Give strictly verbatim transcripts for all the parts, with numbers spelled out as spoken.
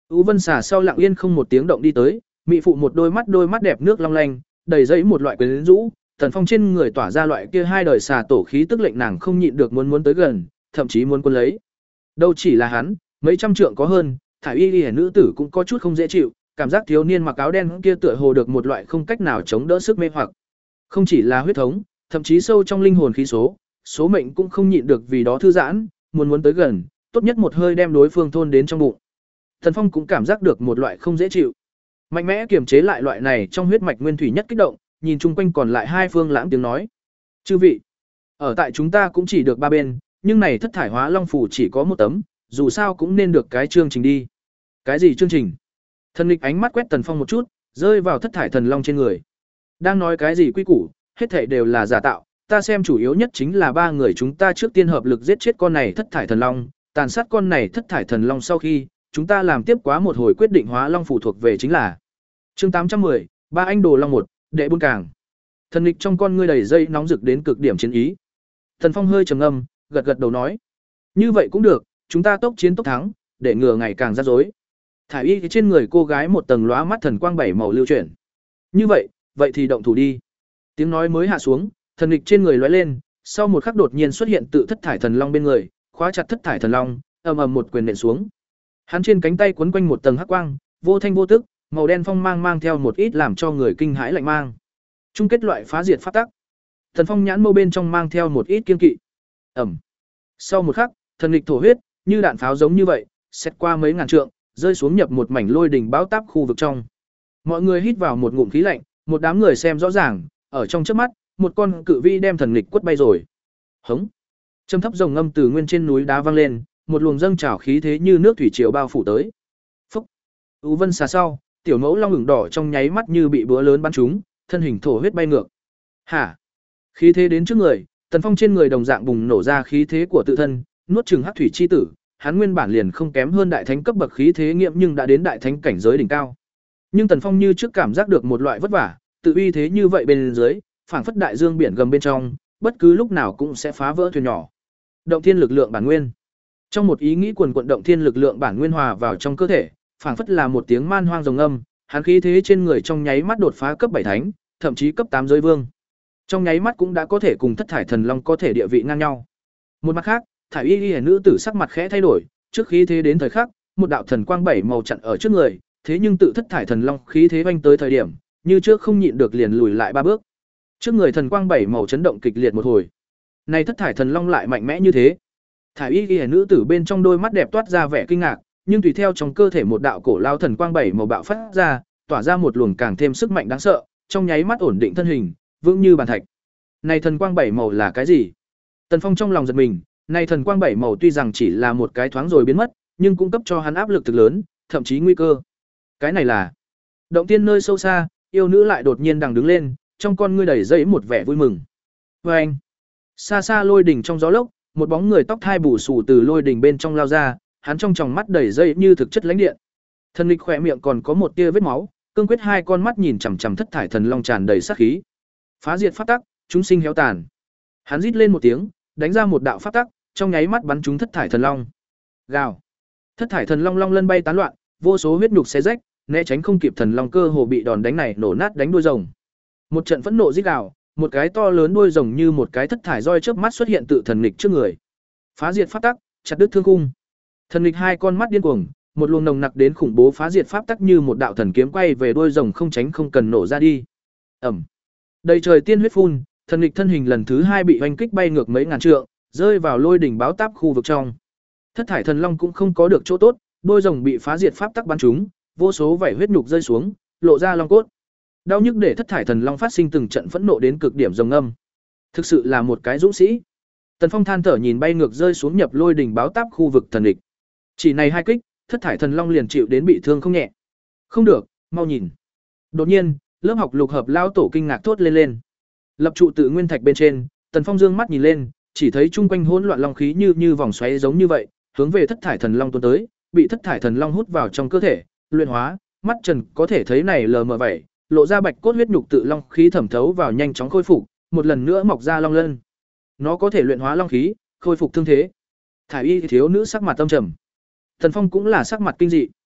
Ú Vân xà sau lặng yên không một tiếng động đi tới, mị phụ một đôi mắt đôi mắt đẹp nước long lanh, đầy dẫy một loại quyến rũ, Tần Phong trên người tỏa ra loại kia hai đời xà tổ khí tức lệnh nàng không nhịn được muốn muốn tới gần, thậm chí muốn quân lấy. Đâu chỉ là hắn, mấy trăm trượng có hơn, thải y liễu nữ tử cũng có chút không dễ chịu, cảm giác thiếu niên mặc áo đen kia tựa hồ được một loại không cách nào chống đỡ sức mê hoặc. Không chỉ là huyết thống, thậm chí sâu trong linh hồn khí số, số mệnh cũng không nhịn được vì đó thư giãn, muốn muốn tới gần, tốt nhất một hơi đem đối phương thôn đến trong bụng. Tần Phong cũng cảm giác được một loại không dễ chịu. Mạnh mẽ kiềm chế lại loại này trong huyết mạch nguyên thủy nhất kích động, nhìn chung quanh còn lại hai phương lãng tiếng nói. Chư vị, ở tại chúng ta cũng chỉ được ba bên, nhưng này thất thải hóa long phủ chỉ có một tấm, dù sao cũng nên được cái chương trình đi. Cái gì chương trình? Thần nghịch ánh mắt quét Tần Phong một chút, rơi vào thất thải thần long trên người. Đang nói cái gì quy củ, hết thảy đều là giả tạo, ta xem chủ yếu nhất chính là ba người chúng ta trước tiên hợp lực giết chết con này thất thải thần long, tàn sát con này thất thải thần long sau khi, chúng ta làm tiếp quá một hồi quyết định hóa long phụ thuộc về chính là. Chương tám trăm mười, ba anh đồ long một, đệ buôn càng. Thần nghịch trong con ngươi đầy dây nóng rực đến cực điểm chiến ý. Thần Phong hơi trầm ngâm, gật gật đầu nói: "Như vậy cũng được, chúng ta tốc chiến tốc thắng, để ngừa ngày càng rắc rối." Thải y trên người cô gái một tầng lóa mắt thần quang bảy màu lưu chuyển. "Như vậy, vậy thì động thủ đi." Tiếng nói mới hạ xuống, thần nghịch trên người lóe lên, sau một khắc đột nhiên xuất hiện tự thất thải thần long bên người, khóa chặt thất thải thần long, ầm ầm một quyền nện xuống. Hắn trên cánh tay quấn quanh một tầng hắc quang, vô thanh vô tức, màu đen phong mang mang theo một ít làm cho người kinh hãi lạnh mang. Chung kết loại phá diệt pháp tắc. Thần Phong nhãn mâu bên trong mang theo một ít kiên kỵ. Ầm. Sau một khắc, thần nghịch thổ huyết, như đạn pháo giống như vậy, xét qua mấy ngàn trượng, rơi xuống nhập một mảnh lôi đỉnh bão táp khu vực trong. Mọi người hít vào một ngụm khí lạnh, một đám người xem rõ ràng, ở trong trước mắt, một con cự vi đem thần nghịch quất bay rồi. Hống. Trầm thấp rồng ngâm từ nguyên trên núi đá vang lên, một luồng dâng trào khí thế như nước thủy triều bao phủ tới. Phúc. Ú Vân xà sau, tiểu mẫu long ửng đỏ trong nháy mắt như bị búa lớn bắn trúng, thân hình thổ huyết bay ngược. Hả? Khí thế đến trước người, Tần Phong trên người đồng dạng bùng nổ ra khí thế của tự thân, nuốt chửng hắc thủy chi tử, hắn nguyên bản liền không kém hơn đại thánh cấp bậc khí thế nghiệm nhưng đã đến đại thánh cảnh giới đỉnh cao. Nhưng Tần Phong như trước cảm giác được một loại vất vả, tự uy thế như vậy bên dưới, phảng phất đại dương biển gầm bên trong, bất cứ lúc nào cũng sẽ phá vỡ thuyền nhỏ. Động thiên lực lượng bản nguyên. Trong một ý nghĩ quần quận động thiên lực lượng bản nguyên hòa vào trong cơ thể, phảng phất là một tiếng man hoang rồng âm, hắn khí thế trên người trong nháy mắt đột phá cấp bảy thánh, thậm chí cấp tám giới vương. Trong nháy mắt cũng đã có thể cùng thất thải thần long có thể địa vị ngang nhau. Một mặt khác, thải y y nữ tử sắc mặt khẽ thay đổi, trước khí thế đến thời khắc, một đạo thần quang bảy màu chặn ở trước người, thế nhưng tự thất thải thần long khí thế vanh tới thời điểm, như trước không nhịn được liền lùi lại ba bước. Trước người thần quang bảy màu chấn động kịch liệt một hồi. Này thất thải thần long lại mạnh mẽ như thế. Thải y y nữ tử bên trong đôi mắt đẹp toát ra vẻ kinh ngạc, nhưng tùy theo trong cơ thể một đạo cổ lao thần quang bảy màu bạo phát ra, tỏa ra một luồng càng thêm sức mạnh đáng sợ, trong nháy mắt ổn định thân hình, vững như bàn thạch. Này thần quang bảy màu là cái gì? Tần Phong trong lòng giật mình, này thần quang bảy màu tuy rằng chỉ là một cái thoáng rồi biến mất, nhưng cung cấp cho hắn áp lực thực lớn, thậm chí nguy cơ. Cái này là động tiên nơi sâu xa, yêu nữ lại đột nhiên đằng đứng lên, trong con ngươi đầy dẫy một vẻ vui mừng. Và anh, xa xa lôi đỉnh trong gió lốc, một bóng người tóc thai bù xù từ lôi đỉnh bên trong lao ra, hắn trong tròng mắt đầy dẫy như thực chất lãnh điện. Thần nghịch khỏe miệng còn có một tia vết máu, cương quyết hai con mắt nhìn chằm chằm thất thải thần long tràn đầy sát khí. Phá diệt pháp tắc, chúng sinh héo tàn. Hắn rít lên một tiếng, đánh ra một đạo pháp tắc, trong nháy mắt bắn trúng thất thải thần long. Gào. Thất thải thần long long lân bay tán loạn, vô số huyết nhục xé rách, né tránh không kịp thần long cơ hồ bị đòn đánh này nổ nát đánh đuôi rồng. Một trận phẫn nộ rít gào, một cái to lớn đuôi rồng như một cái thất thải roi chớp mắt xuất hiện tự thần nghịch trước người. Phá diệt pháp tắc, chặt đứt thương khung. Thần nghịch hai con mắt điên cuồng, một luồng nồng nặc đến khủng bố phá diệt pháp tắc như một đạo thần kiếm quay về đuôi rồng không tránh không cần nổ ra đi. Ầm. Đầy trời tiên huyết phun, thần nghịch thân hình lần thứ hai bị oanh kích bay ngược mấy ngàn trượng, rơi vào lôi đỉnh báo táp khu vực trong. Thất thải thần long cũng không có được chỗ tốt, đôi rồng bị phá diệt pháp tắc bắn trúng, vô số vảy huyết nhục rơi xuống, lộ ra long cốt. Đau nhức để thất thải thần long phát sinh từng trận phẫn nộ đến cực điểm rồng âm. Thực sự là một cái dũng sĩ. Tần Phong than thở nhìn bay ngược rơi xuống nhập lôi đỉnh báo táp khu vực thần địch. Chỉ này hai kích, thất thải thần long liền chịu đến bị thương không nhẹ. Không được, mau nhìn. Đột nhiên, lớp học lục hợp lao tổ kinh ngạc thốt lên lên. Lập trụ tự nguyên thạch bên trên, Tần Phong dương mắt nhìn lên, chỉ thấy chung quanh hỗn loạn long khí như như vòng xoáy giống như vậy, hướng về thất thải thần long tuôn tới, bị thất thải thần long hút vào trong cơ thể, luyện hóa, mắt trần có thể thấy này lờ mờ vậy, lộ ra bạch cốt huyết nhục tự long khí thẩm thấu vào nhanh chóng khôi phục, một lần nữa mọc ra long lân. Nó có thể luyện hóa long khí, khôi phục thương thế. Thải y thiếu nữ sắc mặt tâm trầm. Tần Phong cũng là sắc mặt kinh dị.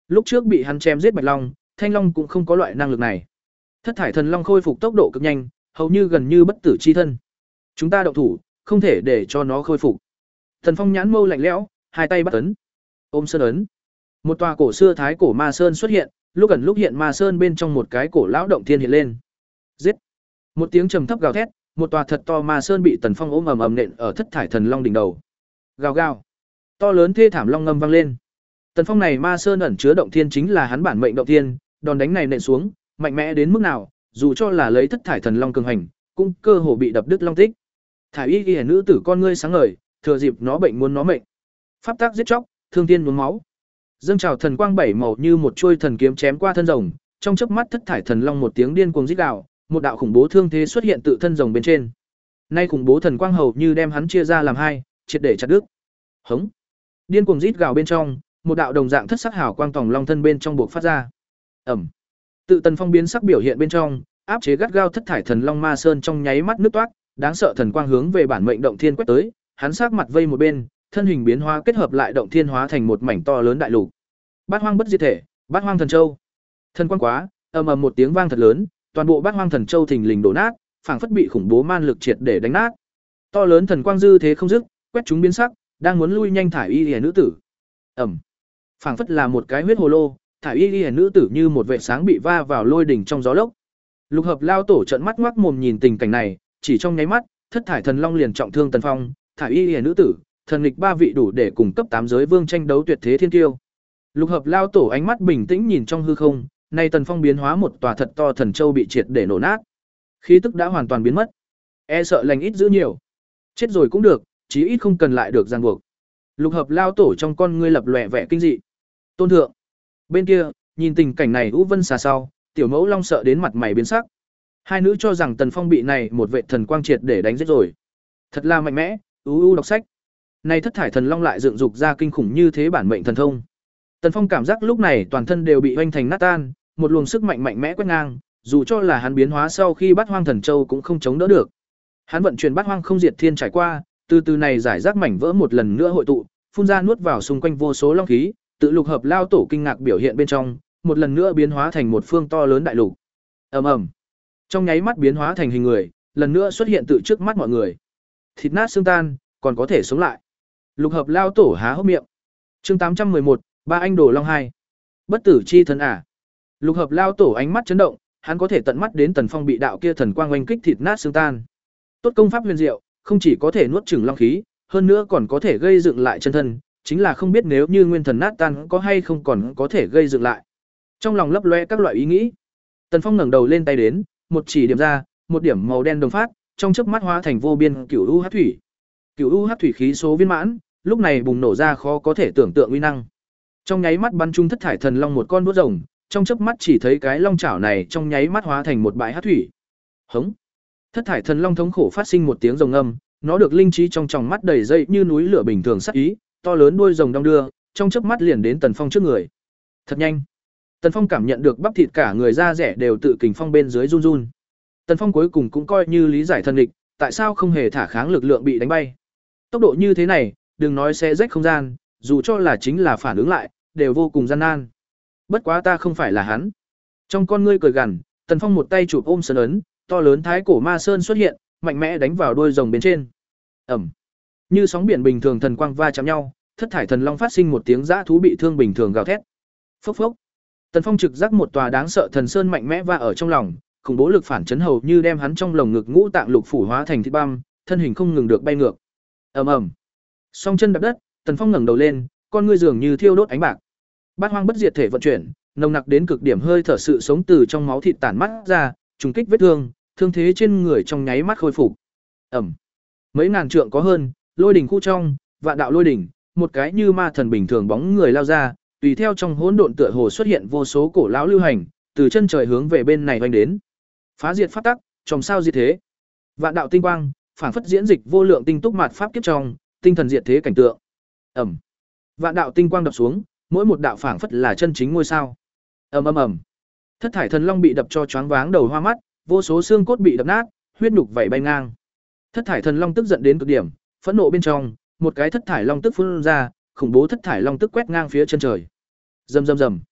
Lúc trước bị hắn chém giết Bạch Long, Thanh Long cũng không có loại năng lực này. Thất thải thần long khôi phục tốc độ cực nhanh, hầu như gần như bất tử chi thân. Chúng ta động thủ, không thể để cho nó khôi phục. Thần Phong nhãn mâu lạnh lẽo, hai tay bắt ấn. Ôm sơn ấn. Một tòa cổ xưa thái cổ ma sơn xuất hiện, lúc ẩn lúc hiện ma sơn bên trong một cái cổ lão động thiên hiện lên. Giết! Một tiếng trầm thấp gào thét, một tòa thật to ma sơn bị Tần Phong ôm ầm ầm nện ở thất thải thần long đỉnh đầu. Gào gào! To lớn thê thảm long ngâm vang lên. Tần Phong này ma sơn ẩn chứa động thiên chính là hắn bản mệnh động thiên, đòn đánh này nện xuống, mạnh mẽ đến mức nào, dù cho là lấy thất thải thần long cường hành, cũng cơ hồ bị đập đứt long tích. Thải y y nữ tử con ngươi sáng ngời, thừa dịp nó bệnh muốn nó mệnh. Pháp tác giết chóc, thương tiên muốn máu. Dâng trào thần quang bảy màu như một chuôi thần kiếm chém qua thân rồng, trong chớp mắt thất thải thần long một tiếng điên cuồng rít gào, một đạo khủng bố thương thế xuất hiện tự thân rồng bên trên. Nay khủng bố thần quang hầu như đem hắn chia ra làm hai, triệt để chặt đứt. Hống! Điên cuồng rít gào bên trong, một đạo đồng dạng thất sắc hào quang tòng long thân bên trong buộc phát ra. Ẩm. Tự Tần Phong biến sắc biểu hiện bên trong, áp chế gắt gao thất thải thần long ma sơn trong nháy mắt nứt toát, đáng sợ thần quang hướng về bản mệnh động thiên quét tới, hắn sắc mặt vây một bên, thân hình biến hóa kết hợp lại động thiên hóa thành một mảnh to lớn đại lục. Bát Hoang bất diệt thể, Bát Hoang thần châu. Thần quang quá, ầm ầm một tiếng vang thật lớn, toàn bộ Bát Hoang thần châu thình lình đổ nát, phảng phất bị khủng bố man lực triệt để đánh nát. To lớn thần quang dư thế không dứt, quét chúng biến sắc, đang muốn lui nhanh thải y liễu nữ tử. Ầm. Phảng phất là một cái huyết hồ lô, thải y liễu nữ tử như một vệt sáng bị va vào lôi đỉnh trong gió lốc. Lục Hợp lao tổ trợn mắt ngoác mồm nhìn tình cảnh này, chỉ trong nháy mắt, thất thải thần long liền trọng thương Tần Phong, thải y liễu nữ tử, thần nghịch ba vị đủ để cùng cấp tám giới vương tranh đấu tuyệt thế thiên kiêu. Lục Hợp lao tổ ánh mắt bình tĩnh nhìn trong hư không, nay Tần Phong biến hóa một tòa thật to thần châu bị triệt để nổ nát. Khí tức đã hoàn toàn biến mất. E sợ lành ít giữ nhiều. Chết rồi cũng được, chí ít không cần lại được ràng buộc. Lục Hợp lao tổ trong con ngươi lập lòe vẻ kinh dị. Tôn thượng. Bên kia, nhìn tình cảnh này U Vân xà sau, Tiểu Mẫu Long sợ đến mặt mày biến sắc. Hai nữ cho rằng Tần Phong bị này một vệ thần quang triệt để đánh giết rồi. Thật là mạnh mẽ, u u đọc sách. Nay thất thải thần long lại dựng dục ra kinh khủng như thế bản mệnh thần thông. Tần Phong cảm giác lúc này toàn thân đều bị hoành thành nát tan, một luồng sức mạnh mạnh mẽ quét ngang, dù cho là hắn biến hóa sau khi Bát Hoang thần châu cũng không chống đỡ được. Hắn vận chuyển Bát Hoang không diệt thiên trải qua, từ từ này giải rác mảnh vỡ một lần nữa hội tụ, phun ra nuốt vào xung quanh vô số long khí, tự Lục Hợp lao tổ kinh ngạc biểu hiện bên trong, một lần nữa biến hóa thành một phương to lớn đại lục. Ầm ầm. Trong nháy mắt biến hóa thành hình người, lần nữa xuất hiện tự trước mắt mọi người. Thịt nát xương tan, còn có thể sống lại. Lục Hợp lao tổ há hốc miệng. Chương tám trăm mười một, ba anh đồ long hai. Bất tử chi thần à? Lục Hợp lao tổ ánh mắt chấn động, hắn có thể tận mắt đến Tần Phong bị đạo kia thần quang oanh kích thịt nát xương tan. Tốt công pháp huyền diệu, không chỉ có thể nuốt chửng long khí, hơn nữa còn có thể gây dựng lại chân thân, chính là không biết nếu như nguyên thần nát tan có hay không còn có thể gây dựng lại. Trong lòng lấp loe các loại ý nghĩ, Tần Phong ngẩng đầu lên tay đến, một chỉ điểm ra, một điểm màu đen đồng phát, trong chớp mắt hóa thành vô biên cửu u hắc thủy. Cửu u hắc thủy khí số viên mãn, lúc này bùng nổ ra khó có thể tưởng tượng uy năng. Trong nháy mắt bắn trúng thất thải thần long một con đuốt rồng, trong chớp mắt chỉ thấy cái long chảo này trong nháy mắt hóa thành một bãi hắc thủy. Hống! Thất thải thần long thống khổ phát sinh một tiếng rồng ngâm, nó được linh trí trong tròng mắt đầy dây như núi lửa bình thường sắc ý, to lớn đuôi rồng đong đưa, trong chớp mắt liền đến Tần Phong trước người. Thật nhanh. Tần Phong cảm nhận được bắp thịt cả người da rẻ đều tự kình phong bên dưới run run. Tần Phong cuối cùng cũng coi như lý giải thần địch, tại sao không hề thả kháng lực lượng bị đánh bay. Tốc độ như thế này, đừng nói xé rách không gian, dù cho là chính là phản ứng lại, đều vô cùng gian nan. Bất quá ta không phải là hắn. Trong con ngươi cười gằn, Tần Phong một tay chụp ôm sơn ấn, to lớn thái cổ ma sơn xuất hiện, mạnh mẽ đánh vào đuôi rồng bên trên. Ầm. Như sóng biển bình thường thần quang va chạm nhau, thất thải thần long phát sinh một tiếng dã thú bị thương bình thường gào thét. Phốc phốc. Tần Phong trực giác một tòa đáng sợ thần sơn mạnh mẽ va ở trong lòng, khủng bố lực phản chấn hầu như đem hắn trong lồng ngực ngũ tạng lục phủ hóa thành thịt băm, thân hình không ngừng được bay ngược. Ầm ầm. Song chân đạp đất, Tần Phong ngẩng đầu lên, con ngươi dường như thiêu đốt ánh bạc. Bát Hoang bất diệt thể vận chuyển, nồng nặc đến cực điểm hơi thở sự sống từ trong máu thịt tản mắt ra, trùng kích vết thương, thương thế trên người trong nháy mắt khôi phục. Ầm. Mấy ngàn trượng có hơn, lôi đỉnh khu trong, vạn đạo lôi đỉnh, một cái như ma thần bình thường bóng người lao ra, tùy theo trong hỗn độn tựa hồ xuất hiện vô số cổ lão lưu hành, từ chân trời hướng về bên này vành đến. Phá diệt pháp tắc, trồng sao diệt thế. Vạn đạo tinh quang, phản phất diễn dịch vô lượng tinh túc mạt pháp kiếp trong, tinh thần diệt thế cảnh tượng. Ầm. Vạn đạo tinh quang đập xuống, mỗi một đạo phảng phất là chân chính ngôi sao. Ầm ầm ầm. Thất thải thần long bị đập cho choáng váng đầu hoa mắt, vô số xương cốt bị đập nát, huyết nhục vẩy bay ngang. Thất thải thần long tức giận đến cực điểm, phẫn nộ bên trong, một cái thất thải long tức phun ra, khủng bố thất thải long tức quét ngang phía chân trời. Rầm rầm rầm.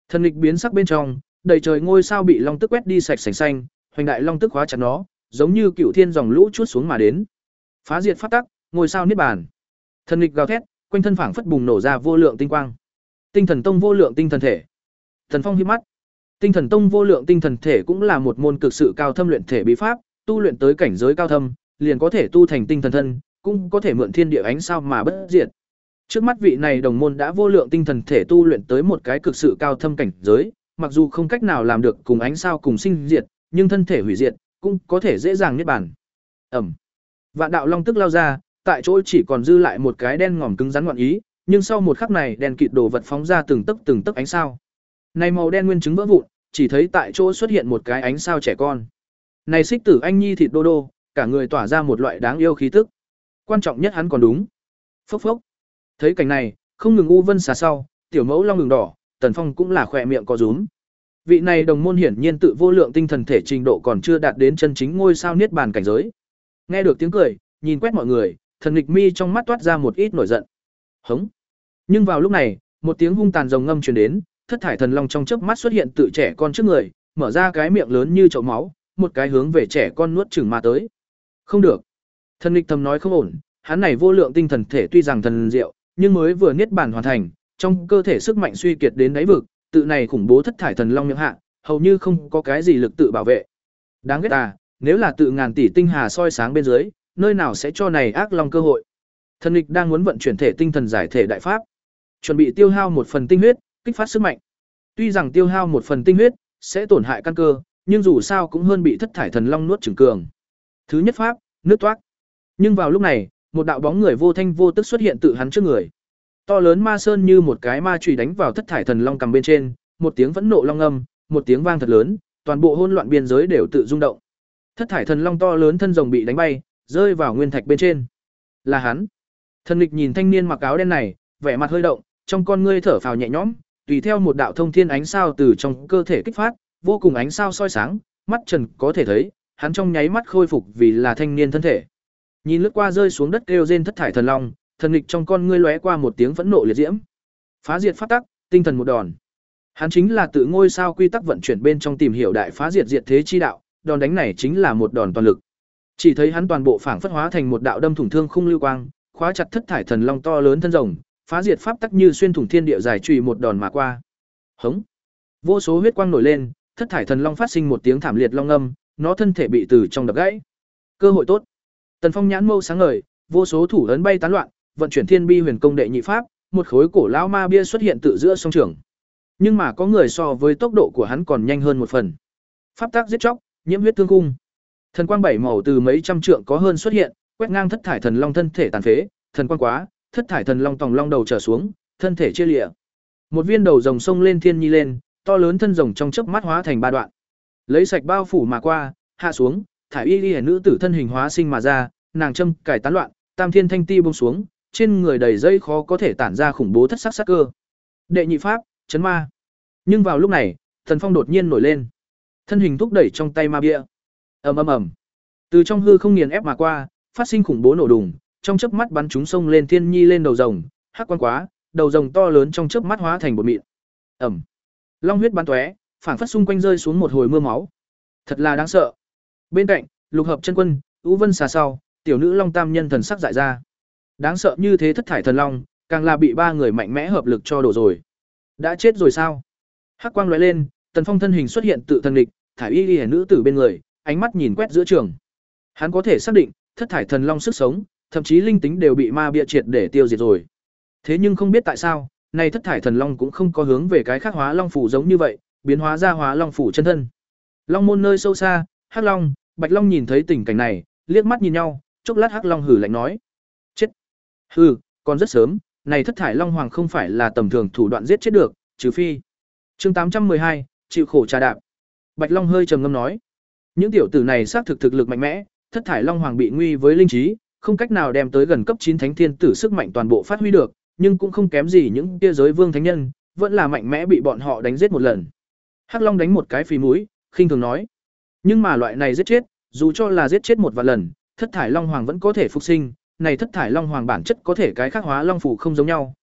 Thần nghịch biến sắc bên trong, đầy trời ngôi sao bị long tức quét đi sạch sành xanh, hoành đại long tức khóa chặt nó, giống như cựu thiên dòng lũ chuốt xuống mà đến. Phá diệt pháp tắc, ngôi sao niết bàn. Thần nghịch gào thét, quanh thân phảng phất bùng nổ ra vô lượng tinh quang. Tinh thần tông vô lượng tinh thần thể. Thần Phong híp mắt. Tinh thần tông vô lượng tinh thần thể cũng là một môn cực sự cao thâm luyện thể bí pháp, tu luyện tới cảnh giới cao thâm, liền có thể tu thành tinh thần thân, cũng có thể mượn thiên địa ánh sao mà bất diệt. Trước mắt vị này đồng môn đã vô lượng tinh thần thể tu luyện tới một cái cực sự cao thâm cảnh giới, mặc dù không cách nào làm được cùng ánh sao cùng sinh diệt, nhưng thân thể hủy diệt cũng có thể dễ dàng niết bàn. Ẩm. Vạn đạo long tức lao ra, tại chỗ chỉ còn dư lại một cái đen ngòm cứng rắn ngoạn ý, nhưng sau một khắc này đen kịt đồ vật phóng ra từng tấc từng tấc ánh sao. Này màu đen nguyên chứng vỡ vụn, chỉ thấy tại chỗ xuất hiện một cái ánh sao trẻ con. Này xích tử anh nhi thịt đô đô, cả người tỏa ra một loại đáng yêu khí tức. Quan trọng nhất hắn còn đúng. Phốc phốc. Thấy cảnh này, không ngừng U Vân xà sau, tiểu mẫu long ngừng đỏ, Tần Phong cũng là khỏe miệng có rúm. Vị này đồng môn hiển nhiên tự vô lượng tinh thần thể trình độ còn chưa đạt đến chân chính ngôi sao niết bàn cảnh giới. Nghe được tiếng cười, nhìn quét mọi người, thần nghịch mi trong mắt toát ra một ít nổi giận. Hống. Nhưng vào lúc này, một tiếng hung tàn rồng ngâm truyền đến, thất thải thần long trong chớp mắt xuất hiện tự trẻ con trước người, mở ra cái miệng lớn như chậu máu, một cái hướng về trẻ con nuốt chửng mà tới. Không được. Thần nghịch thầm nói không ổn, hắn này vô lượng tinh thần thể tuy rằng thần diệu, nhưng mới vừa niết bàn hoàn thành, trong cơ thể sức mạnh suy kiệt đến đáy vực, tự này khủng bố thất thải thần long miệng hạ, hầu như không có cái gì lực tự bảo vệ. Đáng ghét à, nếu là tự ngàn tỷ tinh hà soi sáng bên dưới, nơi nào sẽ cho này ác long cơ hội. Thần nghịch đang muốn vận chuyển thể tinh thần giải thể đại pháp, chuẩn bị tiêu hao một phần tinh huyết, kích phát sức mạnh. Tuy rằng tiêu hao một phần tinh huyết sẽ tổn hại căn cơ, nhưng dù sao cũng hơn bị thất thải thần long nuốt chửng cường. Thứ nhất pháp, nước toát. Nhưng vào lúc này, một đạo bóng người vô thanh vô tức xuất hiện tự hắn trước người. To lớn ma sơn như một cái ma chùy đánh vào thất thải thần long cầm bên trên, một tiếng phẫn nộ long âm, một tiếng vang thật lớn, toàn bộ hỗn loạn biên giới đều tự rung động. Thất thải thần long to lớn thân rồng bị đánh bay, rơi vào nguyên thạch bên trên. Là hắn. Thần nghịch nhìn thanh niên mặc áo đen này, vẻ mặt hơi động, trong con ngươi thở phào nhẹ nhõm, tùy theo một đạo thông thiên ánh sao từ trong cơ thể kích phát, vô cùng ánh sao soi sáng, mắt trần có thể thấy, hắn trong nháy mắt khôi phục vì là thanh niên thân thể. Nhìn lướt qua rơi xuống đất kêu rên thất thải thần long, thần nghịch trong con ngươi lóe qua một tiếng phẫn nộ liệt diễm. Phá diệt pháp tắc, tinh thần một đòn. Hắn chính là tự ngôi sao quy tắc vận chuyển bên trong tìm hiểu đại phá diệt diệt thế chi đạo, đòn đánh này chính là một đòn toàn lực. Chỉ thấy hắn toàn bộ phảng phất hóa thành một đạo đâm thủng thương khung lưu quang, khóa chặt thất thải thần long to lớn thân rồng, phá diệt pháp tắc như xuyên thủng thiên địa dài chùy một đòn mà qua. Hống! Vô số huyết quang nổi lên, thất thải thần long phát sinh một tiếng thảm liệt long âm, nó thân thể bị từ trong đập gãy. Cơ hội tốt. Tần Phong nhãn mâu sáng ngời, vô số thủ ấn bay tán loạn, vận chuyển Thiên Bi Huyền Công đệ nhị pháp, một khối cổ lão ma bia xuất hiện tự giữa song trường. Nhưng mà có người so với tốc độ của hắn còn nhanh hơn một phần. Pháp tác giết chóc, nhiễm huyết thương cung. Thần quang bảy màu từ mấy trăm trượng có hơn xuất hiện, quét ngang thất thải thần long thân thể tàn phế, thần quang quá, thất thải thần long tòng long đầu trở xuống, thân thể chia lìa. Một viên đầu rồng sông lên thiên nhi lên, to lớn thân rồng trong chớp mắt hóa thành ba đoạn. Lấy sạch bao phủ mà qua, hạ xuống, thải y liễu nữ tử thân hình hóa sinh mà ra, nàng châm cải tán loạn, tam thiên thanh ti buông xuống, trên người đầy dây khó có thể tản ra khủng bố thất sắc sát cơ. Đệ nhị pháp, chấn ma. Nhưng vào lúc này, Thần Phong đột nhiên nổi lên, thân hình thúc đẩy trong tay ma bia. Ầm ầm ầm. Từ trong hư không nghiền ép mà qua, phát sinh khủng bố nổ đùng, trong chớp mắt bắn chúng sông lên thiên nhi lên đầu rồng, hắc quan quá, đầu rồng to lớn trong chớp mắt hóa thành bột mịn. Ầm. Long huyết bắn tóe, phảng phất xung quanh rơi xuống một hồi mưa máu. Thật là đáng sợ. Bên cạnh, Lục Hợp Chân Quân, U Vân xà sau, tiểu nữ Long Tam nhân thần sắc dại ra. Đáng sợ như thế thất thải thần long, càng là bị ba người mạnh mẽ hợp lực cho đổ rồi. Đã chết rồi sao? Hắc quang lóe lên, Tần Phong thân hình xuất hiện tự thần địch, thải y liễu nữ tử bên người, ánh mắt nhìn quét giữa trường. Hắn có thể xác định, thất thải thần long sức sống, thậm chí linh tính đều bị ma bia triệt để tiêu diệt rồi. Thế nhưng không biết tại sao, này thất thải thần long cũng không có hướng về cái khác hóa long phủ giống như vậy, biến hóa ra hóa long phủ chân thân. Long môn nơi sâu xa, Hắc Long, Bạch Long nhìn thấy tình cảnh này, liếc mắt nhìn nhau, chốc lát Hắc Long hử lạnh nói: "Chết." "Hừ, còn rất sớm, này thất thải long hoàng không phải là tầm thường thủ đoạn giết chết được, trừ phi." Chương tám trăm mười hai, chịu khổ trà đạp. Bạch Long hơi trầm ngâm nói: "Những tiểu tử này xác thực thực lực mạnh mẽ, thất thải long hoàng bị nguy với linh trí, không cách nào đem tới gần cấp chín thánh thiên tử sức mạnh toàn bộ phát huy được, nhưng cũng không kém gì những kia giới vương thánh nhân, vẫn là mạnh mẽ bị bọn họ đánh giết một lần." Hắc Long đánh một cái phì mũi, khinh thường nói: "Nhưng mà loại này giết chết, dù cho là giết chết một vài lần, thất thải long hoàng vẫn có thể phục sinh, này thất thải long hoàng bản chất có thể cái khác hóa long phủ không giống nhau,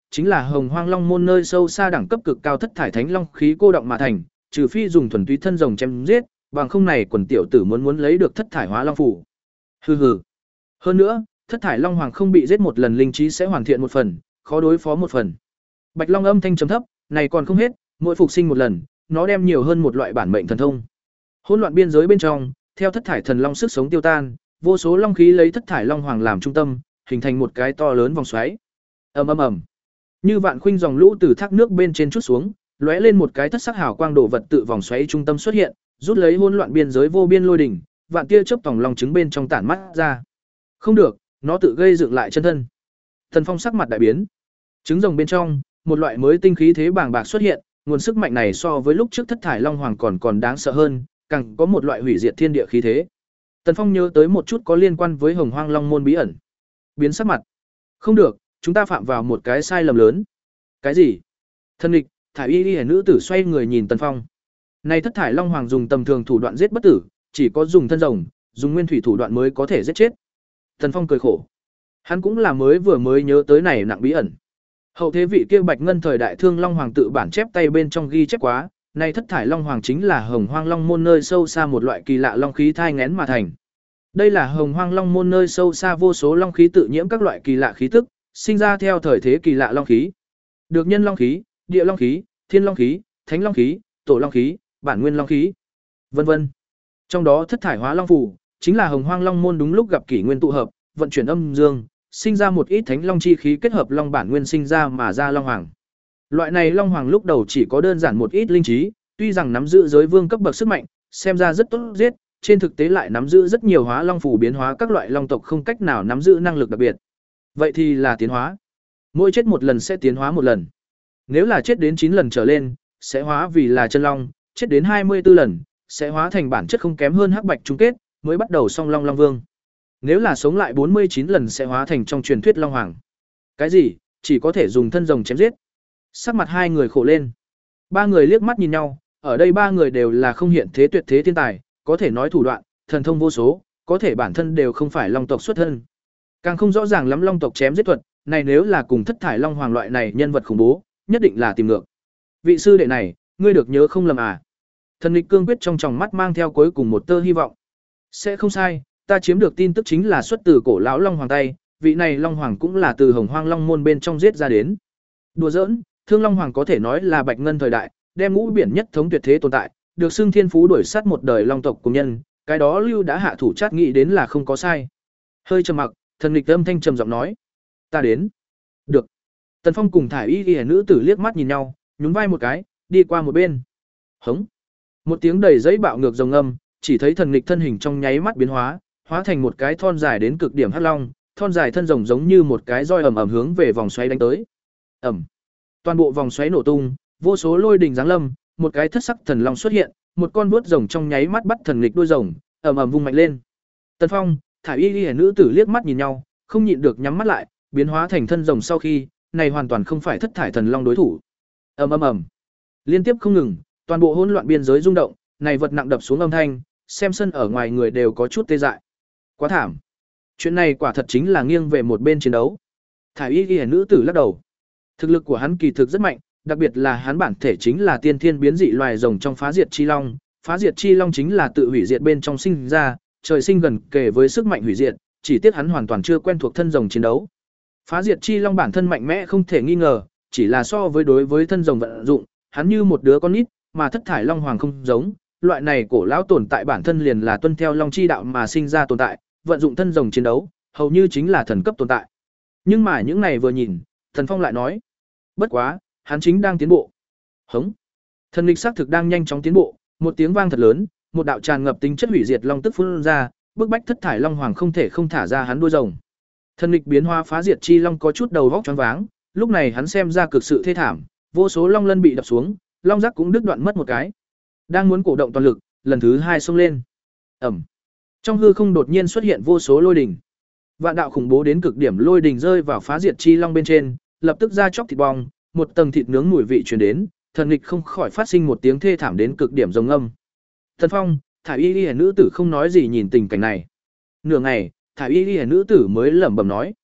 chính là Hồng Hoang Long môn nơi sâu xa đẳng cấp cực cao thất thải thánh long khí cô động mà thành, trừ phi dùng thuần túy thân rồng chém giết, bằng không này quần tiểu tử muốn muốn lấy được thất thải hóa long phủ. Hừ hừ. Hơn nữa, thất thải long hoàng không bị giết một lần linh trí sẽ hoàn thiện một phần, khó đối phó một phần. Bạch Long âm thanh trầm thấp, này còn không hết, mỗi phục sinh một lần, nó đem nhiều hơn một loại bản mệnh thần thông. Hỗn loạn biên giới bên trong, theo thất thải thần long sức sống tiêu tan, vô số long khí lấy thất thải long hoàng làm trung tâm, hình thành một cái to lớn vòng xoáy. Ầm ầm ầm. Như vạn khuynh dòng lũ từ thác nước bên trên chút xuống, lóe lên một cái thất sắc hào quang đổ vật tự vòng xoáy trung tâm xuất hiện, rút lấy hỗn loạn biên giới vô biên lôi đỉnh, vạn tia chớp tòng long trứng bên trong tản mắt ra. Không được, nó tự gây dựng lại chân thân. Thần Phong sắc mặt đại biến. Trứng rồng bên trong, một loại mới tinh khí thế bàng bạc xuất hiện, nguồn sức mạnh này so với lúc trước thất thải long hoàng còn còn đáng sợ hơn, càng có một loại hủy diệt thiên địa khí thế. Tần Phong nhớ tới một chút có liên quan với Hồng Hoang Long môn bí ẩn. Biến sắc mặt. Không được, chúng ta phạm vào một cái sai lầm lớn. Cái gì? Thân nghịch, thải y y nữ tử xoay người nhìn Tần Phong. Này thất thải long hoàng dùng tầm thường thủ đoạn giết bất tử, chỉ có dùng thân rồng, dùng nguyên thủy thủ đoạn mới có thể giết chết. Tần Phong cười khổ. Hắn cũng là mới vừa mới nhớ tới này nặng bí ẩn. Hậu thế vị kia Bạch Ngân thời đại Thương Long hoàng tự bản chép tay bên trong ghi chép quá, này thất thải long hoàng chính là Hồng Hoang Long môn nơi sâu xa một loại kỳ lạ long khí thai nghén mà thành. Đây là Hồng Hoang Long môn nơi sâu xa vô số long khí tự nhiễm các loại kỳ lạ khí tức, sinh ra theo thời thế kỳ lạ long khí. Được nhân long khí, địa long khí, thiên long khí, thánh long khí, tổ long khí, bản nguyên long khí, vân vân. Trong đó thất thải hóa long phù chính là Hồng Hoang Long môn đúng lúc gặp kỷ nguyên tụ hợp, vận chuyển âm dương, sinh ra một ít thánh long chi khí kết hợp long bản nguyên sinh ra mà ra long hoàng. Loại này long hoàng lúc đầu chỉ có đơn giản một ít linh trí, tuy rằng nắm giữ giới vương cấp bậc sức mạnh, xem ra rất tốt giết, trên thực tế lại nắm giữ rất nhiều hóa long phù biến hóa các loại long tộc không cách nào nắm giữ năng lực đặc biệt. Vậy thì là tiến hóa. Mỗi chết một lần sẽ tiến hóa một lần. Nếu là chết đến chín lần trở lên, sẽ hóa vì là chân long, chết đến hai mươi tư lần, sẽ hóa thành bản chất không kém hơn hắc bạch chung kết, mới bắt đầu song long long vương. Nếu là sống lại bốn mươi chín lần sẽ hóa thành trong truyền thuyết long hoàng. Cái gì? Chỉ có thể dùng thân rồng chém giết. Sắc mặt hai người khổ lên. Ba người liếc mắt nhìn nhau, ở đây ba người đều là không hiện thế tuyệt thế thiên tài, có thể nói thủ đoạn, thần thông vô số, có thể bản thân đều không phải long tộc xuất thân. Càng không rõ ràng lắm long tộc chém giết thuật, này nếu là cùng thất thải long hoàng loại này nhân vật khủng bố, nhất định là tìm ngược. Vị sư đệ này, ngươi được nhớ không lầm à? Thần nghịch cương quyết trong tròng mắt mang theo cuối cùng một tơ hy vọng. Sẽ không sai, ta chiếm được tin tức chính là xuất từ cổ lão long hoàng tay, vị này long hoàng cũng là từ Hồng Hoang Long môn bên trong giết ra đến. Đùa giỡn, Thương Long hoàng có thể nói là Bạch Ngân thời đại, đem ngũ biển nhất thống tuyệt thế tồn tại, được xưng thiên phú đuổi sát một đời long tộc cùng nhân, cái đó Lưu đã hạ thủ chát nghĩ đến là không có sai. Hơi trầm mặc, thần nghịch âm thanh trầm giọng nói: "Ta đến." "Được." Tần Phong cùng thải y y nữ tử liếc mắt nhìn nhau, nhún vai một cái, đi qua một bên. Hống. Một tiếng đầy giấy bạo ngược rồng âm, chỉ thấy thần nghịch thân hình trong nháy mắt biến hóa, hóa thành một cái thon dài đến cực điểm hắc long, thon dài thân rồng giống như một cái roi ầm ầm hướng về vòng xoáy đánh tới. Ầm. Toàn bộ vòng xoáy nổ tung, vô số lôi đình giáng lâm, một cái thất sắc thần long xuất hiện, một con vuốt rồng trong nháy mắt bắt thần nghịch đuôi rồng, ầm ầm vung mạnh lên. Tần Phong, thải y y nữ tử liếc mắt nhìn nhau, không nhịn được nhắm mắt lại, biến hóa thành thân rồng sau khi, này hoàn toàn không phải thất thải thần long đối thủ. Ầm ầm ầm. Liên tiếp không ngừng, toàn bộ hỗn loạn biên giới rung động, này vật nặng đập xuống âm thanh, xem sân ở ngoài người đều có chút tê dại. Quá thảm. Chuyện này quả thật chính là nghiêng về một bên chiến đấu. Thải y y nữ tử lắc đầu. Thực lực của hắn kỳ thực rất mạnh, đặc biệt là hắn bản thể chính là tiên thiên biến dị loài rồng trong phá diệt chi long, phá diệt chi long chính là tự hủy diệt bên trong sinh ra, trời sinh gần kề với sức mạnh hủy diệt, chỉ tiếc hắn hoàn toàn chưa quen thuộc thân rồng chiến đấu. Phá diệt chi long bản thân mạnh mẽ không thể nghi ngờ, chỉ là so với đối với thân rồng vận dụng, hắn như một đứa con nít, mà thất thải long hoàng không giống, loại này cổ lão tồn tại bản thân liền là tuân theo long chi đạo mà sinh ra tồn tại, vận dụng thân rồng chiến đấu, hầu như chính là thần cấp tồn tại. Nhưng mà những này vừa nhìn, Thần Phong lại nói, bất quá, hắn chính đang tiến bộ. Hống. Thần nghịch xác thực đang nhanh chóng tiến bộ, một tiếng vang thật lớn, một đạo tràn ngập tính chất hủy diệt long tức phun ra, bức bách thất thải long hoàng không thể không thả ra hắn đuôi rồng. Thần nghịch biến hóa phá diệt chi long có chút đầu vóc choáng váng, lúc này hắn xem ra cực sự thê thảm, vô số long lân bị đập xuống, long giác cũng đứt đoạn mất một cái. Đang muốn cổ động toàn lực, lần thứ hai xông lên. Ầm. Trong hư không đột nhiên xuất hiện vô số lôi đỉnh. Vạn đạo khủng bố đến cực điểm lôi đỉnh rơi vào phá diệt chi long bên trên, lập tức ra chóc thịt bong, một tầng thịt nướng mùi vị truyền đến, thần nghịch không khỏi phát sinh một tiếng thê thảm đến cực điểm rồng âm. Thần Phong, thải y y nữ tử không nói gì nhìn tình cảnh này. Nửa ngày, thải y y nữ tử mới lẩm bẩm nói: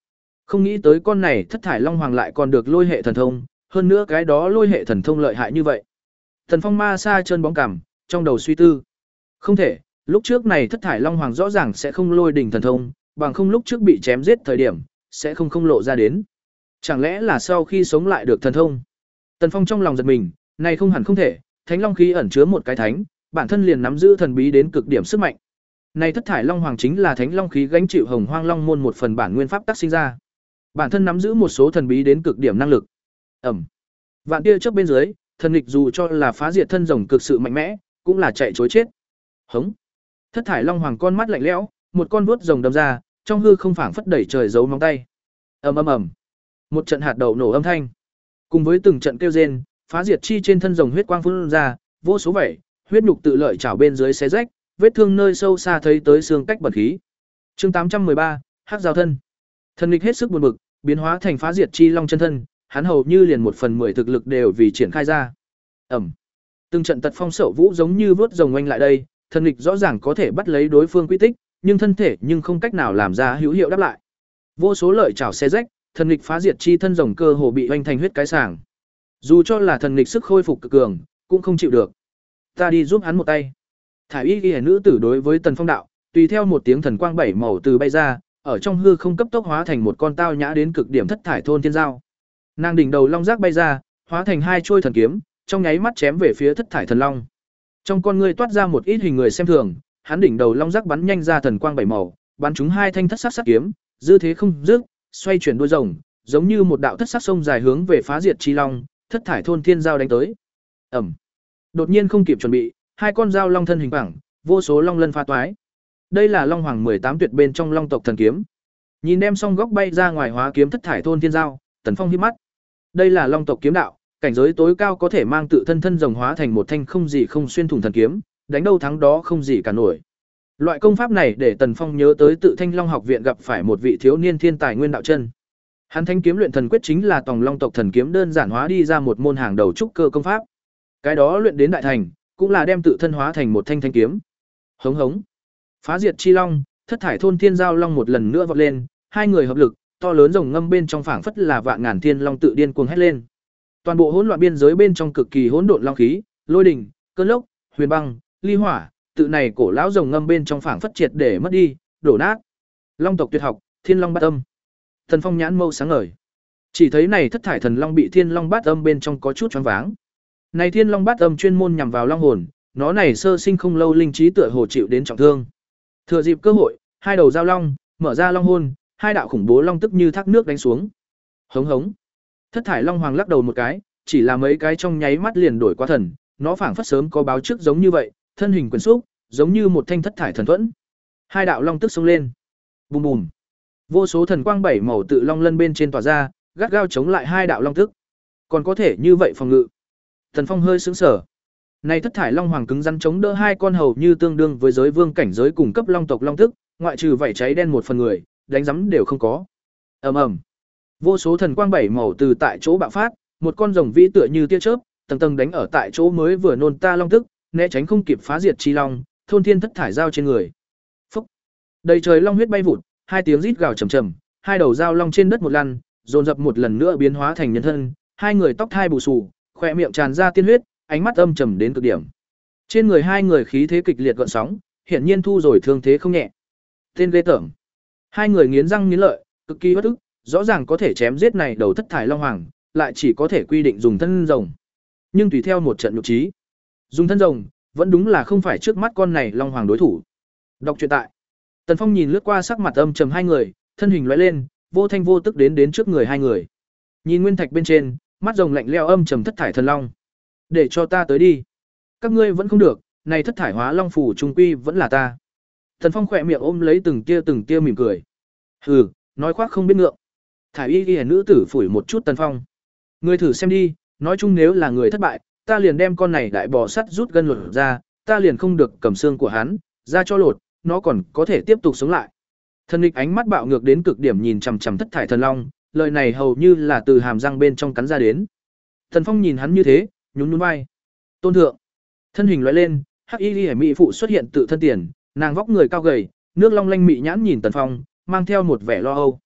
Không nghĩ tới con này thất thải long hoàng lại còn được lôi hệ thần thông, hơn nữa cái đó lôi hệ thần thông lợi hại như vậy. Thần Phong ma xa chân bóng cằm, trong đầu suy tư. Không thể, lúc trước này thất thải long hoàng rõ ràng sẽ không lôi đỉnh thần thông, bằng không lúc trước bị chém giết thời điểm, sẽ không không lộ ra đến. Chẳng lẽ là sau khi sống lại được thần thông? Tần Phong trong lòng giật mình, này không hẳn không thể, thánh long khí ẩn chứa một cái thánh, bản thân liền nắm giữ thần bí đến cực điểm sức mạnh. Này thất thải long hoàng chính là thánh long khí gánh chịu hồng hoang long môn một phần bản nguyên pháp tác sinh ra. Bản thân nắm giữ một số thần bí đến cực điểm năng lực. Ẩm. Vạn tia chớp bên dưới, thần nghịch dù cho là phá diệt thân rồng cực sự mạnh mẽ, cũng là chạy trối chết. Hống. Thất thải long hoàng con mắt lạnh lẽo, một con vuốt rồng đâm ra, trong hư không phảng phất đẩy trời giấu móng tay. Ầm ầm ầm. Một trận hạt đậu nổ âm thanh, cùng với từng trận kêu rên, phá diệt chi trên thân rồng huyết quang phun ra, vô số vảy, huyết nhục tự lợi chảo bên dưới xé rách, vết thương nơi sâu xa thấy tới xương cách bẩn khí. Chương tám trăm mười ba, Hắc giao thân. Thần nghịch hết sức buồn bực, biến hóa thành phá diệt chi long chân thân, hắn hầu như liền một phần mười thực lực đều vì triển khai ra. Ẩm. Từng trận tật phong sậu vũ giống như vớt rồng oanh lại đây, thần nghịch rõ ràng có thể bắt lấy đối phương quy tích, nhưng thân thể nhưng không cách nào làm ra hữu hiệu đáp lại. Vô số lợi chảo xé rách, thần nghịch phá diệt chi thân rồng cơ hồ bị oanh thành huyết cái sàng. Dù cho là thần nghịch sức khôi phục cực cường, cũng không chịu được. Ta đi giúp hắn một tay. Thải y y nữ tử đối với Tần Phong đạo, tùy theo một tiếng thần quang bảy màu từ bay ra, ở trong hư không cấp tốc hóa thành một con tao nhã đến cực điểm thất thải thôn thiên giao. Nàng đỉnh đầu long giác bay ra, hóa thành hai chuôi thần kiếm, trong nháy mắt chém về phía thất thải thần long. Trong con ngươi toát ra một ít hình người xem thường, hắn đỉnh đầu long giác bắn nhanh ra thần quang bảy màu, bắn trúng hai thanh thất sắc sắc kiếm, dư thế không dứt, xoay chuyển đuôi rồng, giống như một đạo thất sắc sông dài hướng về phá diệt chi long, thất thải thôn thiên giao đánh tới. Ẩm. Đột nhiên không kịp chuẩn bị, hai con dao long thân hình phẳng, vô số long lân pha toái. Đây là Long Hoàng mười tám tuyệt bên trong Long tộc thần kiếm. Nhìn đem xong góc bay ra ngoài hóa kiếm thất thải thôn thiên giao, Tần Phong híp mắt. Đây là Long tộc kiếm đạo, cảnh giới tối cao có thể mang tự thân thân rồng hóa thành một thanh không gì không xuyên thủng thần kiếm, đánh đâu thắng đó không gì cả nổi. Loại công pháp này để Tần Phong nhớ tới tự Thanh Long học viện gặp phải một vị thiếu niên thiên tài Nguyên Đạo Chân. Hắn thanh kiếm luyện thần quyết chính là tòng Long tộc thần kiếm đơn giản hóa đi ra một môn hàng đầu trúc cơ công pháp. Cái đó luyện đến đại thành, cũng là đem tự thân hóa thành một thanh thanh kiếm. Hống hống. Phá diệt chi long, thất thải thôn thiên giao long một lần nữa vọt lên, hai người hợp lực, to lớn rồng ngâm bên trong phảng phất là vạn ngàn thiên long tự điên cuồng hét lên. Toàn bộ hỗn loạn biên giới bên trong cực kỳ hỗn độn long khí, lôi đình, cơn lốc, huyền băng, ly hỏa, tự này cổ lão rồng ngâm bên trong phảng phất triệt để mất đi, đổ nát. Long tộc tuyệt học, Thiên Long Bát Âm. Thần Phong nhãn mâu sáng ngời. Chỉ thấy này thất thải thần long bị Thiên Long Bát Âm bên trong có chút choáng váng. Này Thiên Long Bát Âm chuyên môn nhằm vào long hồn, nó này sơ sinh không lâu linh trí tựa hồ chịu đến trọng thương. Thừa dịp cơ hội, hai đầu giao long, mở ra long hồn, hai đạo khủng bố long tức như thác nước đánh xuống. Hống hống. Thất thải long hoàng lắc đầu một cái, chỉ là mấy cái trong nháy mắt liền đổi qua thần, nó phảng phất sớm có báo trước giống như vậy, thân hình quyền xúc, giống như một thanh thất thải thần thuẫn. Hai đạo long tức xông lên. Bùm bùm. Vô số thần quang bảy màu tự long lân bên trên tỏa ra, gắt gao chống lại hai đạo long tức. Còn có thể như vậy phòng ngự. Thần Phong hơi sững sờ. Này thất thải long hoàng cứng rắn chống đỡ hai con hầu như tương đương với giới vương cảnh giới cùng cấp long tộc long tức, ngoại trừ vảy cháy đen một phần người, đánh rắm đều không có. Ầm ầm. Vô số thần quang bảy màu từ tại chỗ bạo phát, một con rồng vĩ tựa như tia chớp, tầng tầng đánh ở tại chỗ mới vừa nôn ta long tức, né tránh không kịp phá diệt chi long, thôn thiên thất thải giao trên người. Phốc. Đầy trời long huyết bay vụt, hai tiếng rít gào trầm trầm, hai đầu dao long trên đất một lăn, dồn dập một lần nữa biến hóa thành nhân thân, hai người tóc thai bù xù, khóe miệng tràn ra tiên huyết, ánh mắt âm trầm đến cực điểm. Trên người hai người khí thế kịch liệt gợn sóng, hiển nhiên thu rồi thương thế không nhẹ. Tên ghê tởm. Hai người nghiến răng nghiến lợi, cực kỳ bất ức, rõ ràng có thể chém giết này đầu thất thải long hoàng, lại chỉ có thể quy định dùng thân rồng. Nhưng tùy theo một trận nhục trí, dùng thân rồng, vẫn đúng là không phải trước mắt con này long hoàng đối thủ. Đọc truyện tại. Tần Phong nhìn lướt qua sắc mặt âm trầm hai người, thân hình lóe lên, vô thanh vô tức đến đến trước người hai người. Nhìn nguyên thạch bên trên, mắt rồng lạnh lẽo âm trầm thất thải thần long. Để cho ta tới đi. Các ngươi vẫn không được, này thất thải hóa long phủ trung quy vẫn là ta. Tần Phong khỏe miệng ôm lấy từng tia từng tia mỉm cười. Hừ, nói khoác không biết ngượng. Thải y y nữ tử phủi một chút Tần Phong. Ngươi thử xem đi, nói chung nếu là người thất bại, ta liền đem con này đại bò sắt rút gân lột ra, ta liền không được cầm xương của hắn, ra cho lột, nó còn có thể tiếp tục sống lại. Thần nghịch ánh mắt bạo ngược đến cực điểm nhìn chằm chằm thất thải thần long, lời này hầu như là từ hàm răng bên trong cắn ra đến. Tần Phong nhìn hắn như thế, nhún nhún vai. Tôn thượng. Thân hình lóe lên, Hắc Y Liễu mỹ phụ xuất hiện tự thân tiền, nàng vóc người cao gầy, nước long lanh mị nhãn nhìn Tần Phong, mang theo một vẻ lo âu.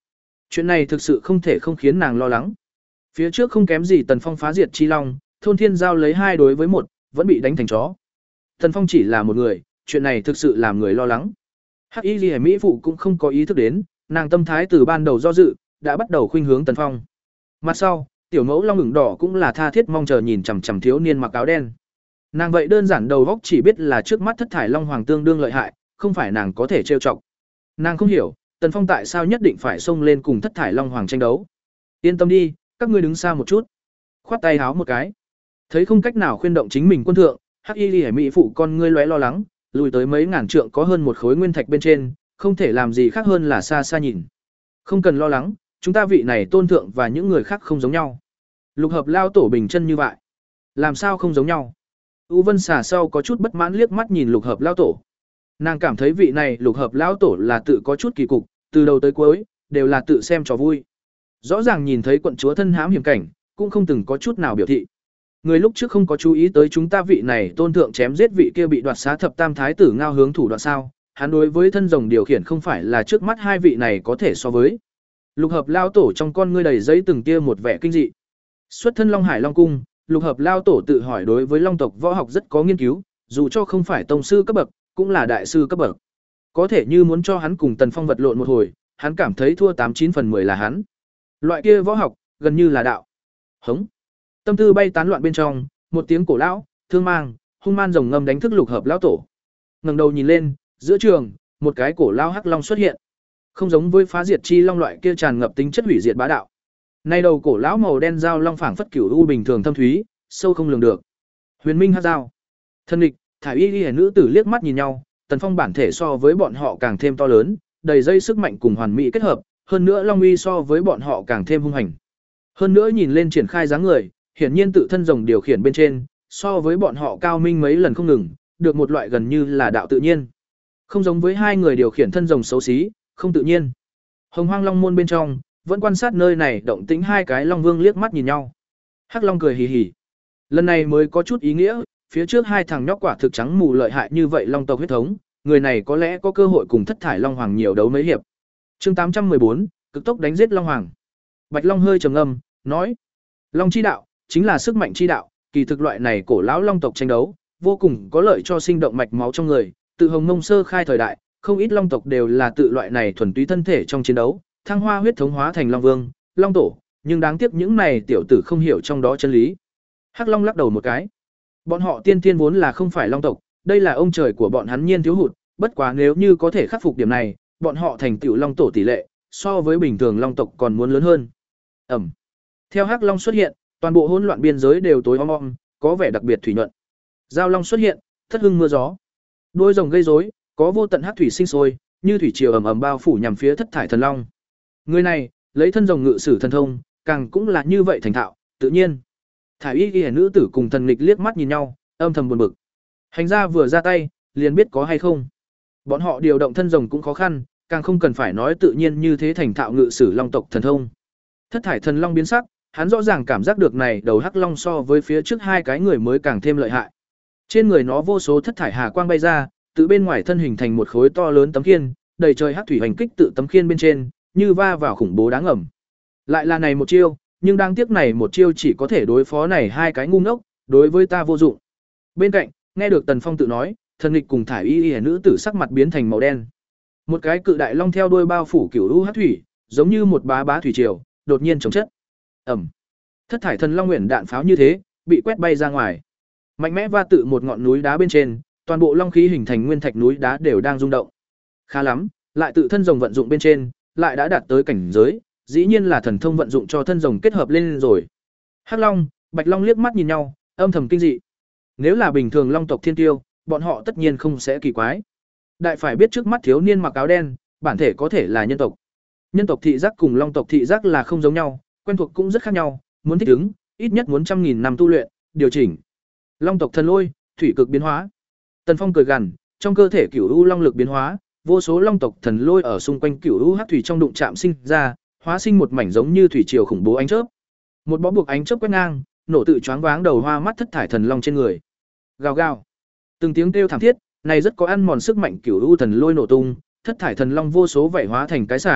Chuyện này thực sự không thể không khiến nàng lo lắng. Phía trước không kém gì Tần Phong phá diệt chi long, thôn thiên giao lấy hai đối với một, vẫn bị đánh thành chó. Tần Phong chỉ là một người, chuyện này thực sự làm người lo lắng. Hắc Y Liễu mỹ phụ cũng không có ý thức đến, nàng tâm thái từ ban đầu do dự, đã bắt đầu khuynh hướng Tần Phong. Mặt sau, tiểu mẫu long ửng đỏ cũng là tha thiết mong chờ nhìn chằm chằm thiếu niên mặc áo đen. Nàng vậy đơn giản đầu óc chỉ biết là trước mắt thất thải long hoàng tương đương lợi hại, không phải nàng có thể trêu chọc. Nàng không hiểu, Tần Phong tại sao nhất định phải xông lên cùng thất thải long hoàng tranh đấu. Yên tâm đi, các ngươi đứng xa một chút. Khoát tay háo một cái. Thấy không cách nào khuyên động chính mình quân thượng, Hắc Y Liễu mỹ phụ con ngươi lóe lo lắng, lùi tới mấy ngàn trượng có hơn một khối nguyên thạch bên trên, không thể làm gì khác hơn là xa xa nhìn. Không cần lo lắng, chúng ta vị này tôn thượng và những người khác không giống nhau. Lục hợp lao tổ bình chân như vậy. Làm sao không giống nhau? U Vân xà sau có chút bất mãn liếc mắt nhìn lục hợp lao tổ. Nàng cảm thấy vị này lục hợp lao tổ là tự có chút kỳ cục, từ đầu tới cuối, đều là tự xem trò vui. Rõ ràng nhìn thấy quận chúa thân hãm hiểm cảnh, cũng không từng có chút nào biểu thị. Người lúc trước không có chú ý tới chúng ta vị này tôn thượng chém giết vị kia bị đoạt xá thập tam thái tử ngao hướng thủ đoạn sao, hắn đối với thân rồng điều khiển không phải là trước mắt hai vị này có thể so với. Lục hợp lao tổ trong con ngươi đầy giấy từng tia một vẻ kinh dị. Xuất thân Long Hải Long cung, lục hợp lao tổ tự hỏi đối với long tộc võ học rất có nghiên cứu, dù cho không phải tông sư cấp bậc, cũng là đại sư cấp bậc. Có thể như muốn cho hắn cùng Tần Phong vật lộn một hồi, hắn cảm thấy thua tám chín phần mười là hắn. Loại kia võ học, gần như là đạo. Hống. Tâm tư bay tán loạn bên trong, một tiếng cổ lão, thương mang, hung man rồng ngâm đánh thức lục hợp lão tổ. Ngẩng đầu nhìn lên, giữa trường, một cái cổ lão hắc long xuất hiện. Không giống với phá diệt chi long loại kia tràn ngập tính chất hủy diệt bá đạo. Nay đầu cổ lão màu đen dao long phảng phất cửu u bình thường thâm thúy, sâu không lường được. Huyền Minh hắc dao. Thân địch, thải y y nữ tử liếc mắt nhìn nhau, Tần Phong bản thể so với bọn họ càng thêm to lớn, đầy dây sức mạnh cùng hoàn mỹ kết hợp, hơn nữa long uy so với bọn họ càng thêm hung hành. Hơn nữa nhìn lên triển khai dáng người, hiển nhiên tự thân rồng điều khiển bên trên, so với bọn họ cao minh mấy lần không ngừng, được một loại gần như là đạo tự nhiên. Không giống với hai người điều khiển thân rồng xấu xí, không tự nhiên. Hồng Hoang Long môn bên trong, vẫn quan sát nơi này động tĩnh hai cái long vương liếc mắt nhìn nhau. Hắc Long cười hì hì. Lần này mới có chút ý nghĩa, phía trước hai thằng nhóc quả thực trắng mù lợi hại như vậy long tộc huyết thống, người này có lẽ có cơ hội cùng thất thải long hoàng nhiều đấu mấy hiệp. Chương tám trăm mười bốn, cực tốc đánh giết long hoàng. Bạch Long hơi trầm ngâm, nói: Long chi đạo chính là sức mạnh chi đạo, kỳ thực loại này cổ lão long tộc tranh đấu, vô cùng có lợi cho sinh động mạch máu trong người, tự Hồng Mông sơ khai thời đại, không ít long tộc đều là tự loại này thuần túy thân thể trong chiến đấu, thăng hoa huyết thống hóa thành long vương, long tổ, nhưng đáng tiếc những này tiểu tử không hiểu trong đó chân lý. Hắc Long lắc đầu một cái. Bọn họ tiên tiên vốn là không phải long tộc, đây là ông trời của bọn hắn nhiên thiếu hụt, bất quá nếu như có thể khắc phục điểm này, bọn họ thành tựu long tổ tỷ lệ, so với bình thường long tộc còn muốn lớn hơn. Ẩm. Theo Hắc Long xuất hiện, toàn bộ hỗn loạn biên giới đều tối om om, có vẻ đặc biệt thủy nhuận. Giao Long xuất hiện, thất hưng mưa gió. Đôi rồng gây rối, có vô tận hắc thủy sinh sôi, như thủy triều ầm ầm bao phủ nhằm phía thất thải thần long. Người này, lấy thân rồng ngự sử thần thông, càng cũng là như vậy thành thạo, tự nhiên. Thải y y nữ tử cùng thần nghịch liếc mắt nhìn nhau, âm thầm buồn bực. Hành gia vừa ra tay, liền biết có hay không. Bọn họ điều động thân rồng cũng khó khăn, càng không cần phải nói tự nhiên như thế thành thạo ngự sử long tộc thần thông. Thất thải thần long biến sắc, hắn rõ ràng cảm giác được này đầu hắc long so với phía trước hai cái người mới càng thêm lợi hại. Trên người nó vô số thất thải hà quang bay ra, từ bên ngoài thân hình thành một khối to lớn tấm khiên, đầy trời hắc thủy hành kích tự tấm khiên bên trên, như va vào khủng bố đáng ẩm. Lại là này một chiêu, nhưng đáng tiếc này một chiêu chỉ có thể đối phó này hai cái ngu ngốc, đối với ta vô dụng. Bên cạnh, nghe được Tần Phong tự nói, thần nghịch cùng thải y y nữ tử sắc mặt biến thành màu đen. Một cái cự đại long theo đuôi bao phủ cửu u hắc thủy, giống như một bá bá thủy triều, đột nhiên chống chất. Ẩm. Thất thải thần long nguyện đạn pháo như thế, bị quét bay ra ngoài. Mạnh mẽ va tự một ngọn núi đá bên trên, toàn bộ long khí hình thành nguyên thạch núi đá đều đang rung động. Khá lắm, lại tự thân rồng vận dụng bên trên, lại đã đạt tới cảnh giới, dĩ nhiên là thần thông vận dụng cho thân rồng kết hợp lên rồi. Hắc Long, Bạch Long liếc mắt nhìn nhau, âm thầm kinh dị. Nếu là bình thường long tộc thiên tiêu, bọn họ tất nhiên không sẽ kỳ quái. Đại phải biết trước mắt thiếu niên mặc áo đen, bản thể có thể là nhân tộc. Nhân tộc thị giác cùng long tộc thị giác là không giống nhau, quen thuộc cũng rất khác nhau, muốn thích ứng, ít nhất muốn trăm nghìn năm tu luyện, điều chỉnh. Long tộc thần lôi, thủy cực biến hóa. Tần Phong cười gằn, trong cơ thể cửu u long lực biến hóa, vô số long tộc thần lôi ở xung quanh cửu u hắc thủy trong đụng chạm sinh ra, hóa sinh một mảnh giống như thủy triều khủng bố ánh chớp. Một bó buộc ánh chớp quét ngang, nổ tự choáng váng đầu hoa mắt thất thải thần long trên người. Gào gào. Từng tiếng kêu thảm thiết, này rất có ăn mòn sức mạnh cửu u thần lôi nổ tung, thất thải thần long vô số vảy hóa thành cái sàng,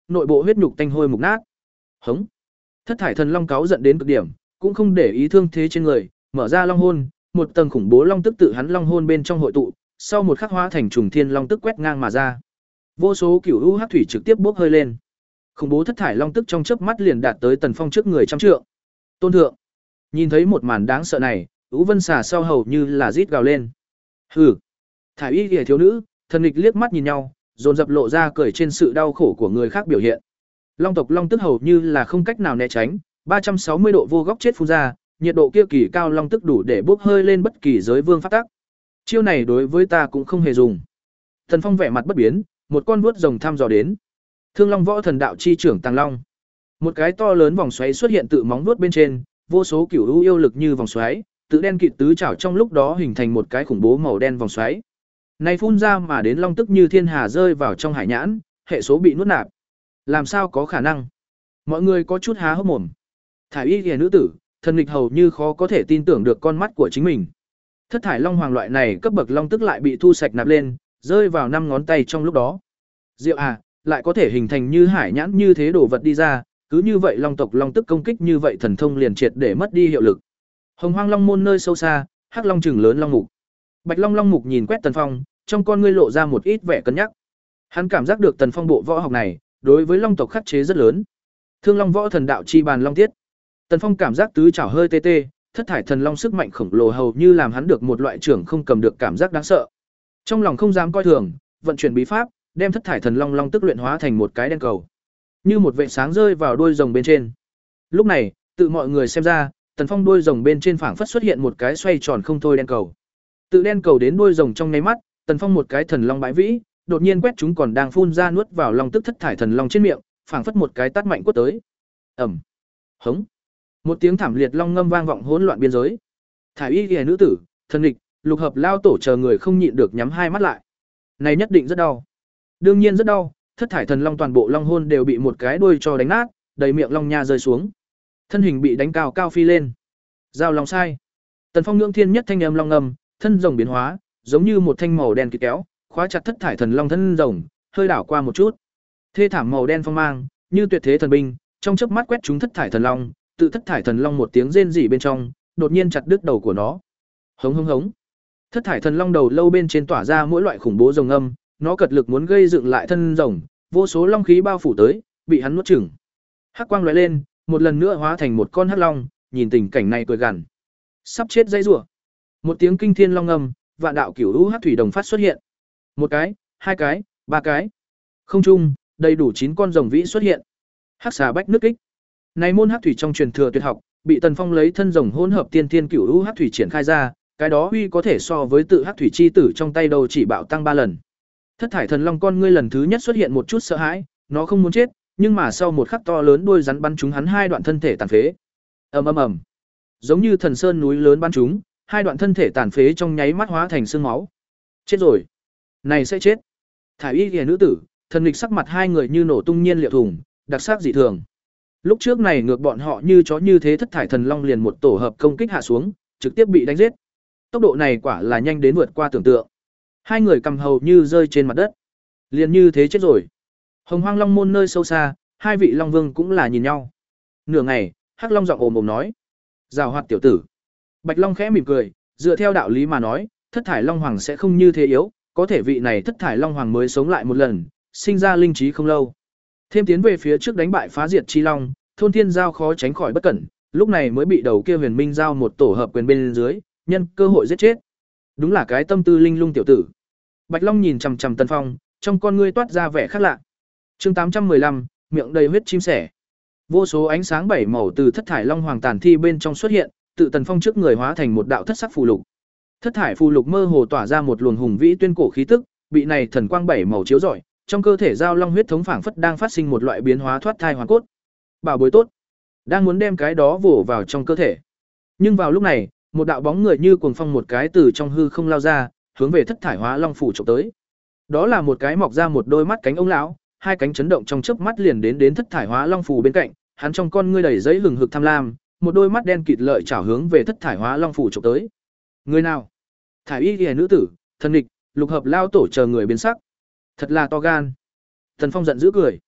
nội bộ huyết nhục tanh hôi mục nát. Hống. Thất thải thần long cáu giận đến cực điểm, cũng không để ý thương thế trên người, mở ra long hôn, một tầng khủng bố long tức tự hắn long hôn bên trong hội tụ, sau một khắc hóa thành trùng thiên long tức quét ngang mà ra. Vô số cửu u hắc thủy trực tiếp bốc hơi lên. Khủng bố thất thải long tức trong chớp mắt liền đạt tới Tần Phong trước người trăm trượng. Tôn thượng, nhìn thấy một màn đáng sợ này, Ú Vân Xà sau hầu như là rít gào lên. Hừ. Thải y liễu thiếu nữ, thần nghịch liếc mắt nhìn nhau, dồn dập lộ ra cười trên sự đau khổ của người khác biểu hiện. Long tộc long tức hầu như là không cách nào né tránh, ba trăm sáu mươi độ vô góc chết phun ra, nhiệt độ kia kỳ cao long tức đủ để bốc hơi lên bất kỳ giới vương pháp tắc. Chiêu này đối với ta cũng không hề dùng. Thần Phong vẻ mặt bất biến, một con vuốt rồng thăm dò đến. Thương Long Võ Thần Đạo chi trưởng Tàng Long. Một cái to lớn vòng xoáy xuất hiện tự móng vuốt bên trên, vô số cửu u yêu lực như vòng xoáy, tự đen kịt tứ chảo trong lúc đó hình thành một cái khủng bố màu đen vòng xoáy. Này phun ra mà đến long tức như thiên hà rơi vào trong hải nhãn, hệ số bị nuốt nạp. Làm sao có khả năng? Mọi người có chút há hốc mồm. Thải y liễu nữ tử, thần nghịch hầu như khó có thể tin tưởng được con mắt của chính mình. Thất thải long hoàng loại này cấp bậc long tức lại bị thu sạch nạp lên, rơi vào năm ngón tay trong lúc đó. Diệu à, lại có thể hình thành như hải nhãn như thế đồ vật đi ra, cứ như vậy long tộc long tức công kích như vậy thần thông liền triệt để mất đi hiệu lực. Hồng Hoang Long môn nơi sâu xa, hắc long trừng lớn long mục. Bạch Long Long mục nhìn quét Tần Phong, trong con ngươi lộ ra một ít vẻ cân nhắc. Hắn cảm giác được Tần Phong bộ võ học này, đối với long tộc khắc chế rất lớn. Thương Long Võ Thần Đạo chi bàn long tiết. Tần Phong cảm giác tứ chảo hơi tê tê, thất thải thần long sức mạnh khổng lồ hầu như làm hắn được một loại trưởng không cầm được cảm giác đáng sợ. Trong lòng không dám coi thường, vận chuyển bí pháp, đem thất thải thần long long tức luyện hóa thành một cái đen cầu, như một vệt sáng rơi vào đuôi rồng bên trên. Lúc này, tự mọi người xem ra, Tần Phong đuôi rồng bên trên phảng phất xuất hiện một cái xoay tròn không thôi đen cầu. Tự đen cầu đến đuôi rồng trong nháy mắt, Tần Phong một cái thần long bãi vĩ, đột nhiên quét chúng còn đang phun ra nuốt vào long tức thất thải thần long trên miệng, phảng phất một cái tát mạnh quất tới. Ầm. Hống. Một tiếng thảm liệt long ngâm vang vọng hỗn loạn biên giới. Thải y liễu nữ tử, thần nghịch, lục hợp lao tổ chờ người không nhịn được nhắm hai mắt lại. Này nhất định rất đau. Đương nhiên rất đau, thất thải thần long toàn bộ long hôn đều bị một cái đuôi cho đánh nát, đầy miệng long nha rơi xuống. Thân hình bị đánh cao cao phi lên. Giao long sai. Tần Phong ngưỡng thiên nhất thanh âm long ngâm, thân rồng biến hóa, giống như một thanh màu đen kịt kéo, khóa chặt thất thải thần long thân rồng, hơi đảo qua một chút. Thê thảm màu đen phong mang, như tuyệt thế thần binh, trong chớp mắt quét trúng thất thải thần long, tự thất thải thần long một tiếng rên rỉ bên trong, đột nhiên chặt đứt đầu của nó. Hống hống hống. Thất thải thần long đầu lâu bên trên tỏa ra mỗi loại khủng bố rồng âm, nó cật lực muốn gây dựng lại thân rồng, vô số long khí bao phủ tới, bị hắn nuốt chửng. Hắc quang lóe lên, một lần nữa hóa thành một con hắc long, nhìn tình cảnh này cười gằn. Sắp chết dây rủa. Một tiếng kinh thiên long ngâm, vạn đạo cửu u hắc thủy đồng phát xuất hiện. Một cái, hai cái, ba cái. Không trung, đầy đủ chín con rồng vĩ xuất hiện. Hắc xà bách nước kích. Này môn hắc thủy trong truyền thừa tuyệt học, bị Tần Phong lấy thân rồng hỗn hợp tiên tiên cửu u hắc thủy triển khai ra, cái đó huy có thể so với tự hắc thủy chi tử trong tay đầu chỉ bạo tăng ba lần. Thất thải thần long con ngươi lần thứ nhất xuất hiện một chút sợ hãi, nó không muốn chết, nhưng mà sau một khắc to lớn đuôi rắn bắn trúng hắn hai đoạn thân thể tàn phế. Ầm ầm ầm. Giống như thần sơn núi lớn bắn trúng, hai đoạn thân thể tàn phế trong nháy mắt hóa thành xương máu. Chết rồi. Này sẽ chết. Thải y liễu nữ tử, thần nghịch sắc mặt hai người như nổ tung nhiên liệu thùng, đặc sắc dị thường. Lúc trước này ngược bọn họ như chó như thế thất thải thần long liền một tổ hợp công kích hạ xuống, trực tiếp bị đánh giết. Tốc độ này quả là nhanh đến vượt qua tưởng tượng. Hai người cầm hầu như rơi trên mặt đất. Liền như thế chết rồi. Hồng Hoang Long môn nơi sâu xa, hai vị long vương cũng là nhìn nhau. Nửa ngày, Hắc Long giọng ồm ồm nói: "Giảo hoạt tiểu tử." Bạch Long khẽ mỉm cười, dựa theo đạo lý mà nói, thất thải long hoàng sẽ không như thế yếu, có thể vị này thất thải long hoàng mới sống lại một lần, sinh ra linh trí không lâu. Thêm tiến về phía trước đánh bại phá diệt chi long, thôn thiên giao khó tránh khỏi bất cẩn, lúc này mới bị đầu kia huyền minh giao một tổ hợp quyền bên dưới, nhân cơ hội giết chết. Đúng là cái tâm tư linh lung tiểu tử. Bạch Long nhìn chằm chằm Tần Phong, trong con ngươi toát ra vẻ khác lạ. Chương tám trăm mười lăm, miệng đầy huyết chim sẻ. Vô số ánh sáng bảy màu từ thất thải long hoàng tàn thi bên trong xuất hiện, tự Tần Phong trước người hóa thành một đạo thất sắc phù lục. Thất thải phù lục mơ hồ tỏa ra một luồng hùng vĩ tuyên cổ khí tức, bị này thần quang bảy màu chiếu rọi, trong cơ thể giao long huyết thống phảng phất đang phát sinh một loại biến hóa thoát thai hoàn cốt. Bảo bối tốt, đang muốn đem cái đó vồ vào trong cơ thể. Nhưng vào lúc này, một đạo bóng người như cuồng phong một cái từ trong hư không lao ra, hướng về thất thải hóa long phủ chụp tới. Đó là một cái mọc ra một đôi mắt cánh ông lão, hai cánh chấn động trong chớp mắt liền đến đến thất thải hóa long phủ bên cạnh, hắn trong con ngươi đầy giấy hừng hực tham lam, một đôi mắt đen kịt lợi chảo hướng về thất thải hóa long phủ chụp tới. Người nào? Thải y liễu nữ tử, thần nghịch, lục hợp lao tổ chờ người biến sắc. Thật là to gan. Thần Phong giận dữ cười.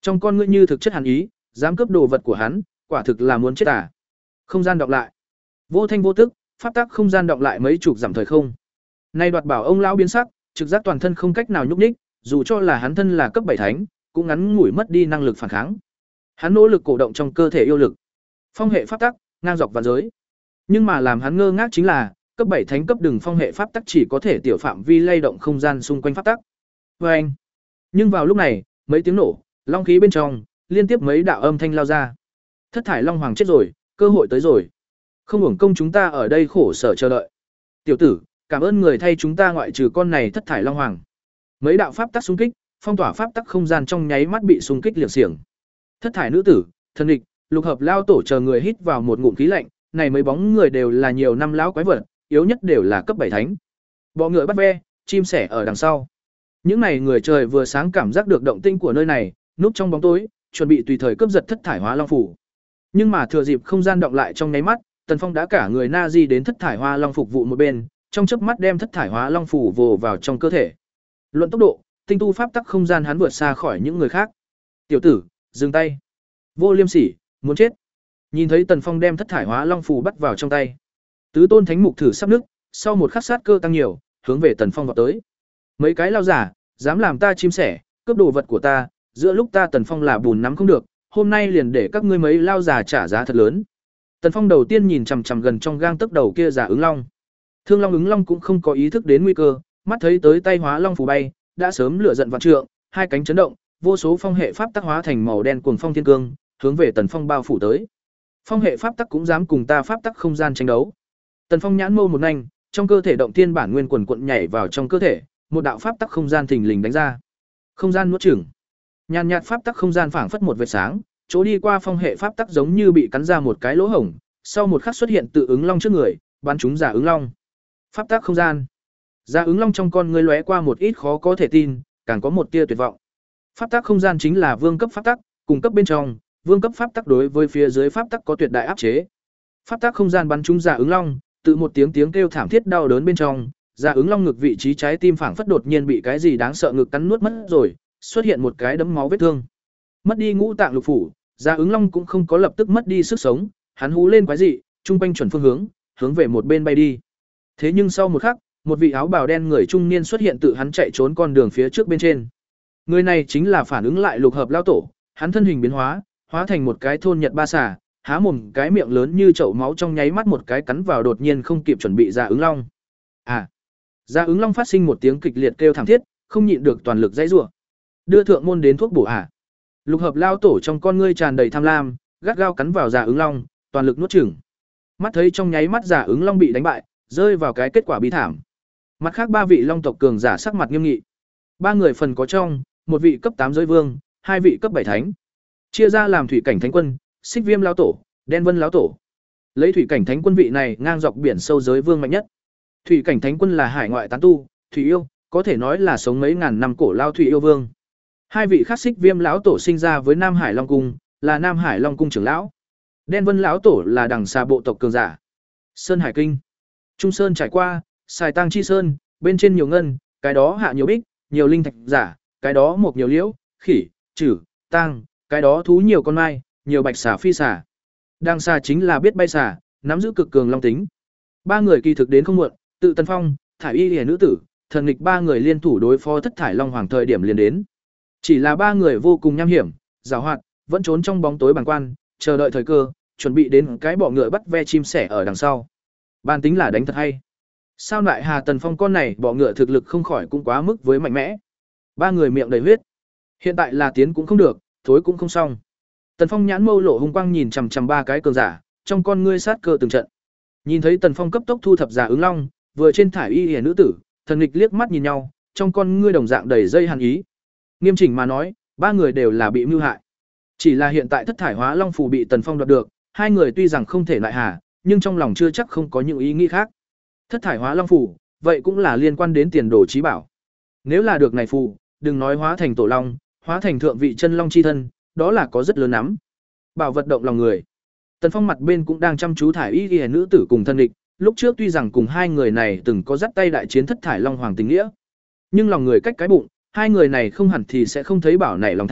Trong con ngươi như thực chất hàn ý, dám cướp đồ vật của hắn, quả thực là muốn chết à. Không gian đọc lại. Vô thanh vô tức, pháp tắc không gian đọc lại mấy chục dặm thời không. Nay đoạt bảo ông lão biến sắc, trực giác toàn thân không cách nào nhúc nhích, dù cho là hắn thân là cấp bảy thánh, cũng ngắn ngủi mất đi năng lực phản kháng. Hắn nỗ lực cổ động trong cơ thể yêu lực. Phong hệ pháp tắc, ngang dọc vạn giới. Nhưng mà làm hắn ngơ ngác chính là, cấp bảy thánh cấp đường phong hệ pháp tắc chỉ có thể tiểu phạm vi lay động không gian xung quanh pháp tắc. Oeng. Nhưng vào lúc này, mấy tiếng nổ, long khí bên trong, liên tiếp mấy đạo âm thanh lao ra. Thất thải long hoàng chết rồi, cơ hội tới rồi. Không hưởng công chúng ta ở đây khổ sở chờ đợi. Tiểu tử, cảm ơn người thay chúng ta ngoại trừ con này thất thải long hoàng. Mấy đạo pháp tắc xung kích, phong tỏa pháp tắc không gian trong nháy mắt bị xung kích liệt xiềng. Thất thải nữ tử, thần địch, lục hợp lao tổ chờ người hít vào một ngụm khí lạnh, này mấy bóng người đều là nhiều năm lão quái vật, yếu nhất đều là cấp bảy thánh. Bọ ngựa bắt ve, chim sẻ ở đằng sau. Những này người trời vừa sáng cảm giác được động tĩnh của nơi này, núp trong bóng tối, chuẩn bị tùy thời cướp giật thất thải hóa long phủ. Nhưng mà thừa dịp không gian động lại trong nháy mắt, Tần Phong đã cả người na di đến thất thải hóa long phục vụ một bên, trong chớp mắt đem thất thải hóa long phủ vồ vào trong cơ thể. Luận tốc độ, tinh tu pháp tắc không gian hắn vượt xa khỏi những người khác. Tiểu tử, dừng tay. Vô liêm sỉ, muốn chết. Nhìn thấy Tần Phong đem thất thải hóa long phù bắt vào trong tay, tứ tôn thánh mục thử sắp nứt, sau một khắc sát cơ tăng nhiều, hướng về Tần Phong vọt tới. Mấy cái lao giả, dám làm ta chim sẻ, cướp đồ vật của ta, giữa lúc ta Tần Phong là bùn nắm không được, hôm nay liền để các ngươi mấy lao giả trả giá thật lớn. Tần Phong đầu tiên nhìn chằm chằm gần trong gang tấc đầu kia giả ứng long. Thương Long ứng long cũng không có ý thức đến nguy cơ, mắt thấy tới tay hóa long phù bay, đã sớm lửa giận vạn trượng, hai cánh chấn động, vô số phong hệ pháp tắc hóa thành màu đen cuồng phong thiên cương, hướng về Tần Phong bao phủ tới. Phong hệ pháp tắc cũng dám cùng ta pháp tắc không gian tranh đấu. Tần Phong nhãn mâu một nhanh, trong cơ thể động tiên bản nguyên quần quận nhảy vào trong cơ thể, một đạo pháp tắc không gian thình lình đánh ra. Không gian nuốt chửng. Nhàn nhạt pháp tắc không gian phảng phất một vệt sáng, chỗ đi qua phong hệ pháp tắc giống như bị cắn ra một cái lỗ hổng, sau một khắc xuất hiện tự ứng long trước người, bắn chúng giả ứng long. Pháp tắc không gian. Giả ứng long trong con ngươi lóe qua một ít khó có thể tin, càng có một tia tuyệt vọng. Pháp tắc không gian chính là vương cấp pháp tắc, cùng cấp bên trong, vương cấp pháp tắc đối với phía dưới pháp tắc có tuyệt đại áp chế. Pháp tắc không gian bắn trúng giả ứng long, tự một tiếng tiếng kêu thảm thiết đau đớn bên trong, giả ứng long ngực vị trí trái tim phảng phất đột nhiên bị cái gì đáng sợ ngực cắn nuốt mất rồi, xuất hiện một cái đấm máu vết thương. Mất đi ngũ tạng lục phủ, giả ứng long cũng không có lập tức mất đi sức sống, hắn hú lên quái dị, trung quanh chuẩn phương hướng, hướng về một bên bay đi. Thế nhưng sau một khắc, một vị áo bào đen người trung niên xuất hiện tự hắn chạy trốn con đường phía trước bên trên. Người này chính là phản ứng lại lục hợp lao tổ, hắn thân hình biến hóa, hóa thành một cái thôn nhật ba xà, há mồm cái miệng lớn như chậu máu trong nháy mắt một cái cắn vào đột nhiên không kịp chuẩn bị giả ứng long. À. Giả ứng long phát sinh một tiếng kịch liệt kêu thảm thiết, không nhịn được toàn lực dãy rủa. Đưa thượng môn đến thuốc bổ à? Lục hợp lao tổ trong con ngươi tràn đầy tham lam, gắt gao cắn vào giả ứng long, toàn lực nuốt chửng. Mắt thấy trong nháy mắt giả ứng long bị đánh bại, rơi vào cái kết quả bi thảm. Mặt khác ba vị long tộc cường giả sắc mặt nghiêm nghị. Ba người phần có trong, một vị cấp tám giới vương, hai vị cấp bảy thánh. Chia ra làm thủy cảnh thánh quân, Xích Viêm lão tổ, Đen Vân lão tổ. Lấy thủy cảnh thánh quân vị này ngang dọc biển sâu giới vương mạnh nhất. Thủy cảnh thánh quân là hải ngoại tán tu, thủy yêu, có thể nói là sống mấy ngàn năm cổ lao thủy yêu vương. Hai vị khác Xích Viêm lão tổ sinh ra với Nam Hải Long cung, là Nam Hải Long cung trưởng lão. Đen Vân lão tổ là đằng xà bộ tộc cường giả. Sơn Hải kinh. Trung sơn trải qua, xài tăng chi sơn, bên trên nhiều ngân, cái đó hạ nhiều bích, nhiều linh thạch giả, cái đó một nhiều liễu, khỉ, trừ, tang, cái đó thú nhiều con mai, nhiều bạch xà phi xà. Đằng xà chính là biết bay xà, nắm giữ cực cường long tính. Ba người kỳ thực đến không muộn, tự Tần Phong, thải y liễu nữ tử, thần nghịch ba người liên thủ đối phó thất thải long hoàng thời điểm liền đến. Chỉ là ba người vô cùng nham hiểm, giàu hoạt, vẫn trốn trong bóng tối bàng quan, chờ đợi thời cơ, chuẩn bị đến cái bọ ngựa bắt ve chim sẻ ở đằng sau. Ban tính là đánh thật hay. Sao lại Hà Tần Phong con này bọ ngựa thực lực không khỏi cũng quá mức với mạnh mẽ. Ba người miệng đầy huyết. Hiện tại là tiến cũng không được, thối cũng không xong. Tần Phong nhãn mâu lộ hung quang nhìn chằm chằm ba cái cường giả, trong con ngươi sát cơ từng trận. Nhìn thấy Tần Phong cấp tốc thu thập giả ứng long, vừa trên thải y liễu nữ tử, thần nghịch liếc mắt nhìn nhau, trong con ngươi đồng dạng đầy dây hàn ý. Nghiêm chỉnh mà nói, ba người đều là bị mưu hại. Chỉ là hiện tại thất thải hóa long phù bị Tần Phong đoạt được, hai người tuy rằng không thể lại hà, nhưng trong lòng chưa chắc không có những ý nghĩ khác. Thất thải hóa long phù, vậy cũng là liên quan đến tiền đồ chí bảo. Nếu là được này phù, đừng nói hóa thành tổ long, hóa thành thượng vị chân long chi thân, đó là có rất lớn lắm. Bảo vật động lòng người. Tần Phong mặt bên cũng đang chăm chú thải y y nữ tử cùng thân địch, lúc trước tuy rằng cùng hai người này từng có dắt tay đại chiến thất thải long hoàng tình nghĩa, nhưng lòng người cách cái bụng, hai người này không hẳn thì sẽ không thấy bảo này lòng tham,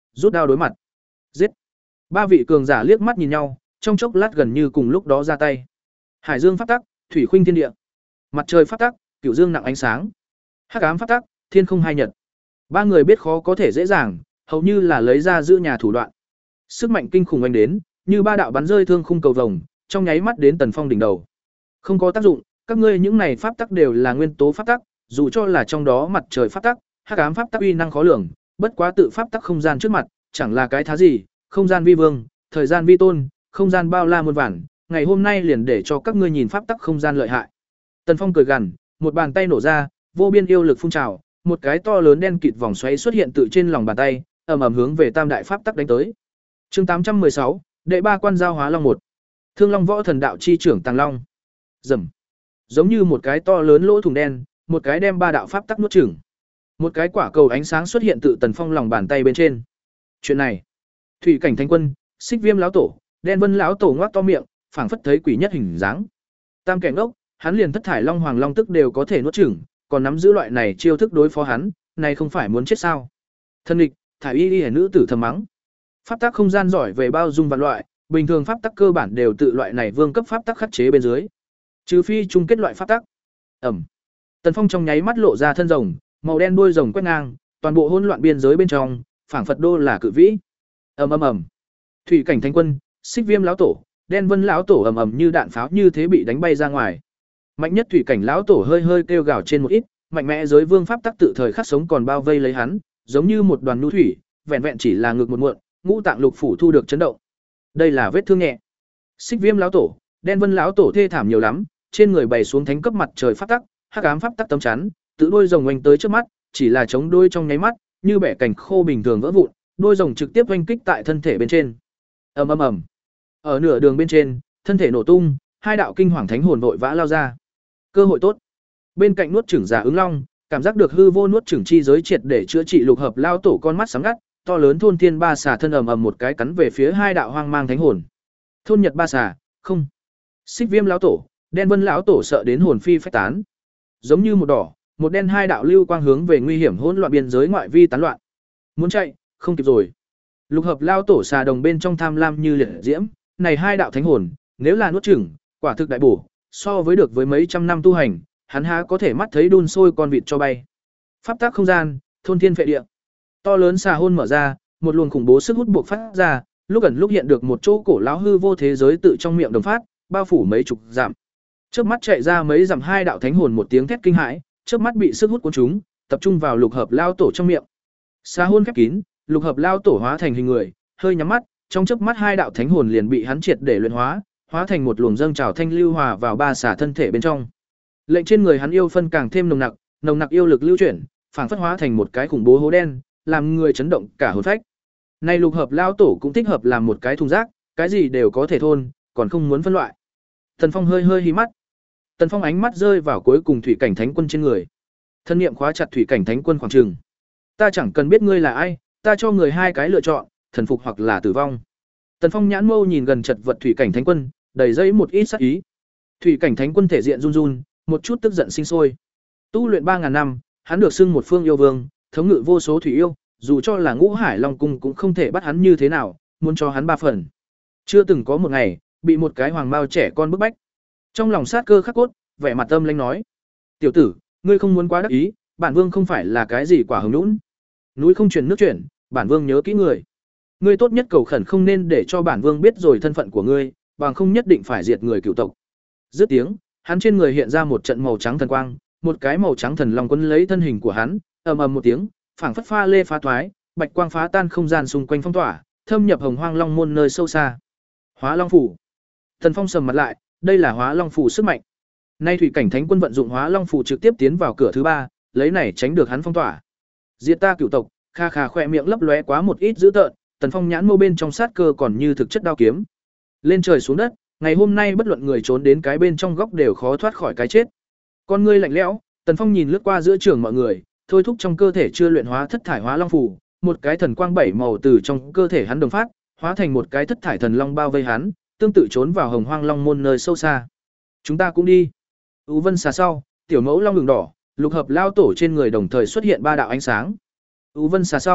rút đao đối mặt. Giết! Ba vị cường giả liếc mắt nhìn nhau, trong chốc lát gần như cùng lúc đó ra tay. Hải dương pháp tắc, thủy khuynh thiên địa. Mặt trời pháp tắc, cửu dương nặng ánh sáng. Hắc ám pháp tắc, thiên không hai nhật. Ba người biết khó có thể dễ dàng, hầu như là lấy ra giữ nhà thủ đoạn. Sức mạnh kinh khủng oanh đến, như ba đạo bắn rơi thương khung cầu vồng, trong nháy mắt đến Tần Phong đỉnh đầu. Không có tác dụng, các ngươi những này pháp tắc đều là nguyên tố pháp tắc, dù cho là trong đó mặt trời pháp tắc, hắc ám pháp tắc uy năng khó lường, bất quá tự pháp tắc không gian trước mặt, chẳng là cái thá gì, không gian vi vương, thời gian vi tôn, không gian bao la muôn vàn, ngày hôm nay liền để cho các ngươi nhìn pháp tắc không gian lợi hại. Tần Phong cười gằn, một bàn tay nổ ra, vô biên yêu lực phun trào, một cái to lớn đen kịt vòng xoáy xuất hiện tự trên lòng bàn tay, ầm ầm hướng về Tam đại pháp tắc đánh tới. Chương tám trăm mười sáu, đệ ba quan giao hóa long một. Thương Long Võ Thần Đạo chi trưởng Tàng Long. Rầm. Giống như một cái to lớn lỗ thủng đen, một cái đem ba đạo pháp tắc nuốt chửng. Một cái quả cầu ánh sáng xuất hiện tự Tần Phong lòng bàn tay bên trên. Chuyện này, Thủy Cảnh Thánh Quân, Xích Viêm lão tổ, Đen Vân lão tổ ngoác to miệng, phảng phất thấy quỷ nhất hình dáng. Tam kẻ ngốc, hắn liền thất thải long hoàng long tức đều có thể nuốt chửng, còn nắm giữ loại này chiêu thức đối phó hắn, này không phải muốn chết sao? Thân địch, thải y y nữ tử thầm mắng. Pháp tắc không gian giỏi về bao dung vạn loại, bình thường pháp tắc cơ bản đều tự loại này vương cấp pháp tắc khắc chế bên dưới. Trừ phi chung kết loại pháp tắc. Ẩm. Tần Phong trong nháy mắt lộ ra thân rồng, màu đen đuôi rồng quét ngang, toàn bộ hỗn loạn biên giới bên trong, phảng phật đô là cự vĩ. Ầm ầm ầm. Thủy Cảnh Thánh Quân, Xích Viêm lão tổ, Đen Vân lão tổ ầm ầm như đạn pháo như thế bị đánh bay ra ngoài. Mạnh nhất Thủy Cảnh lão tổ hơi hơi kêu gào trên một ít, mạnh mẽ giới vương pháp tắc tự thời khắc sống còn bao vây lấy hắn, giống như một đoàn nu thủy, vẹn vẹn chỉ là ngực một muộn, ngũ tạng lục phủ thu được chấn động. Đây là vết thương nhẹ. Xích Viêm lão tổ, Đen Vân lão tổ thê thảm nhiều lắm, trên người bày xuống thánh cấp mặt trời pháp tắc, hắc ám pháp tắc tấm chắn, tự đôi rồng oanh tới trước mắt, chỉ là chống đôi trong nháy mắt, như bẻ cành khô bình thường vỡ vụn, đôi rồng trực tiếp oanh kích tại thân thể bên trên. Ầm ầm ầm. Ở nửa đường bên trên, thân thể nổ tung, hai đạo kinh hoàng thánh hồn vội vã lao ra. Cơ hội tốt. Bên cạnh nuốt chửng giả ứng long, cảm giác được hư vô nuốt chửng chi giới triệt để chữa trị lục hợp lao tổ con mắt sáng ngắt, to lớn thôn thiên ba xà thân ầm ầm một cái cắn về phía hai đạo hoang mang thánh hồn. Thôn nhật ba xà, không. Xích Viêm lão tổ, Đen Vân lão tổ sợ đến hồn phi phách tán. Giống như một đỏ, một đen hai đạo lưu quang hướng về nguy hiểm hỗn loạn biên giới ngoại vi tán loạn. Muốn chạy, không kịp rồi. Lục hợp lao tổ xà đồng bên trong tham lam như liệt diễm, này hai đạo thánh hồn, nếu là nuốt chửng, quả thực đại bổ, so với được với mấy trăm năm tu hành, hắn há có thể mắt thấy đun sôi con vịt cho bay. Pháp tắc không gian, thôn thiên phệ địa. To lớn xà hôn mở ra, một luồng khủng bố sức hút buộc phát ra, lúc ẩn lúc hiện được một chỗ cổ lão hư vô thế giới tự trong miệng đồng phát, bao phủ mấy chục dặm. Chớp mắt chạy ra mấy dặm hai đạo thánh hồn một tiếng thét kinh hãi, chớp mắt bị sức hút cuốn chúng, tập trung vào lục hợp lao tổ trong miệng. Xà hôn khép kín, lục hợp lao tổ hóa thành hình người, hơi nhắm mắt, trong chớp mắt hai đạo thánh hồn liền bị hắn triệt để luyện hóa, hóa thành một luồng dâng trào thanh lưu hòa vào ba xà thân thể bên trong. Lệnh trên người hắn yêu phân càng thêm nồng nặc, nồng nặc yêu lực lưu chuyển, phảng phất hóa thành một cái khủng bố hố đen, làm người chấn động cả hồn phách. Này lục hợp lao tổ cũng thích hợp làm một cái thùng rác, cái gì đều có thể thôn, còn không muốn phân loại. Tần Phong hơi hơi hí mắt. Tần Phong ánh mắt rơi vào cuối cùng Thủy Cảnh Thánh Quân trên người. Thân niệm khóa chặt Thủy Cảnh Thánh Quân khoảng trường. Ta chẳng cần biết ngươi là ai, ta cho người hai cái lựa chọn, thần phục hoặc là tử vong. Tần Phong nhãn mâu nhìn gần chật vật Thủy Cảnh Thánh Quân, đầy dẫy một ít sát ý. Thủy Cảnh Thánh Quân thể diện run run, một chút tức giận sinh sôi. Tu luyện ba ngàn năm, hắn được xưng một phương yêu vương, thống ngự vô số thủy yêu, dù cho là Ngũ Hải Long cung cũng không thể bắt hắn như thế nào, muốn cho hắn ba phần. Chưa từng có một ngày bị một cái hoàng mao trẻ con bức bách. Trong lòng sát cơ khắc cốt, vẻ mặt âm lãnh nói: "Tiểu tử, ngươi không muốn quá đắc ý, bản vương không phải là cái gì quả hứng nhũn. Núi không chuyển nước chuyển, bản vương nhớ kỹ người. Ngươi tốt nhất cầu khẩn không nên để cho bản vương biết rồi thân phận của ngươi, bằng không nhất định phải diệt người cửu tộc." Dứt tiếng, hắn trên người hiện ra một trận màu trắng thần quang, một cái màu trắng thần long quấn lấy thân hình của hắn, ầm ầm một tiếng, phảng phất pha lê phá thoái, bạch quang phá tan không gian xung quanh phong tỏa, thâm nhập Hồng Hoang Long môn nơi sâu xa. Hóa Long phủ. Thần Phong sầm mặt lại, đây là Hóa Long phủ sức mạnh. Nay Thủy Cảnh Thánh Quân vận dụng Hóa Long phủ trực tiếp tiến vào cửa thứ ba, lấy này tránh được hắn phong tỏa. Diệt ta cửu tộc, kha kha khỏe miệng lấp lóe quá một ít dữ tợn, Tần Phong nhãn mâu bên trong sát cơ còn như thực chất đao kiếm. Lên trời xuống đất, ngày hôm nay bất luận người trốn đến cái bên trong góc đều khó thoát khỏi cái chết. Con ngươi lạnh lẽo, Tần Phong nhìn lướt qua giữa trường mọi người, thôi thúc trong cơ thể chưa luyện hóa thất thải Hóa Long phủ, một cái thần quang bảy màu từ trong cơ thể hắn đồng phát, hóa thành một cái thất thải thần long bao vây hắn, tương tự trốn vào Hồng Hoang Long môn nơi sâu xa. Chúng ta cũng đi. U Vân xà sau, tiểu mẫu long đường đỏ, lục hợp lao tổ trên người đồng thời xuất hiện ba đạo ánh sáng. U Vân xà sau,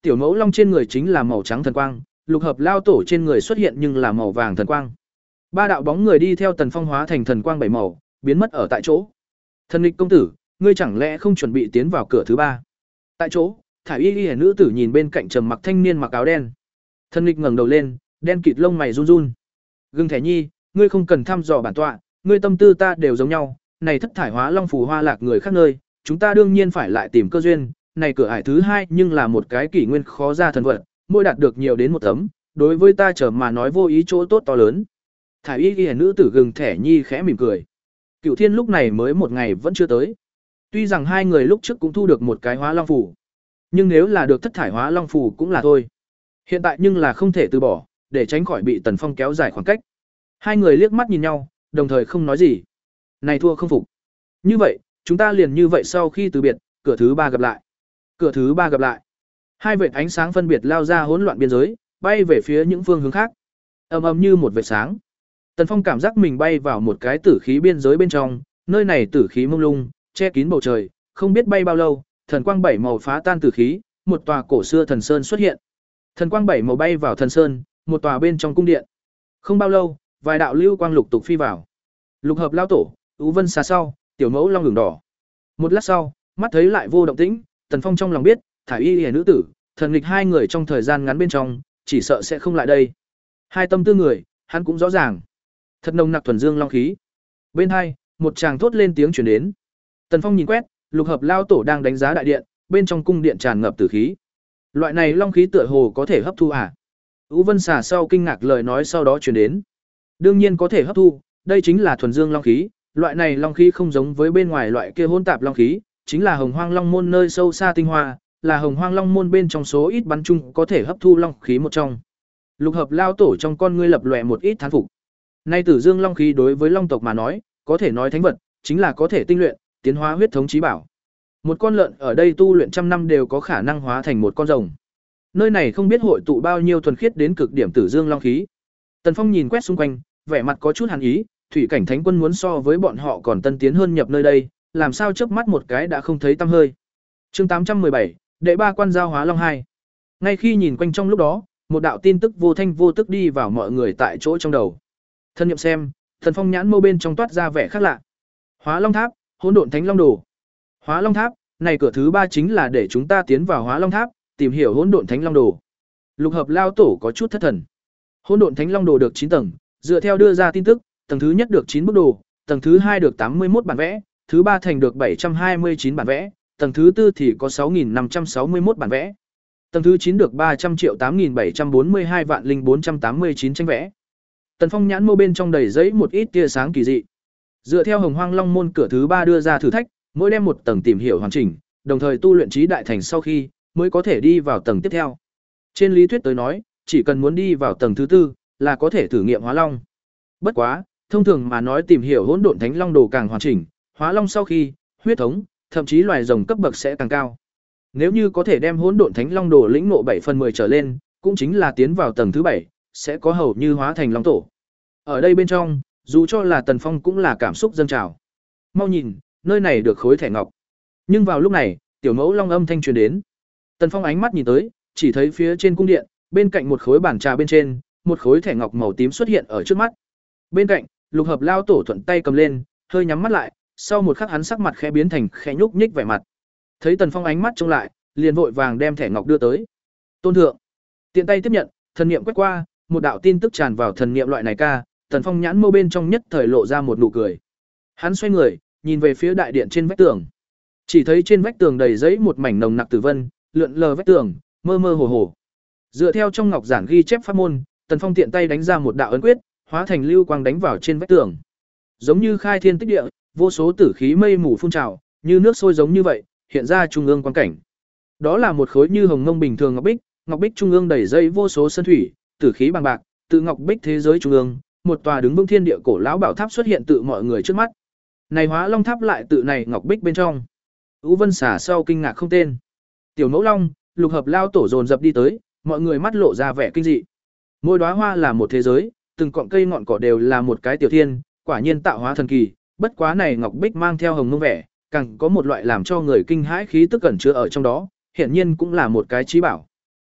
Tiểu Mẫu Long trên người chính là màu trắng thần quang, Lục Hợp lao tổ trên người xuất hiện nhưng là màu vàng thần quang. Ba đạo bóng người đi theo Tần Phong hóa thành thần quang bảy màu, biến mất ở tại chỗ. Thần Nghịch công tử, ngươi chẳng lẽ không chuẩn bị tiến vào cửa thứ ba? Tại chỗ, thải y y nữ tử nhìn bên cạnh trầm mặc thanh niên mặc áo đen. Thần Nghịch ngẩng đầu lên, đen kịt lông mày run run. Gương Thẻ Nhi, ngươi không cần thăm dò bản tọa, ngươi tâm tư ta đều giống nhau, này thất thải hóa long phù hoa lạc người khác nơi, chúng ta đương nhiên phải lại tìm cơ duyên, này cửa ải thứ hai nhưng là một cái kỷ nguyên khó ra thần vật, mỗi đạt được nhiều đến một tấm, đối với ta trở mà nói vô ý chỗ tốt to lớn. Thải y y nữ tử Gừng Thẻ Nhi khẽ mỉm cười. Cửu Thiên lúc này mới một ngày vẫn chưa tới. Tuy rằng hai người lúc trước cũng thu được một cái hóa long phù, nhưng nếu là được thất thải hóa long phù cũng là thôi. Hiện tại nhưng là không thể từ bỏ, để tránh khỏi bị Tần Phong kéo dài khoảng cách. Hai người liếc mắt nhìn nhau, đồng thời không nói gì. Này thua không phục. Như vậy, chúng ta liền như vậy sau khi từ biệt, cửa thứ ba gặp lại. Cửa thứ ba gặp lại. Hai vệt ánh sáng phân biệt lao ra hỗn loạn biên giới, bay về phía những phương hướng khác. Ầm ầm như một vệt sáng. Tần Phong cảm giác mình bay vào một cái tử khí biên giới bên trong, nơi này tử khí mông lung, che kín bầu trời, không biết bay bao lâu, thần quang bảy màu phá tan tử khí, một tòa cổ xưa thần sơn xuất hiện. Thần quang bảy màu bay vào thần sơn, một tòa bên trong cung điện. Không bao lâu, vài đạo lưu quang lục tục phi vào. Lục Hợp lao tổ, Ú Vân xà sau, Tiểu Mẫu Long ngừng đỏ. Một lát sau, mắt thấy lại vô động tĩnh, Tần Phong trong lòng biết, thải y y nữ tử, Thần Nghịch hai người trong thời gian ngắn bên trong, chỉ sợ sẽ không lại đây. Hai tâm tư người, hắn cũng rõ ràng. Thật nồng nặc thuần dương long khí. Bên hai, một chàng thốt lên tiếng truyền đến. Tần Phong nhìn quét, Lục Hợp lao tổ đang đánh giá đại điện, bên trong cung điện tràn ngập tử khí. Loại này long khí tựa hồ có thể hấp thu à? Ú Vân xà sau kinh ngạc lời nói sau đó truyền đến. Đương nhiên có thể hấp thu, đây chính là thuần dương long khí, loại này long khí không giống với bên ngoài loại kia hỗn tạp long khí, chính là Hồng Hoang Long môn nơi sâu xa tinh hoa, là Hồng Hoang Long môn bên trong số ít bắn chung có thể hấp thu long khí một trong. Lục Hợp lao tổ trong con ngươi lập lòe một ít thán phục. Nay Tử Dương long khí đối với long tộc mà nói, có thể nói thánh vật, chính là có thể tinh luyện, tiến hóa huyết thống chí bảo. Một con lợn ở đây tu luyện trăm năm đều có khả năng hóa thành một con rồng. Nơi này không biết hội tụ bao nhiêu thuần khiết đến cực điểm Tử Dương long khí. Tần Phong nhìn quét xung quanh, vẻ mặt có chút hàn ý, Thủy Cảnh Thánh Quân muốn so với bọn họ còn tân tiến hơn nhập nơi đây, làm sao chớp mắt một cái đã không thấy tăm hơi. Chương tám trăm mười bảy, đệ ba quan giao hóa long hai. Ngay khi nhìn quanh trong lúc đó, một đạo tin tức vô thanh vô tức đi vào mọi người tại chỗ trong đầu. Thân niệm xem, Thần Phong nhãn mâu bên trong toát ra vẻ khác lạ. Hóa Long Tháp, Hỗn Độn Thánh Long Đồ. Hóa Long Tháp, này cửa thứ ba chính là để chúng ta tiến vào Hóa Long Tháp, tìm hiểu Hỗn Độn Thánh Long Đồ. Lục Hợp lao tổ có chút thất thần. Hỗn Độn Thánh Long Đồ được chín tầng, dựa theo đưa ra tin tức, tầng thứ nhất được chín bức đồ, tầng thứ hai được tám mươi mốt bản vẽ, thứ ba thành được bảy trăm hai mươi chín bản vẽ, tầng thứ tư thì có sáu nghìn năm trăm sáu mươi mốt bản vẽ. Tầng thứ chín được ba trăm triệu tám nghìn bảy trăm bốn mươi hai vạn linh bốn trăm tám mươi chín tranh vẽ. Tần Phong nhãn mâu bên trong đầy giấy một ít tia sáng kỳ dị. Dựa theo Hồng Hoang Long môn cửa thứ ba đưa ra thử thách, mỗi đem một tầng tìm hiểu hoàn chỉnh, đồng thời tu luyện trí đại thành sau khi, mới có thể đi vào tầng tiếp theo. Trên lý thuyết tới nói, chỉ cần muốn đi vào tầng thứ tư, là có thể thử nghiệm hóa long. Bất quá, thông thường mà nói tìm hiểu Hỗn Độn Thánh Long Đồ càng hoàn chỉnh, hóa long sau khi, huyết thống, thậm chí loài rồng cấp bậc sẽ càng cao. Nếu như có thể đem Hỗn Độn Thánh Long Đồ lĩnh ngộ bảy phần mười trở lên, cũng chính là tiến vào tầng thứ bảy, sẽ có hầu như hóa thành long tổ. Ở đây bên trong, dù cho là Tần Phong cũng là cảm xúc dâng trào. Mau nhìn, nơi này được khối thẻ ngọc. Nhưng vào lúc này, Tiểu Mẫu Long âm thanh truyền đến. Tần Phong ánh mắt nhìn tới, chỉ thấy phía trên cung điện, bên cạnh một khối bàn trà bên trên, một khối thẻ ngọc màu tím xuất hiện ở trước mắt. Bên cạnh, Lục Hợp lao tổ thuận tay cầm lên, hơi nhắm mắt lại, sau một khắc hắn sắc mặt khẽ biến thành khẽ nhúc nhích vẻ mặt. Thấy Tần Phong ánh mắt trông lại, liền vội vàng đem thẻ ngọc đưa tới. Tôn thượng, tiện tay tiếp nhận, thần niệm quét qua, một đạo tin tức tràn vào thần niệm loại này ca, Tần Phong nhãn mâu bên trong nhất thời lộ ra một nụ cười. Hắn xoay người, nhìn về phía đại điện trên vách tường. Chỉ thấy trên vách tường đầy giấy một mảnh nồng nặc tử vân, lượn lờ vách tường, mơ mơ hồ hồ. Dựa theo trong ngọc giản ghi chép pháp môn, Tần Phong tiện tay đánh ra một đạo ấn quyết, hóa thành lưu quang đánh vào trên vách tường. Giống như khai thiên tích địa, vô số tử khí mây mù phun trào, như nước sôi giống như vậy, hiện ra trung ương quan cảnh. Đó là một khối như hồng ngông bình thường ngọc bích, ngọc bích trung ương đầy dây vô số sơn thủy, tử khí bằng bạc, tự ngọc bích thế giới trung ương, một tòa đứng vững thiên địa cổ lão bảo tháp xuất hiện tự mọi người trước mắt. Này Hóa Long Tháp lại tự này ngọc bích bên trong. Ú Vân xả sau kinh ngạc không tên. Tiểu Mẫu Long, Lục Hợp lao tổ dồn dập đi tới, mọi người mắt lộ ra vẻ kinh dị. Mỗi đóa hoa là một thế giới, từng cọng cây ngọn cỏ đều là một cái tiểu thiên, quả nhiên tạo hóa thần kỳ, bất quá này ngọc bích mang theo hồng ngông vẻ, càng có một loại làm cho người kinh hãi khí tức cẩn chứa ở trong đó, hiển nhiên cũng là một cái trí bảo.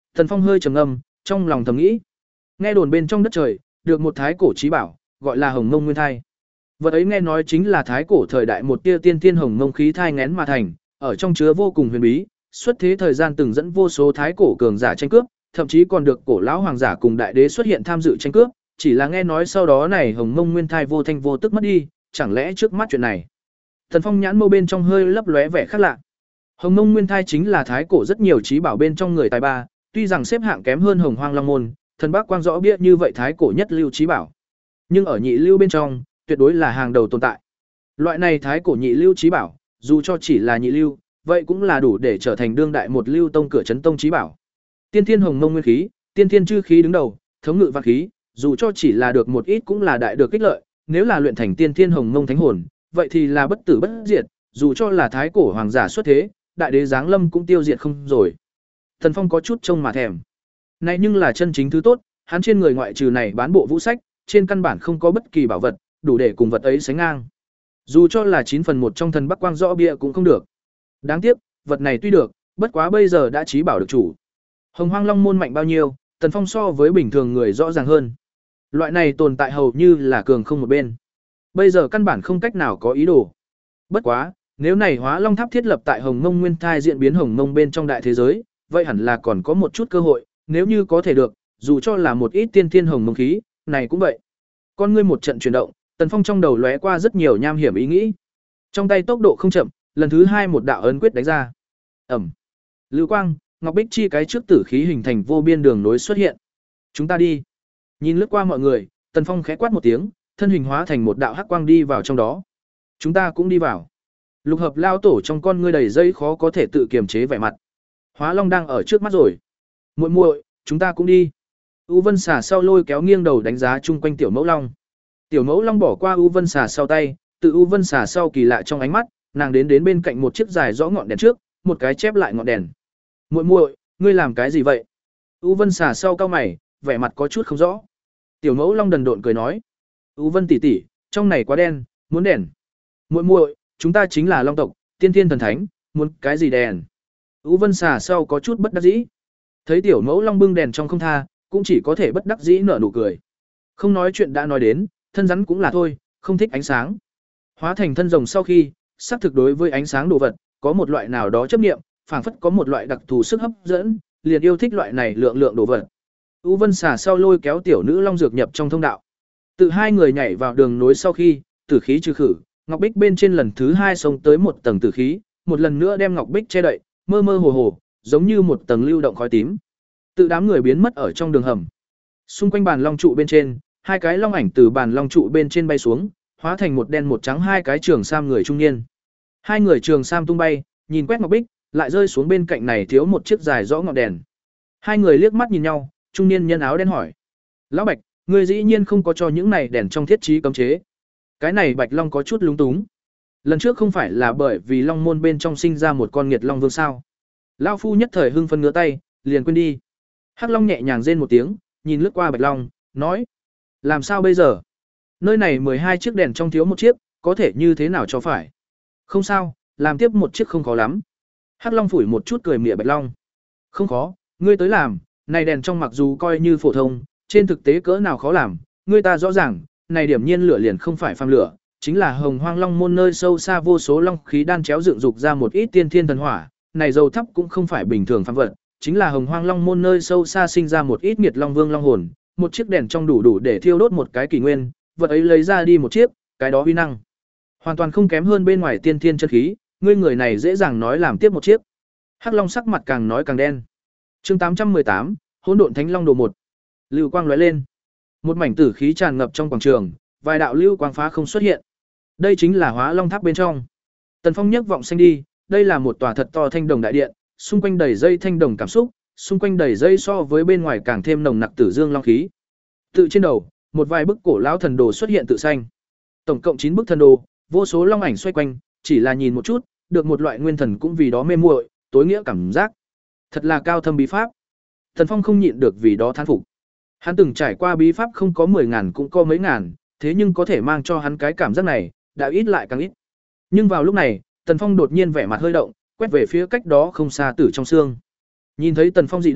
Tần Phong hơi trầm ngâm, trong lòng thầm nghĩ. Nghe đồn bên trong đất trời, được một thái cổ chí bảo, gọi là Hồng Mông Nguyên Thai. Vật ấy nghe nói chính là thái cổ thời đại một tia tiên thiên hồng mông khí thai nghén mà thành, ở trong chứa vô cùng huyền bí, xuất thế thời gian từng dẫn vô số thái cổ cường giả tranh cướp, thậm chí còn được cổ lão hoàng giả cùng đại đế xuất hiện tham dự tranh cướp, chỉ là nghe nói sau đó này Hồng Mông Nguyên Thai vô thanh vô tức mất đi, chẳng lẽ trước mắt chuyện này. Thần Phong nhãn mâu bên trong hơi lấp lóe vẻ khác lạ. Hồng Mông Nguyên Thai chính là thái cổ rất nhiều trí bảo bên trong người tài ba, tuy rằng xếp hạng kém hơn Hồng Hoang Long Môn, thần Bắc Quang rõ bia như vậy thái cổ nhất lưu trí bảo. Nhưng ở nhị lưu bên trong, tuyệt đối là hàng đầu tồn tại. Loại này thái cổ nhị lưu trí bảo, dù cho chỉ là nhị lưu, vậy cũng là đủ để trở thành đương đại một lưu tông cửa chấn tông trí bảo. Tiên Thiên Hồng Mông Nguyên khí, Tiên Thiên Chư khí đứng đầu, thống ngự vạn khí, dù cho chỉ là được một ít cũng là đại được kích lợi, nếu là luyện thành Tiên Thiên Hồng Mông Thánh hồn, vậy thì là bất tử bất diệt, dù cho là thái cổ hoàng giả xuất thế, đại đế giáng lâm cũng tiêu diệt không rồi. Thần Phong có chút trông mà thèm. Này nhưng là chân chính thứ tốt, hắn trên người ngoại trừ này bán bộ vũ sách, trên căn bản không có bất kỳ bảo vật, đủ để cùng vật ấy sánh ngang. Dù cho là chín phần một trong thần Bắc Quang rõ bia cũng không được. Đáng tiếc, vật này tuy được, bất quá bây giờ đã trí bảo được chủ. Hồng Hoang Long môn mạnh bao nhiêu, Tần Phong so với bình thường người rõ ràng hơn. Loại này tồn tại hầu như là cường không một bên. Bây giờ căn bản không cách nào có ý đồ. Bất quá, nếu này Hóa Long Tháp thiết lập tại Hồng Mông Nguyên Thai diễn biến Hồng Mông bên trong đại thế giới, vậy hẳn là còn có một chút cơ hội, nếu như có thể được, dù cho là một ít tiên thiên hồng mông khí, này cũng vậy. Con ngươi một trận chuyển động, Tần Phong trong đầu lóe qua rất nhiều nham hiểm ý nghĩ. Trong tay tốc độ không chậm, lần thứ hai một đạo ấn quyết đánh ra. Ầm. Lưu quang, ngọc bích chi cái trước tử khí hình thành vô biên đường nối xuất hiện. Chúng ta đi. Nhìn lướt qua mọi người, Tần Phong khẽ quát một tiếng, thân hình hóa thành một đạo hắc quang đi vào trong đó. Chúng ta cũng đi vào. Lục hợp lao tổ trong con ngươi đầy dây khó có thể tự kiềm chế vẻ mặt. Hóa Long đang ở trước mắt rồi. Muội muội, chúng ta cũng đi. U Vân Xà sau lôi kéo nghiêng đầu đánh giá chung quanh Tiểu Mẫu Long. Tiểu Mẫu Long bỏ qua U Vân Xà sau tay, tự U Vân Xà sau kỳ lạ trong ánh mắt, nàng đến đến bên cạnh một chiếc dài rõ ngọn đèn trước, một cái chép lại ngọn đèn. Muội muội, ngươi làm cái gì vậy? U Vân Xà sau cau mày, vẻ mặt có chút không rõ. Tiểu Mẫu Long đần độn cười nói: "U Vân tỷ tỷ, trong này quá đen, muốn đèn." "Muội muội, chúng ta chính là Long tộc, tiên thiên thần thánh, muốn cái gì đèn?" U Vân Xà sau có chút bất đắc dĩ. Thấy Tiểu Mẫu Long bưng đèn trong không tha, cũng chỉ có thể bất đắc dĩ nở nụ cười. Không nói chuyện đã nói đến, thân rắn cũng là thôi, không thích ánh sáng. Hóa thành thân rồng sau khi, xác thực đối với ánh sáng đồ vật, có một loại nào đó chấp niệm, phảng phất có một loại đặc thù sức hấp dẫn, liền yêu thích loại này lượng lượng đồ vật. U Vân Xà sau lôi kéo tiểu nữ long dược nhập trong thông đạo. Tự hai người nhảy vào đường nối sau khi, tử khí trừ khử, ngọc bích bên trên lần thứ hai xông tới một tầng tử khí, một lần nữa đem ngọc bích che đậy, mơ mơ hồ hồ, giống như một tầng lưu động khói tím. Tự đám người biến mất ở trong đường hầm. Xung quanh bàn long trụ bên trên, hai cái long ảnh từ bàn long trụ bên trên bay xuống, hóa thành một đen một trắng hai cái trường sam người trung niên. Hai người trường sam tung bay, nhìn quét ngọc bích, lại rơi xuống bên cạnh này thiếu một chiếc dài rõ ngọn đèn. Hai người liếc mắt nhìn nhau, trung niên nhân áo đen hỏi: "Lão Bạch, ngươi dĩ nhiên không có cho những này đèn trong thiết trí cấm chế?" Cái này Bạch Long có chút lúng túng. Lần trước không phải là bởi vì long môn bên trong sinh ra một con nghiệt long vương sao? Lão phu nhất thời hưng phấn ngứa tay, liền quên đi. Hắc Long nhẹ nhàng rên một tiếng, nhìn lướt qua Bạch Long, nói: "Làm sao bây giờ? Nơi này mười hai chiếc đèn trong thiếu một chiếc, có thể như thế nào cho phải?" "Không sao, làm tiếp một chiếc không khó lắm." Hắc Long phủi một chút cười mỉa Bạch Long: "Không khó, ngươi tới làm, này đèn trong mặc dù coi như phổ thông, trên thực tế cỡ nào khó làm, ngươi ta rõ ràng, này điểm nhiên lửa liền không phải phàm lửa, chính là Hồng Hoang Long môn nơi sâu xa vô số long khí đan chéo dựng dục ra một ít tiên thiên thần hỏa, này dầu thấp cũng không phải bình thường phàm vật, chính là Hồng Hoang Long môn nơi sâu xa sinh ra một ít nghiệt long vương long hồn, một chiếc đèn trong đủ đủ để thiêu đốt một cái kỷ nguyên, vật ấy lấy ra đi một chiếc, cái đó uy năng hoàn toàn không kém hơn bên ngoài tiên thiên chân khí, ngươi người này dễ dàng nói làm tiếp một chiếc." Hắc Long sắc mặt càng nói càng đen. Chương tám trăm mười tám, Hỗn độn Thánh Long đồ một. Lưu quang lóe lên. Một mảnh tử khí tràn ngập trong quảng trường, vài đạo lưu quang phá không xuất hiện. Đây chính là Hóa Long Tháp bên trong. Tần Phong nhấc vọng xanh đi, đây là một tòa thật to thanh đồng đại điện, xung quanh đầy dây thanh đồng cảm xúc, xung quanh đầy dây so với bên ngoài càng thêm nồng nặc tử dương long khí. Tự trên đầu, một vài bức cổ lão thần đồ xuất hiện tự xanh. Tổng cộng chín bức thần đồ, vô số long ảnh xoay quanh, chỉ là nhìn một chút, được một loại nguyên thần cũng vì đó mê muội, tối nghĩa cảm giác. Thật là cao thâm bí pháp. Tần Phong không nhịn được vì đó thán phục. Hắn từng trải qua bí pháp không có mười ngàn cũng có mấy ngàn, thế nhưng có thể mang cho hắn cái cảm giác này, đã ít lại càng ít. Nhưng vào lúc này, Tần Phong đột nhiên vẻ mặt hơi động, quét về phía cách đó không xa Tử trong xương. Nhìn thấy Tần Phong dị động,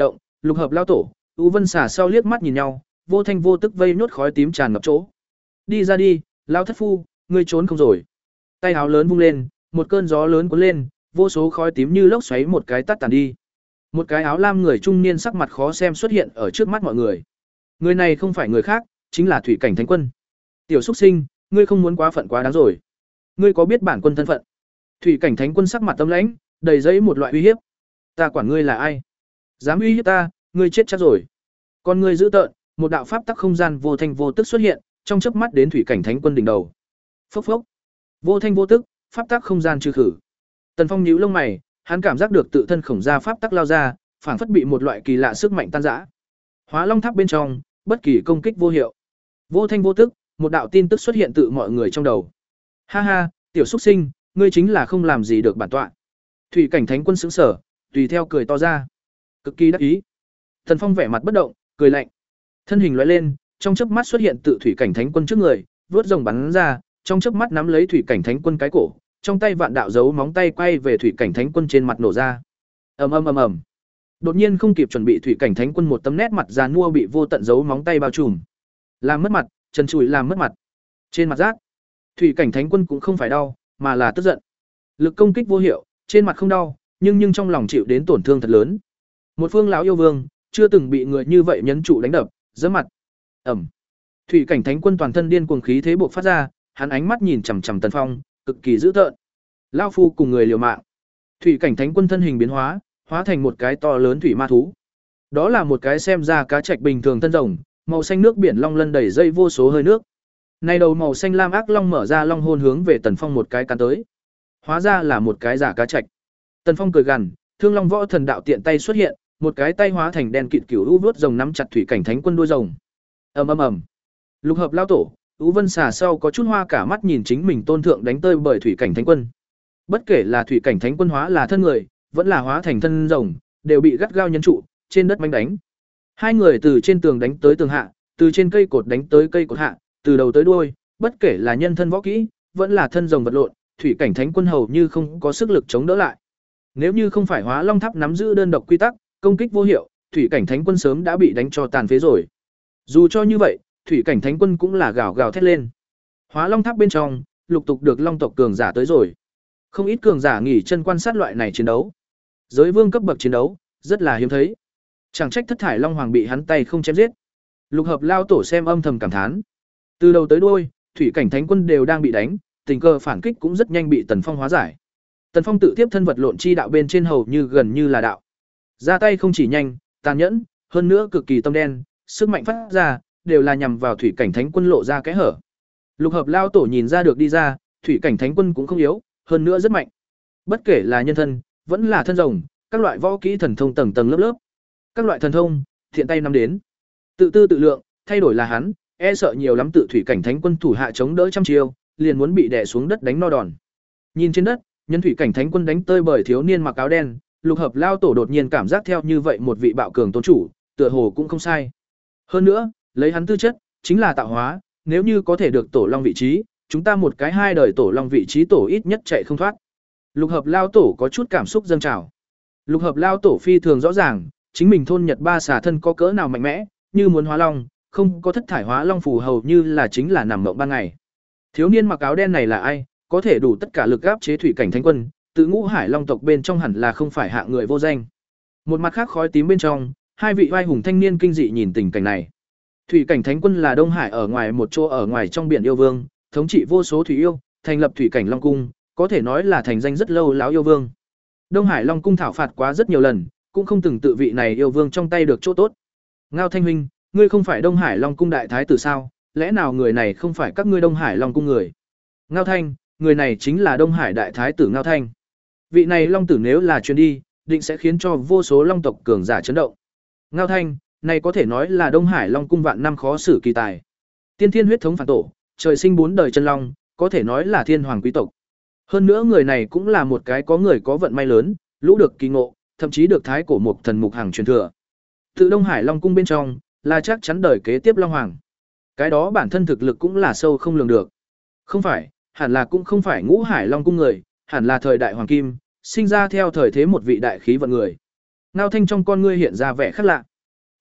Lục hợp lao tổ, U Vân xà sau liếc mắt nhìn nhau, vô thanh vô tức vây nhốt khói tím tràn ngập chỗ. Đi ra đi, lao thất phu, ngươi trốn không rồi. Tay áo lớn vung lên, một cơn gió lớn cuốn lên, vô số khói tím như lốc xoáy một cái tắt tàn đi. Một cái áo lam người trung niên sắc mặt khó xem xuất hiện ở trước mắt mọi người. Người này không phải người khác, chính là Thủy Cảnh Thánh Quân. Tiểu Súc Sinh, ngươi không muốn quá phận quá đáng rồi. Ngươi có biết bản quân thân phận? Thủy Cảnh Thánh Quân sắc mặt tâm lãnh, đầy dẫy một loại uy hiếp. Ta quản ngươi là ai? Dám uy hiếp ta, ngươi chết chắc rồi. Con ngươi dữ tợn, một đạo pháp tắc không gian vô thanh vô tức xuất hiện, trong chớp mắt đến Thủy Cảnh Thánh Quân đỉnh đầu. Phốc phốc. Vô thanh vô tức, pháp tắc không gian trừ khử. Tần Phong nhíu lông mày, hắn cảm giác được tự thân khổng ra pháp tắc lao ra, phảng phất bị một loại kỳ lạ sức mạnh tan rã. Hóa Long Tháp bên trong, bất kỳ công kích vô hiệu. Vô thanh vô tức, một đạo tin tức xuất hiện tự mọi người trong đầu. Ha ha, tiểu Súc Sinh, ngươi chính là không làm gì được bản tọa. Thủy Cảnh Thánh Quân sững sờ, tùy theo cười to ra, cực kỳ đắc ý. Tần Phong vẻ mặt bất động, cười lạnh. Thân hình lóe lên, trong chớp mắt xuất hiện tự Thủy Cảnh Thánh Quân trước người, vớt rồng bắn ra, trong chớp mắt nắm lấy Thủy Cảnh Thánh Quân cái cổ, trong tay vạn đạo dấu móng tay quay về Thủy Cảnh Thánh Quân trên mặt nổ ra. Ầm ầm ầm ầm. Đột nhiên không kịp chuẩn bị Thủy Cảnh Thánh Quân một tấm nét mặt già nua bị vô tận dấu móng tay bao trùm. Làm mất mặt, trần trụi làm mất mặt. Trên mặt rát, Thủy Cảnh Thánh Quân cũng không phải đau, mà là tức giận. Lực công kích vô hiệu, trên mặt không đau, nhưng nhưng trong lòng chịu đến tổn thương thật lớn. Một phương lão yêu vương, chưa từng bị người như vậy nhấn trụ đánh đập, giẫm mặt. Ầm. Thủy Cảnh Thánh Quân toàn thân điên cuồng khí thế bộc phát ra, hắn ánh mắt nhìn chằm chằm Tần Phong, cực kỳ dữ tợn. Lão phu cùng người liều mạng. Thủy Cảnh Thánh Quân thân hình biến hóa, hóa thành một cái to lớn thủy ma thú. Đó là một cái xem ra cá trạch bình thường thân rồng, màu xanh nước biển long lân đầy dây vô số hơi nước. Nay đầu màu xanh lam ác long mở ra long hồn hướng về Tần Phong một cái cắn tới. Hóa ra là một cái giả cá trạch. Tần Phong cười gằn, Thương Long Võ Thần đạo tiện tay xuất hiện, một cái tay hóa thành đen kịt cửu u vuốt rồng nắm chặt Thủy Cảnh Thánh Quân đuôi rồng. Ầm ầm ầm. Lục hợp lao tổ, U Vân xà sau có chút hoa cả mắt nhìn chính mình tôn thượng đánh tơi bởi Thủy Cảnh Thánh Quân. Bất kể là Thủy Cảnh Thánh Quân hóa là thân người, vẫn là hóa thành thân rồng, đều bị gắt gao nhấn trụ, trên đất manh đánh. Hai người từ trên tường đánh tới tường hạ, từ trên cây cột đánh tới cây cột hạ, từ đầu tới đuôi, bất kể là nhân thân võ kỹ, vẫn là thân rồng vật lộn, Thủy Cảnh Thánh Quân hầu như không có sức lực chống đỡ lại. Nếu như không phải Hóa Long Tháp nắm giữ đơn độc quy tắc, công kích vô hiệu, Thủy Cảnh Thánh Quân sớm đã bị đánh cho tàn phế rồi. Dù cho như vậy, Thủy Cảnh Thánh Quân cũng là gào gào thét lên. Hóa Long Tháp bên trong, lục tục được Long tộc cường giả tới rồi. Không ít cường giả nghỉ chân quan sát loại này chiến đấu. Giới vương cấp bậc chiến đấu, rất là hiếm thấy. Chẳng trách Thất Thải Long Hoàng bị hắn tay không chém giết. Lục hợp lao tổ xem âm thầm cảm thán. Từ đầu tới đuôi, Thủy Cảnh Thánh Quân đều đang bị đánh, tình cờ phản kích cũng rất nhanh bị Tần Phong hóa giải. Tần Phong tự tiếp thân vật lộn chi đạo bên trên hầu như gần như là đạo. Ra tay không chỉ nhanh, tàn nhẫn, hơn nữa cực kỳ tâm đen, sức mạnh phát ra đều là nhằm vào Thủy Cảnh Thánh Quân lộ ra cái hở. Lục hợp lao tổ nhìn ra được đi ra, Thủy Cảnh Thánh Quân cũng không yếu, hơn nữa rất mạnh. Bất kể là nhân thân, vẫn là thân rồng, các loại võ kỹ thần thông tầng tầng lớp lớp. Các loại thần thông, thiện tay nắm đến. Tự tư tự lượng, thay đổi là hắn, e sợ nhiều lắm tự Thủy Cảnh Thánh Quân thủ hạ chống đỡ trăm chiêu, liền muốn bị đè xuống đất đánh no đòn. Nhìn trên đất, nhân Thủy Cảnh Thánh Quân đánh tơi bởi thiếu niên mặc áo đen, Lục hợp lao tổ đột nhiên cảm giác theo như vậy một vị bạo cường tôn chủ, tựa hồ cũng không sai. Hơn nữa, lấy hắn tư chất, chính là tạo hóa, nếu như có thể được tổ long vị trí, chúng ta một cái hai đời tổ long vị trí tổ ít nhất chạy không thoát. Lục hợp lao tổ có chút cảm xúc dâng trào. Lục hợp lao tổ phi thường rõ ràng, chính mình thôn Nhật ba xà thân có cỡ nào mạnh mẽ, như muốn hóa long, không có thất thải hóa long phù hầu như là chính là nằm mộng ban ngày. Thiếu niên mặc áo đen này là ai, có thể đủ tất cả lực áp chế Thủy Cảnh Thánh Quân, tự ngũ hải long tộc bên trong hẳn là không phải hạng người vô danh. Một mặt khác khói tím bên trong, hai vị vai hùng thanh niên kinh dị nhìn tình cảnh này. Thủy Cảnh Thánh Quân là Đông Hải ở ngoài một chỗ ở ngoài trong biển yêu vương, thống trị vô số thủy yêu, thành lập Thủy Cảnh Long Cung, có thể nói là thành danh rất lâu láo yêu vương. Đông Hải Long Cung thảo phạt quá rất nhiều lần, cũng không từng tự vị này yêu vương trong tay được chỗ tốt. Ngao Thanh huynh, ngươi không phải Đông Hải Long Cung đại thái tử sao? Lẽ nào người này không phải các ngươi Đông Hải Long Cung người? Ngao Thanh, người này chính là Đông Hải đại thái tử Ngao Thanh. Vị này long tử nếu là truyền đi, định sẽ khiến cho vô số long tộc cường giả chấn động. Ngao Thanh, này có thể nói là Đông Hải Long Cung vạn năm khó xử kỳ tài. Tiên thiên huyết thống phản tổ, trời sinh bốn đời chân long, có thể nói là thiên hoàng quý tộc. Hơn nữa người này cũng là một cái có người có vận may lớn, lũ được kỳ ngộ, thậm chí được thái cổ mục thần mục hàng truyền thừa. Tự Đông Hải Long Cung bên trong, là chắc chắn đời kế tiếp long hoàng. Cái đó bản thân thực lực cũng là sâu không lường được. Không phải, hẳn là cũng không phải Ngũ Hải Long Cung người, hẳn là thời đại hoàng kim, sinh ra theo thời thế một vị đại khí vận người. Ngao Thanh trong con ngươi hiện ra vẻ khác lạ.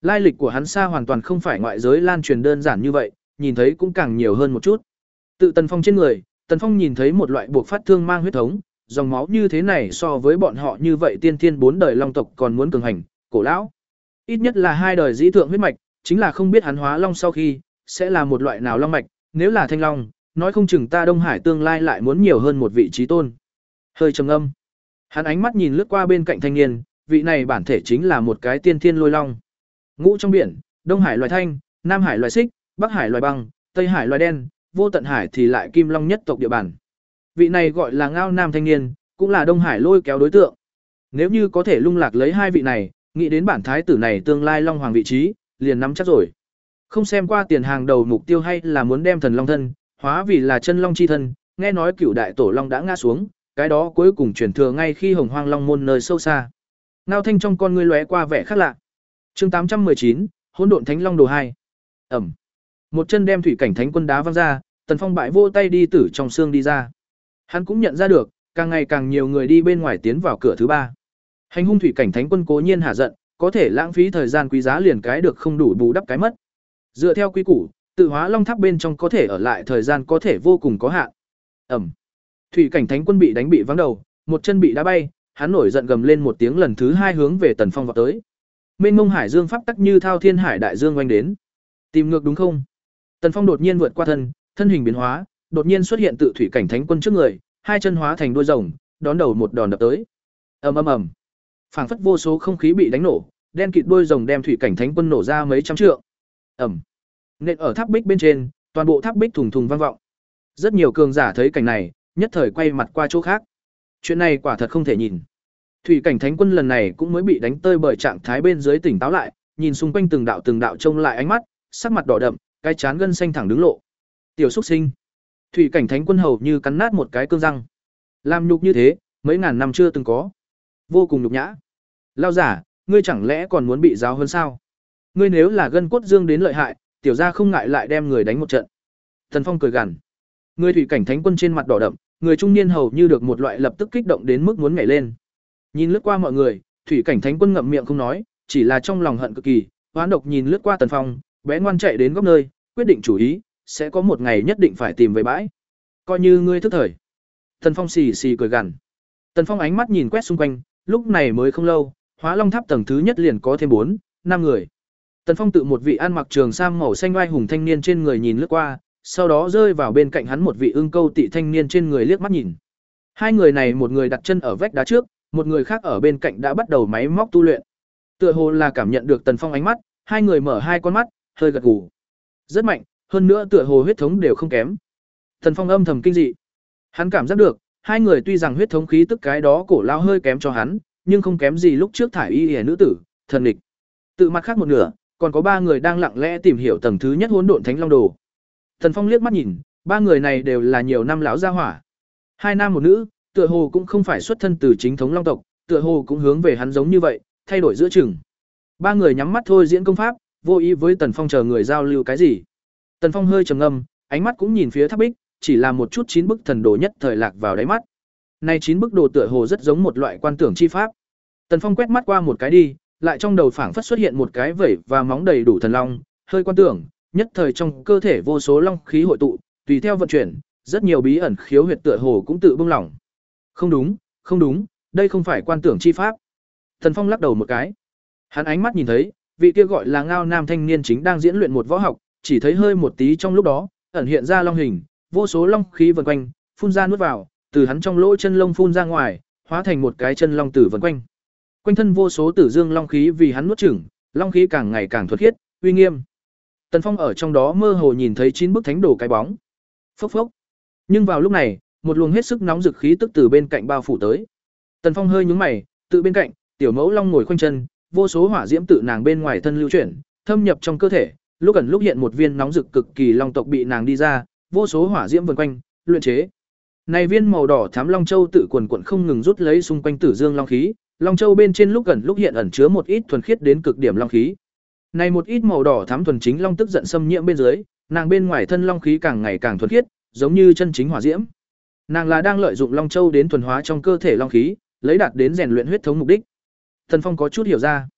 Lai lịch của hắn xa hoàn toàn không phải ngoại giới lan truyền đơn giản như vậy, nhìn thấy cũng càng nhiều hơn một chút. Tự Tần Phong trên người, Tần Phong nhìn thấy một loại buộc phát thương mang huyết thống, dòng máu như thế này so với bọn họ như vậy tiên thiên bốn đời long tộc còn muốn cường hành, cổ lão. Ít nhất là hai đời dĩ thượng huyết mạch, chính là không biết hắn hóa long sau khi sẽ là một loại nào long mạch, nếu là thanh long, nói không chừng ta Đông Hải tương lai lại muốn nhiều hơn một vị trí tôn. Hơi trầm âm. Hắn ánh mắt nhìn lướt qua bên cạnh thanh niên, vị này bản thể chính là một cái tiên thiên lôi long. Ngũ trong biển, Đông Hải loài thanh, Nam Hải loài xích, Bắc Hải loài băng, Tây Hải loài đen, vô tận hải thì lại kim long nhất tộc địa bàn. Vị này gọi là Ngao Nam thanh niên, cũng là Đông Hải lôi kéo đối tượng. Nếu như có thể lung lạc lấy hai vị này, nghĩ đến bản thái tử này tương lai long hoàng vị trí, liền nắm chắc rồi. Không xem qua tiền hàng đầu mục tiêu hay là muốn đem thần long thân hóa vì là chân long chi thân, nghe nói cửu đại tổ long đã ngã xuống, cái đó cuối cùng chuyển thừa ngay khi Hồng Hoang Long môn nơi sâu xa. Ngao Thanh trong con ngươi lóe qua vẻ khác lạ. Chương tám trăm mười chín, Hỗn độn Thánh Long đồ hai. Ẩm. Một chân đem thủy cảnh thánh quân đá văng ra, Tần Phong bại vô tay đi tử trong xương đi ra. Hắn cũng nhận ra được, càng ngày càng nhiều người đi bên ngoài tiến vào cửa thứ ba. Hành hung thủy cảnh thánh quân cố nhiên hả giận, có thể lãng phí thời gian quý giá liền cái được không đủ bù đắp cái mất. Dựa theo quy củ, tự hóa long tháp bên trong có thể ở lại thời gian có thể vô cùng có hạn. Ẩm. Thủy cảnh thánh quân bị đánh bị vắng đầu, một chân bị đá bay, hắn nổi giận gầm lên một tiếng lần thứ hai hướng về Tần Phong vọt tới. Mênh mông hải dương pháp tắc như thao thiên hải đại dương oanh đến. Tìm ngược đúng không? Tần Phong đột nhiên vượt qua thân, thân hình biến hóa, đột nhiên xuất hiện tự thủy cảnh thánh quân trước người, hai chân hóa thành đuôi rồng, đón đầu một đòn đập tới. Ầm ầm ầm. Phảng phất vô số không khí bị đánh nổ, đen kịt đuôi rồng đem thủy cảnh thánh quân nổ ra mấy trăm trượng. Ầm. Nện ở tháp bích bên trên, toàn bộ tháp bích thùng thùng vang vọng. Rất nhiều cường giả thấy cảnh này, nhất thời quay mặt qua chỗ khác. Chuyện này quả thật không thể nhìn. Thủy cảnh thánh quân lần này cũng mới bị đánh tơi bởi trạng thái bên dưới tỉnh táo lại, nhìn xung quanh từng đạo từng đạo trông lại ánh mắt, sắc mặt đỏ đậm, cái trán gân xanh thẳng đứng lộ. Tiểu xúc sinh. Thủy cảnh thánh quân hầu như cắn nát một cái cương răng. Làm nhục như thế, mấy ngàn năm chưa từng có. Vô cùng nhục nhã. Lao giả, ngươi chẳng lẽ còn muốn bị giáo hơn sao? Ngươi nếu là gân cốt dương đến lợi hại, tiểu gia không ngại lại đem người đánh một trận. Thần Phong cười gằn. Người thủy cảnh thánh quân trên mặt đỏ đậm, người trung niên hầu như được một loại lập tức kích động đến mức muốn nhảy lên. Nhìn lướt qua mọi người, thủy cảnh thánh quân ngậm miệng không nói, chỉ là trong lòng hận cực kỳ, hoán độc nhìn lướt qua Tần Phong, bé ngoan chạy đến góc nơi, quyết định chủ ý, sẽ có một ngày nhất định phải tìm về bãi. Coi như ngươi thức thời. Tần Phong xì xì cười gằn. Tần Phong ánh mắt nhìn quét xung quanh, lúc này mới không lâu, Hóa Long Tháp tầng thứ nhất liền có thêm bốn, năm người. Tần Phong tự một vị ăn mặc trường sam màu xanh oai hùng thanh niên trên người nhìn lướt qua, sau đó rơi vào bên cạnh hắn một vị ưng câu tị thanh niên trên người liếc mắt nhìn. Hai người này một người đặt chân ở vách đá trước, một người khác ở bên cạnh đã bắt đầu máy móc tu luyện. Tựa hồ là cảm nhận được Tần Phong ánh mắt, hai người mở hai con mắt, hơi gật gù. Rất mạnh, hơn nữa tựa hồ huyết thống đều không kém. Tần Phong âm thầm kinh dị. Hắn cảm giác được, hai người tuy rằng huyết thống khí tức cái đó cổ lao hơi kém cho hắn, nhưng không kém gì lúc trước thải y y nữ tử, thần địch. Tự mặt khác một nửa, còn có ba người đang lặng lẽ tìm hiểu tầng thứ nhất hỗn độn thánh long đồ. Tần Phong liếc mắt nhìn, ba người này đều là nhiều năm lão gia hỏa. Hai nam một nữ, tựa hồ cũng không phải xuất thân từ chính thống long tộc, tựa hồ cũng hướng về hắn giống như vậy, thay đổi giữa chừng. Ba người nhắm mắt thôi diễn công pháp, vô ý với Tần Phong chờ người giao lưu cái gì. Tần Phong hơi trầm ngâm, ánh mắt cũng nhìn phía tháp bích, chỉ là một chút chín bức thần đồ nhất thời lạc vào đáy mắt. Này chín bức đồ tựa hồ rất giống một loại quan tưởng chi pháp. Tần Phong quét mắt qua một cái đi, lại trong đầu phảng phất xuất hiện một cái vẩy và móng đầy đủ thần long, hơi quan tưởng, nhất thời trong cơ thể vô số long khí hội tụ, tùy theo vận chuyển, rất nhiều bí ẩn khiếu huyệt tựa hồ cũng tự bung lỏng. Không đúng, không đúng, đây không phải quan tưởng chi pháp. Tần Phong lắc đầu một cái. Hắn ánh mắt nhìn thấy, vị kia gọi là Ngao Nam thanh niên chính đang diễn luyện một võ học, chỉ thấy hơi một tí trong lúc đó, ẩn hiện ra long hình, vô số long khí vần quanh, phun ra nuốt vào, từ hắn trong lỗ chân lông phun ra ngoài, hóa thành một cái chân long tử vần quanh. Quanh thân vô số tử dương long khí vì hắn nuốt chửng, long khí càng ngày càng thuần khiết, uy nghiêm. Tần Phong ở trong đó mơ hồ nhìn thấy chín bức thánh đồ cái bóng. Phốc phốc. Nhưng vào lúc này, một luồng hết sức nóng dực khí tức từ bên cạnh bao phủ tới. Tần Phong hơi nhướng mày, tự bên cạnh, tiểu mẫu long ngồi khoanh chân, vô số hỏa diễm tự nàng bên ngoài thân lưu chuyển, thâm nhập trong cơ thể, lúc ẩn lúc hiện một viên nóng rực cực kỳ long tộc bị nàng đi ra, vô số hỏa diễm vần quanh, luyện chế. Này viên màu đỏ thắm long châu tự quần quần không ngừng rút lấy xung quanh tử dương long khí, long châu bên trên lúc gần lúc hiện ẩn chứa một ít thuần khiết đến cực điểm long khí. Này một ít màu đỏ thắm thuần chính long tức giận xâm nhiễm bên dưới, nàng bên ngoài thân long khí càng ngày càng thuần khiết, giống như chân chính hỏa diễm. Nàng là đang lợi dụng long châu đến thuần hóa trong cơ thể long khí, lấy đạt đến rèn luyện huyết thống mục đích. Tần Phong có chút hiểu ra.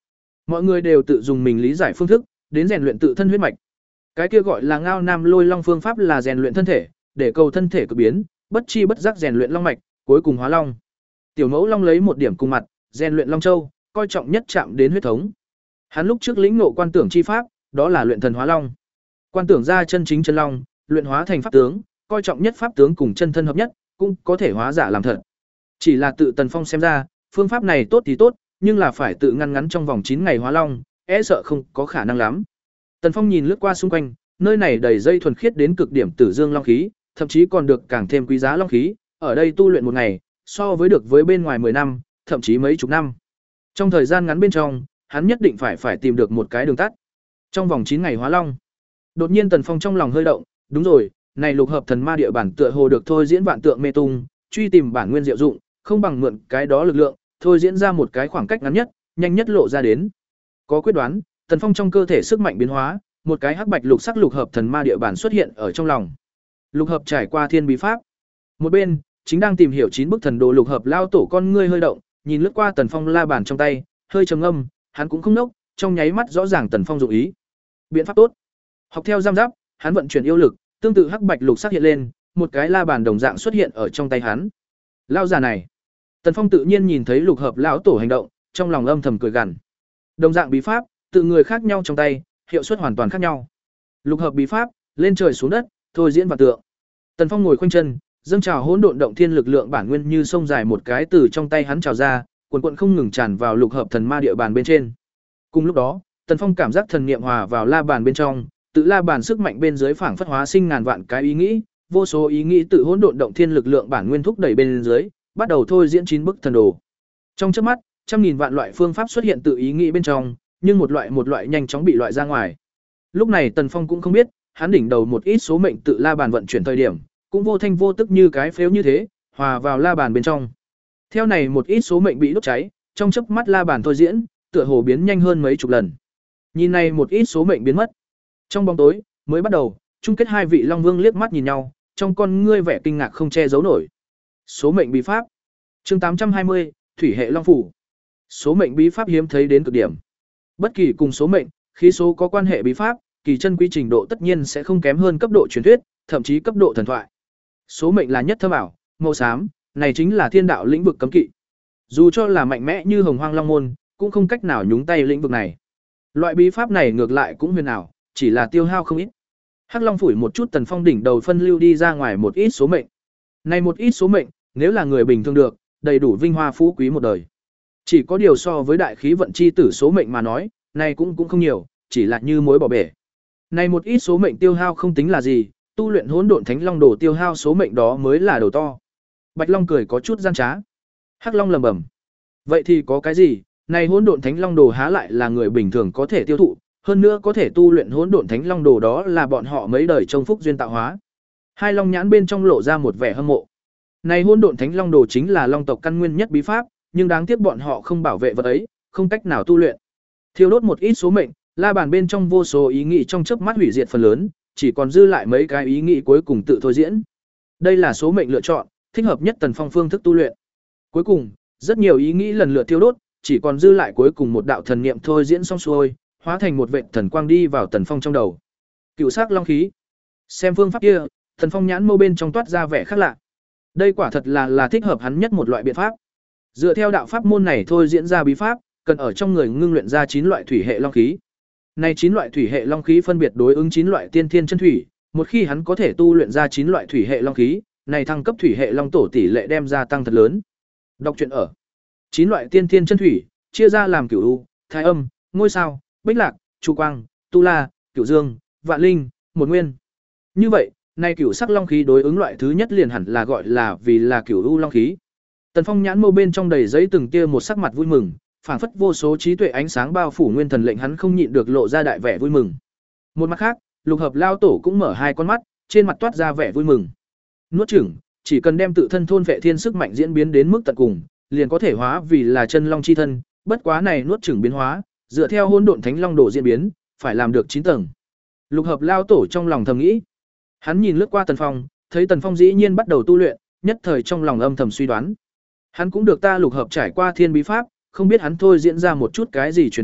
Mọi người đều tự dùng mình lý giải phương thức đến rèn luyện tự thân huyết mạch. Cái kia gọi là ngao nam lôi long phương pháp là rèn luyện thân thể, để cầu thân thể cực biến, bất chi bất giác rèn luyện long mạch, cuối cùng hóa long. Tiểu Mẫu Long lấy một điểm cùng mặt, rèn luyện long châu, coi trọng nhất chạm đến huyết thống. Hắn lúc trước lĩnh ngộ quan tưởng chi pháp, đó là luyện thần hóa long. Quan tưởng ra chân chính chân long, luyện hóa thành pháp tướng, coi trọng nhất pháp tướng cùng chân thân hợp nhất, cũng có thể hóa giả làm thật. Chỉ là tự Tần Phong xem ra, phương pháp này tốt thì tốt, nhưng là phải tự ngăn ngắn trong vòng chín ngày hóa long, e sợ không có khả năng lắm. Tần Phong nhìn lướt qua xung quanh, nơi này đầy dây thuần khiết đến cực điểm tử dương long khí, thậm chí còn được càng thêm quý giá long khí, ở đây tu luyện một ngày, so với được với bên ngoài mười năm, thậm chí mấy chục năm. Trong thời gian ngắn bên trong, hắn nhất định phải phải tìm được một cái đường tắt. Trong vòng chín ngày hóa long. Đột nhiên Tần Phong trong lòng hơi động, đúng rồi, này lục hợp thần ma địa bản tựa hồ được thôi diễn vạn tượng mê tung, truy tìm bản nguyên diệu dụng, không bằng mượn cái đó lực lượng, thôi diễn ra một cái khoảng cách ngắn nhất, nhanh nhất lộ ra đến. Có quyết đoán, Tần Phong trong cơ thể sức mạnh biến hóa, một cái hắc bạch lục sắc lục hợp thần ma địa bản xuất hiện ở trong lòng. Lục hợp trải qua thiên bí pháp. Một bên, chính đang tìm hiểu chín bức thần đồ lục hợp lao tổ con ngươi hơi động, nhìn lướt qua Tần Phong la bàn trong tay, hơi trầm ngâm, hắn cũng không nốc, trong nháy mắt rõ ràng Tần Phong dụng ý. Biện pháp tốt. Học theo giam giáp, hắn vận chuyển yêu lực, tương tự hắc bạch lục sắc hiện lên, một cái la bàn đồng dạng xuất hiện ở trong tay hắn. Lao già này. Tần Phong tự nhiên nhìn thấy lục hợp lão tổ hành động, trong lòng âm thầm cười gằn. Đồng dạng bí pháp, tự người khác nhau trong tay, hiệu suất hoàn toàn khác nhau. Lục hợp bí pháp, lên trời xuống đất, thôi diễn vạn tượng. Tần Phong ngồi khoanh chân, dâng trào hỗn độn động thiên lực lượng bản nguyên như sông dài một cái từ trong tay hắn trào ra, cuồn cuộn không ngừng tràn vào lục hợp thần ma địa bàn bên trên. Cùng lúc đó, Tần Phong cảm giác thần niệm hòa vào la bàn bên trong, tự la bàn sức mạnh bên dưới phảng phất hóa sinh ngàn vạn cái ý nghĩ, vô số ý nghĩ tự hỗn độn động thiên lực lượng bản nguyên thúc đẩy bên dưới, bắt đầu thôi diễn chín bức thần đồ. Trong chớp mắt, trăm nghìn vạn loại phương pháp xuất hiện tự ý nghĩ bên trong, nhưng một loại một loại nhanh chóng bị loại ra ngoài. Lúc này Tần Phong cũng không biết, hắn đỉnh đầu một ít số mệnh tự la bàn vận chuyển thời điểm, cũng vô thanh vô tức như cái phếu như thế, hòa vào la bàn bên trong. Theo này một ít số mệnh bị đốt cháy, trong chớp mắt la bàn thôi diễn, tựa hồ biến nhanh hơn mấy chục lần. Nhìn này một ít số mệnh biến mất. Trong bóng tối, mới bắt đầu, chung kết hai vị Long Vương liếc mắt nhìn nhau, trong con ngươi vẻ kinh ngạc không che giấu nổi. Số mệnh bí pháp. Chương tám trăm hai mươi, Thủy hệ Long phủ. Số mệnh bí pháp hiếm thấy đến cực điểm. Bất kỳ cùng số mệnh, khí số có quan hệ bí pháp, kỳ chân quy trình độ tất nhiên sẽ không kém hơn cấp độ truyền thuyết, thậm chí cấp độ thần thoại. Số mệnh là nhất thâm ảo, màu xám, này chính là thiên đạo lĩnh vực cấm kỵ. Dù cho là mạnh mẽ như Hồng Hoang Long môn, cũng không cách nào nhúng tay lĩnh vực này. Loại bí pháp này ngược lại cũng huyền ảo, chỉ là tiêu hao không ít. Hắc Long phủi một chút Tần Phong đỉnh đầu phân lưu đi ra ngoài một ít số mệnh. Này một ít số mệnh, nếu là người bình thường được, đầy đủ vinh hoa phú quý một đời. Chỉ có điều so với đại khí vận chi tử số mệnh mà nói, này cũng cũng không nhiều, chỉ là như muối bỏ bể. Này một ít số mệnh tiêu hao không tính là gì, tu luyện hỗn độn thánh long đồ tiêu hao số mệnh đó mới là đầu to. Bạch Long cười có chút gian trá. Hắc Long lẩm bẩm. Vậy thì có cái gì, này hỗn độn thánh long đồ há lại là người bình thường có thể tiêu thụ, hơn nữa có thể tu luyện hỗn độn thánh long đồ đó là bọn họ mấy đời trong phúc duyên tạo hóa. Hai long nhãn bên trong lộ ra một vẻ hâm mộ. Này hỗn độn thánh long đồ chính là long tộc căn nguyên nhất bí pháp, nhưng đáng tiếc bọn họ không bảo vệ vật ấy, không cách nào tu luyện. Thiêu đốt một ít số mệnh, la bàn bên trong vô số ý nghĩ trong chớp mắt hủy diệt phần lớn, chỉ còn dư lại mấy cái ý nghĩ cuối cùng tự thôi diễn. Đây là số mệnh lựa chọn, thích hợp nhất Tần Phong phương thức tu luyện. Cuối cùng, rất nhiều ý nghĩ lần lượt thiêu đốt, chỉ còn dư lại cuối cùng một đạo thần niệm thôi diễn xong xuôi, hóa thành một vệt thần quang đi vào Tần Phong trong đầu. Cựu sắc long khí. Xem phương pháp kia, Tần Phong nhãn mâu bên trong toát ra vẻ khác lạ. Đây quả thật là là thích hợp hắn nhất một loại biện pháp. Dựa theo đạo pháp môn này thôi diễn ra bí pháp, cần ở trong người ngưng luyện ra chín loại thủy hệ long khí. Này chín loại thủy hệ long khí phân biệt đối ứng chín loại tiên thiên chân thủy, một khi hắn có thể tu luyện ra chín loại thủy hệ long khí, này thăng cấp thủy hệ long tổ tỷ lệ đem ra tăng thật lớn. Đọc truyện ở. chín loại tiên thiên chân thủy, chia ra làm Cửu U, Thái Âm, Ngôi Sao, Bích Lạc, Chu Quang, Tu La, Cửu Dương, Vạn Linh, Một Nguyên. Như vậy, này cửu sắc long khí đối ứng loại thứ nhất liền hẳn là gọi là vì là Cửu U long khí. Tần Phong nhãn mâu bên trong đầy giấy từng tia một sắc mặt vui mừng, phảng phất vô số trí tuệ ánh sáng bao phủ nguyên thần lệnh hắn không nhịn được lộ ra đại vẻ vui mừng. Một mặt khác, Lục Hợp lao tổ cũng mở hai con mắt, trên mặt toát ra vẻ vui mừng. Nuốt chửng, chỉ cần đem tự thân thôn vệ thiên sức mạnh diễn biến đến mức tận cùng, liền có thể hóa vì là chân long chi thân, bất quá này nuốt chửng biến hóa, dựa theo hỗn độn thánh long đồ diễn biến, phải làm được chín tầng. Lục Hợp lao tổ trong lòng thầm nghĩ. Hắn nhìn lướt qua Tần Phong, thấy Tần Phong dĩ nhiên bắt đầu tu luyện, nhất thời trong lòng âm thầm suy đoán. Hắn cũng được ta Lục Hợp trải qua thiên bí pháp, không biết hắn thôi diễn ra một chút cái gì truyền thừa,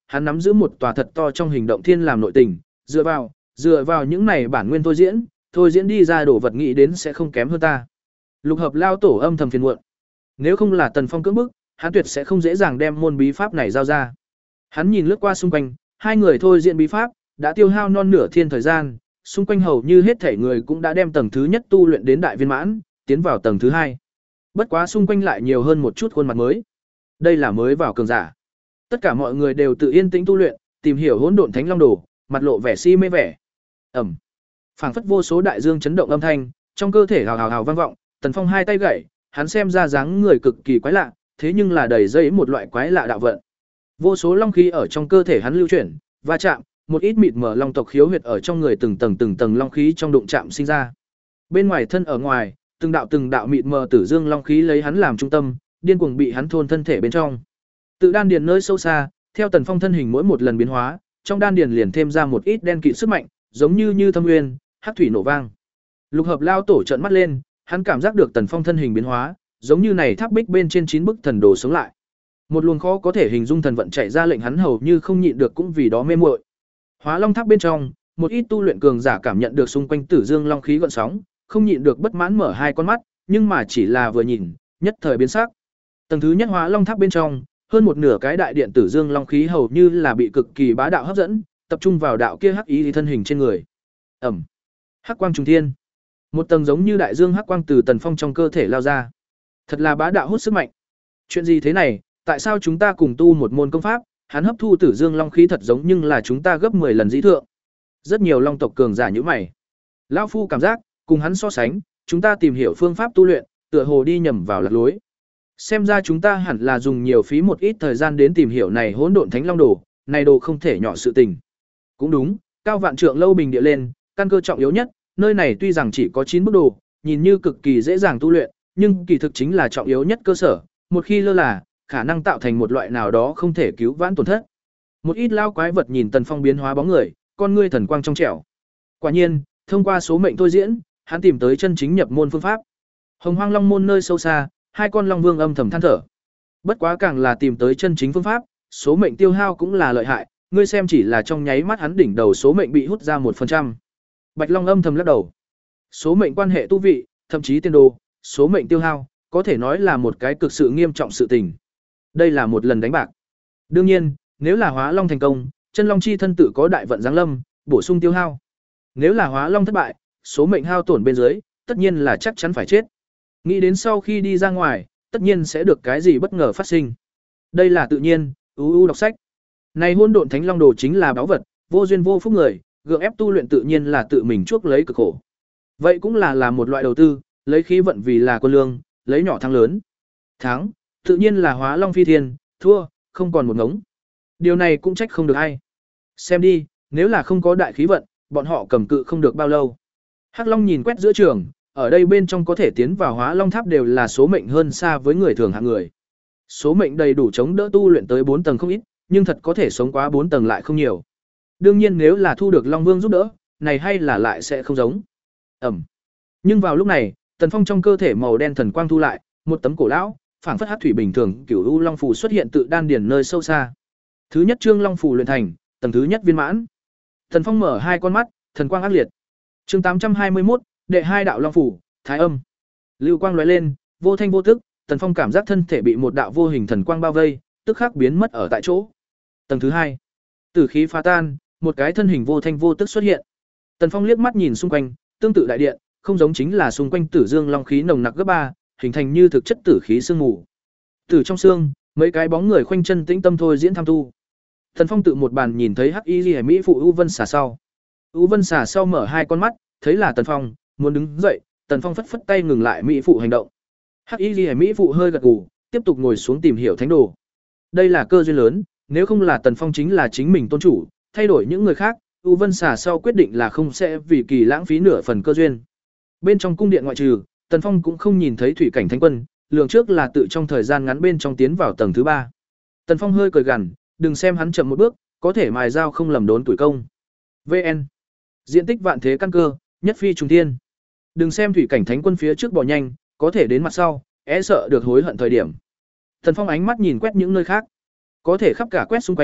hắn nắm giữ một tòa thật to trong hình động thiên làm nội tình, dựa vào, dựa vào những này bản nguyên thôi diễn, thôi diễn đi ra đồ vật nghĩ đến sẽ không kém hơn ta. Lục hợp lao tổ âm thầm phiền muộn. Nếu không là Tần Phong cưỡng bức, hắn tuyệt sẽ không dễ dàng đem môn bí pháp này giao ra. Hắn nhìn lướt qua xung quanh, hai người thôi diễn bí pháp, đã tiêu hao non nửa thiên thời gian, xung quanh hầu như hết thể người cũng đã đem tầng thứ nhất tu luyện đến đại viên mãn, tiến vào tầng thứ hai. Bất quá xung quanh lại nhiều hơn một chút khuôn mặt mới. Đây là mới vào cường giả. Tất cả mọi người đều tự yên tĩnh tu luyện, tìm hiểu hỗn độn thánh long đồ, mặt lộ vẻ si mê vẻ. Ầm. Phảng phất vô số đại dương chấn động âm thanh, trong cơ thể hào hào hào vang vọng, Tần Phong hai tay gậy, hắn xem ra dáng người cực kỳ quái lạ, thế nhưng là đầy dây một loại quái lạ đạo vận. Vô số long khí ở trong cơ thể hắn lưu chuyển, va chạm, một ít mịt mờ long tộc khiếu huyệt ở trong người từng tầng từng tầng long khí trong đụng chạm sinh ra. Bên ngoài thân ở ngoài, từng đạo từng đạo mịt mờ tử dương long khí lấy hắn làm trung tâm, điên cuồng bị hắn thôn thân thể bên trong. Tự đan điền nơi sâu xa, theo Tần Phong thân hình mỗi một lần biến hóa, trong đan điền liền thêm ra một ít đen kịt sức mạnh, giống như như thâm nguyên, hắc thủy nổ vang. Lục hợp lao tổ trợn mắt lên, hắn cảm giác được Tần Phong thân hình biến hóa, giống như này tháp bích bên trên chín bức thần đồ sống lại. Một luồng khó có thể hình dung thần vận chạy ra lệnh hắn hầu như không nhịn được cũng vì đó mê muội. Hóa Long Tháp bên trong, một ít tu luyện cường giả cảm nhận được xung quanh tử dương long khí gợn sóng, không nhịn được bất mãn mở hai con mắt, nhưng mà chỉ là vừa nhìn, nhất thời biến sắc. Tầng thứ nhất Hóa Long Tháp bên trong, hơn một nửa cái đại điện tử dương long khí hầu như là bị cực kỳ bá đạo hấp dẫn, tập trung vào đạo kia hắc ý thì thân hình trên người. Ẩm. Hắc quang trùng thiên. Một tầng giống như đại dương hắc quang từ Tần Phong trong cơ thể lao ra. Thật là bá đạo hút sức mạnh. Chuyện gì thế này, tại sao chúng ta cùng tu một môn công pháp, hắn hấp thu tử dương long khí thật giống nhưng là chúng ta gấp mười lần dĩ thượng. Rất nhiều long tộc cường giả như mày. Lão phu cảm giác, cùng hắn so sánh, chúng ta tìm hiểu phương pháp tu luyện, tựa hồ đi nhầm vào lạc lối. Xem ra chúng ta hẳn là dùng nhiều phí một ít thời gian đến tìm hiểu này hỗn độn thánh long đồ, này đồ không thể nhỏ sự tình. Cũng đúng, cao vạn trượng lâu bình địa lên, căn cơ trọng yếu nhất, nơi này tuy rằng chỉ có chín bước đồ, nhìn như cực kỳ dễ dàng tu luyện, nhưng kỳ thực chính là trọng yếu nhất cơ sở, một khi lơ là, khả năng tạo thành một loại nào đó không thể cứu vãn tổn thất. Một ít lao quái vật nhìn Tần Phong biến hóa bóng người, con ngươi thần quang trong trẻo. Quả nhiên, thông qua số mệnh thôi diễn, hắn tìm tới chân chính nhập môn phương pháp. Hồng Hoang Long môn nơi sâu xa, hai con long vương âm thầm than thở. Bất quá càng là tìm tới chân chính phương pháp, số mệnh tiêu hao cũng là lợi hại, ngươi xem chỉ là trong nháy mắt hắn đỉnh đầu số mệnh bị hút ra một phần trăm. Bạch Long âm thầm lắc đầu. Số mệnh quan hệ tu vị, thậm chí tiên đồ, số mệnh tiêu hao, có thể nói là một cái cực sự nghiêm trọng sự tình. Đây là một lần đánh bạc. Đương nhiên, nếu là Hóa Long thành công, chân long chi thân tự có đại vận giáng lâm, bổ sung tiêu hao. Nếu là Hóa Long thất bại, số mệnh hao tổn bên dưới, tất nhiên là chắc chắn phải chết. Nghĩ đến sau khi đi ra ngoài, tất nhiên sẽ được cái gì bất ngờ phát sinh. Đây là tự nhiên, u u đọc sách. Này hôn độn thánh long đồ chính là báu vật, vô duyên vô phúc người, gượng ép tu luyện tự nhiên là tự mình chuốc lấy cực khổ. Vậy cũng là là một loại đầu tư, lấy khí vận vì là quân lương, lấy nhỏ thắng lớn. Thắng, tự nhiên là Hóa Long phi thiên, thua, không còn một ngống. Điều này cũng trách không được ai. Xem đi, nếu là không có đại khí vận, bọn họ cầm cự không được bao lâu. Hắc Long nhìn quét giữa trường, ở đây bên trong có thể tiến vào Hóa Long Tháp đều là số mệnh hơn xa với người thường hạng người. Số mệnh đầy đủ chống đỡ tu luyện tới bốn tầng không ít, nhưng thật có thể sống quá bốn tầng lại không nhiều. Đương nhiên nếu là thu được Long Vương giúp đỡ, này hay là lại sẽ không giống. Ẩm. Nhưng vào lúc này, Tần Phong trong cơ thể màu đen thần quang thu lại, một tấm cổ lão, phảng phất hắc thủy bình thường, cửu u long phù xuất hiện tự đan điển nơi sâu xa. Thứ nhất chương long phù luyện thành, tầng thứ nhất viên mãn. Tần Phong mở hai con mắt, thần quang ác liệt. Chương tám trăm hai mươi mốt, đệ hai đạo long phù, thái âm. Lưu quang lóe lên, vô thanh vô tức, Tần Phong cảm giác thân thể bị một đạo vô hình thần quang bao vây, tức khắc biến mất ở tại chỗ. Tầng thứ hai, tử khí phá tan, một cái thân hình vô thanh vô tức xuất hiện. Tần Phong liếc mắt nhìn xung quanh, tương tự đại điện, không giống chính là xung quanh tử dương long khí nồng nặc gấp ba, hình thành như thực chất tử khí sương mù. Từ trong xương, mấy cái bóng người khoanh chân tĩnh tâm thôi diễn tham tu. Tần Phong tự một bàn nhìn thấy Hắc Y Liễu Mỹ phụ U Vân xà sau. U Vân xà sau mở hai con mắt, thấy là Tần Phong, muốn đứng dậy, Tần Phong phất phất tay ngừng lại mỹ phụ hành động. Hắc Y Liễu Mỹ phụ hơi gật gù, tiếp tục ngồi xuống tìm hiểu thánh đồ. Đây là cơ duyên lớn, nếu không là Tần Phong chính là chính mình tôn chủ, thay đổi những người khác, U Vân xà sau quyết định là không sẽ vì kỳ lãng phí nửa phần cơ duyên. Bên trong cung điện ngoại trừ, Tần Phong cũng không nhìn thấy thủy cảnh thánh quân, lường trước là tự trong thời gian ngắn bên trong tiến vào tầng thứ ba. Tần Phong hơi cười gằn, đừng xem hắn chậm một bước, có thể mài dao không lầm đốn tuổi công. vê en Diện tích vạn thế căn cơ, nhất phi trùng thiên. Đừng xem thủy cảnh thánh quân phía trước bỏ nhanh, có thể đến mặt sau, e sợ được hối hận thời điểm. Tần Phong ánh mắt nhìn quét những nơi khác, có thể khắp cả quét xung quanh,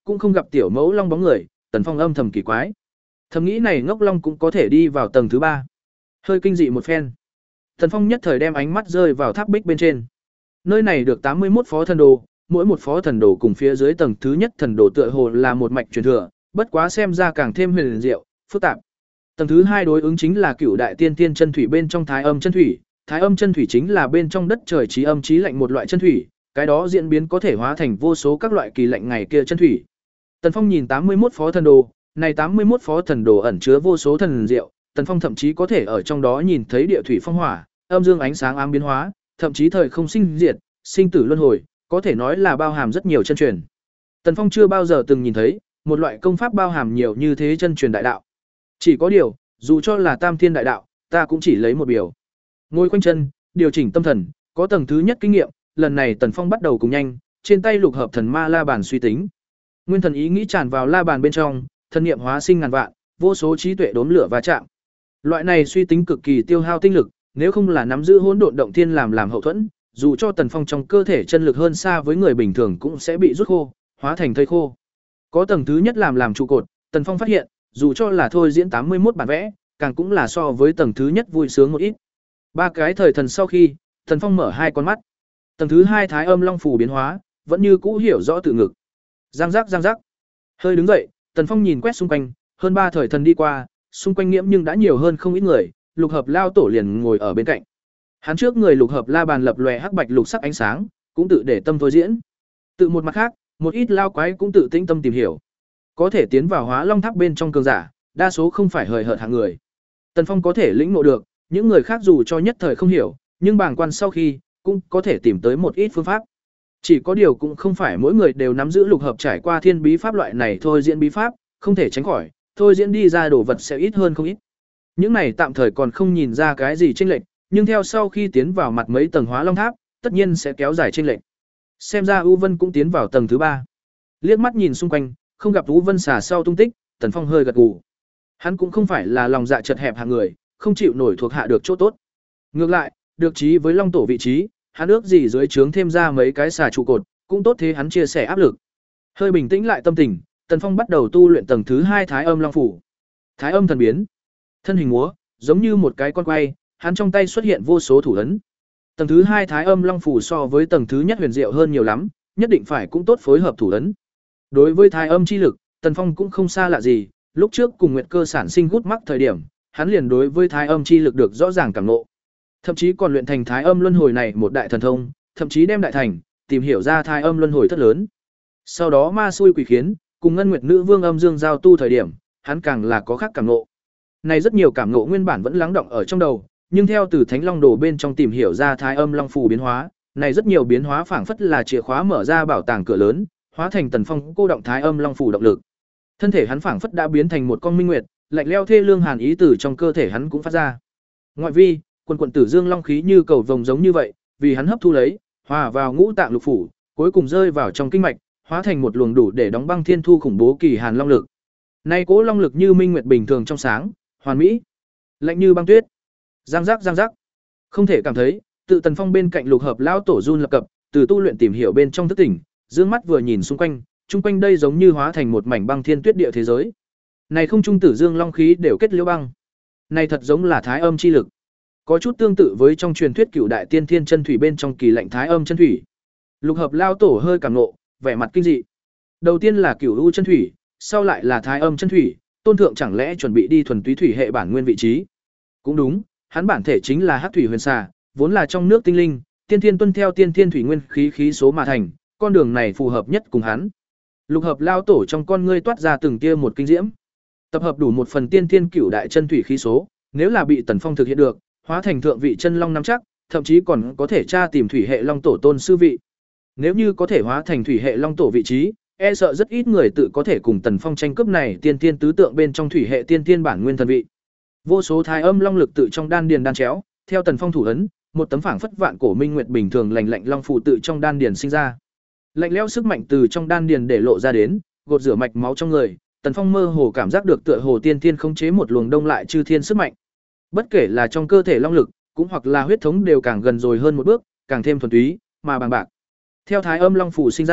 cũng không gặp tiểu mẫu long bóng người, Tần Phong âm thầm kỳ quái. Thầm nghĩ này ngốc long cũng có thể đi vào tầng thứ ba. Hơi kinh dị một phen. Tần Phong nhất thời đem ánh mắt rơi vào tháp bích bên trên. Nơi này được tám mươi mốt phó thần đồ, mỗi một phó thần đồ cùng phía dưới tầng thứ nhất thần đồ tựa hồ là một mạch truyền thừa, bất quá xem ra càng thêm huyền diệu, phức tạp. Tầng thứ hai đối ứng chính là Cửu Đại Tiên Tiên chân thủy bên trong Thái Âm chân thủy, Thái Âm chân thủy chính là bên trong đất trời trí âm trí lạnh một loại chân thủy, cái đó diễn biến có thể hóa thành vô số các loại kỳ lạnh ngày kia chân thủy. Tần Phong nhìn tám mươi mốt phó thần đồ, này tám mươi mốt phó thần đồ ẩn chứa vô số thần diệu, Tần Phong thậm chí có thể ở trong đó nhìn thấy địa thủy phong hỏa, âm dương ánh sáng ám biến hóa, thậm chí thời không sinh diệt, sinh tử luân hồi, có thể nói là bao hàm rất nhiều chân truyền. Tần Phong chưa bao giờ từng nhìn thấy một loại công pháp bao hàm nhiều như thế chân truyền đại đạo. Chỉ có điều, dù cho là Tam Thiên đại đạo, ta cũng chỉ lấy một biểu. Ngồi quanh chân, điều chỉnh tâm thần, có tầng thứ nhất kinh nghiệm, lần này Tần Phong bắt đầu cùng nhanh, trên tay lục hợp thần ma la bàn suy tính. Nguyên thần ý nghĩ tràn vào la bàn bên trong, thần niệm hóa sinh ngàn vạn, vô số trí tuệ đốn lửa va chạm. Loại này suy tính cực kỳ tiêu hao tinh lực, nếu không là nắm giữ hỗn độn động thiên làm làm hậu thuẫn, dù cho Tần Phong trong cơ thể chân lực hơn xa với người bình thường cũng sẽ bị rút khô, hóa thành thây khô. Có tầng thứ nhất làm làm trụ cột, Tần Phong phát hiện, dù cho là thôi diễn tám mươi mốt bản vẽ, càng cũng là so với tầng thứ nhất vui sướng một ít. Ba cái thời thần sau khi, Tần Phong mở hai con mắt. Tầng thứ hai Thái Âm Long phù biến hóa, vẫn như cũ hiểu rõ tự ngực. Giang giác giang giác. Hơi đứng dậy, Tần Phong nhìn quét xung quanh, hơn ba thời thần đi qua, xung quanh nghiễm nhưng đã nhiều hơn không ít người, Lục Hợp lao tổ liền ngồi ở bên cạnh. Hắn trước người Lục Hợp la bàn lập lòe hắc bạch lục sắc ánh sáng, cũng tự để tâm thôi diễn. Tự một mặt khác, một ít lao quái cũng tự tĩnh tâm tìm hiểu. Có thể tiến vào Hóa Long Tháp bên trong cường giả, đa số không phải hời hợt hạng người. Tần Phong có thể lĩnh ngộ được, những người khác dù cho nhất thời không hiểu, nhưng bàng quan sau khi, cũng có thể tìm tới một ít phương pháp. Chỉ có điều cũng không phải mỗi người đều nắm giữ lục hợp trải qua thiên bí pháp loại này thôi diễn bí pháp, không thể tránh khỏi, thôi diễn đi ra đồ vật sẽ ít hơn không ít. Những này tạm thời còn không nhìn ra cái gì chênh lệch, nhưng theo sau khi tiến vào mặt mấy tầng Hóa Long Tháp, tất nhiên sẽ kéo dài chênh lệch. Xem ra U Vân cũng tiến vào tầng thứ ba. Liếc mắt nhìn xung quanh, không gặp U Vân xả sau tung tích, Tần Phong hơi gật gù. Hắn cũng không phải là lòng dạ chật hẹp hạng người, không chịu nổi thuộc hạ được chỗ tốt. Ngược lại, được trí với Long tổ vị trí, hắn ước gì dưới trướng thêm ra mấy cái xà trụ cột, cũng tốt thế hắn chia sẻ áp lực. Hơi bình tĩnh lại tâm tình, Tần Phong bắt đầu tu luyện tầng thứ hai Thái Âm Long phủ. Thái Âm thần biến, thân hình múa, giống như một cái con quay, hắn trong tay xuất hiện vô số thủ ấn. Tầng thứ hai Thái Âm Long phủ so với tầng thứ nhất huyền diệu hơn nhiều lắm, nhất định phải cũng tốt phối hợp thủ ấn. Đối với Thái Âm chi lực, Tần Phong cũng không xa lạ gì, lúc trước cùng Nguyệt Cơ sản sinh gút mắc thời điểm, hắn liền đối với Thái Âm chi lực được rõ ràng cảm ngộ. Thậm chí còn luyện thành Thái Âm luân hồi này một đại thần thông, thậm chí đem đại thành, tìm hiểu ra Thái Âm luân hồi thất lớn. Sau đó ma xui quỷ khiến, cùng Ngân Nguyệt Nữ Vương âm dương giao tu thời điểm, hắn càng là có khác cảm ngộ. Này rất nhiều cảm ngộ nguyên bản vẫn lắng đọng ở trong đầu, nhưng theo từ Thánh Long Đồ bên trong tìm hiểu ra Thái Âm Long phù biến hóa, này rất nhiều biến hóa phảng phất là chìa khóa mở ra bảo tàng cửa lớn, hóa thành Tần Phong cô động Thái Âm Long phù động lực. Thân thể hắn phảng phất đã biến thành một con minh nguyệt, lạnh lẽo thê lương hàn ý từ trong cơ thể hắn cũng phát ra. Ngoại vi, quần quần tử dương long khí như cầu vồng giống như vậy, vì hắn hấp thu lấy, hòa vào ngũ tạng lục phủ, cuối cùng rơi vào trong kinh mạch, hóa thành một luồng đủ để đóng băng thiên thu khủng bố kỳ hàn long lực. Nay cố long lực như minh nguyệt bình thường trong sáng, hoàn mỹ, lạnh như băng tuyết. Giang giác giang giác. Không thể cảm thấy, tự Tần Phong bên cạnh Lục Hợp lão tổ run lập cập, từ tu luyện tìm hiểu bên trong thức tỉnh, dương mắt vừa nhìn xung quanh, chung quanh đây giống như hóa thành một mảnh băng thiên tuyết địa thế giới. Này không trung tử dương long khí đều kết liễu băng. Này thật giống là Thái Âm chi lực. Có chút tương tự với trong truyền thuyết Cửu Đại Tiên Thiên chân thủy bên trong kỳ lạnh Thái Âm chân thủy. Lục Hợp lao tổ hơi cảm nộ, vẻ mặt kinh dị. Đầu tiên là Cửu U chân thủy, sau lại là Thái Âm chân thủy, Tôn thượng chẳng lẽ chuẩn bị đi thuần túy thủy hệ bản nguyên vị trí? Cũng đúng, hắn bản thể chính là Hắc thủy huyền xà, vốn là trong nước tinh linh, tiên thiên tuân theo tiên thiên thủy nguyên khí khí số mà thành, con đường này phù hợp nhất cùng hắn. Lục Hợp lao tổ trong con ngươi toát ra từng tia một kinh diễm. Tập hợp đủ một phần tiên thiên cửu đại chân thủy khí số, nếu là bị Tần Phong thực hiện được, hóa thành thượng vị chân long nắm chắc, thậm chí còn có thể tra tìm thủy hệ long tổ tôn sư vị. Nếu như có thể hóa thành thủy hệ long tổ vị trí, e sợ rất ít người tự có thể cùng Tần Phong tranh cướp này tiên tiên tứ tượng bên trong thủy hệ tiên tiên bản nguyên thần vị. Vô số thái âm long lực tự trong đan điền đan chéo, theo Tần Phong thủ ấn, một tấm phảng phất vạn cổ minh nguyệt bình thường lạnh lạnh long phù tự trong đan điền sinh ra. Lạnh lẽo sức mạnh từ trong đan điền để lộ ra đến, gột rửa mạch máu trong người, Tần Phong mơ hồ cảm giác được tựa hồ tiên tiên khống chế một luồng đông lại chư thiên sức mạnh. Bất kể là trong cơ thể long lực, cũng hoặc là huyết thống đều càng gần rồi hơn một bước, càng thêm thuần túy, mà bằng bạc. Theo thái âm long phù sinh ra,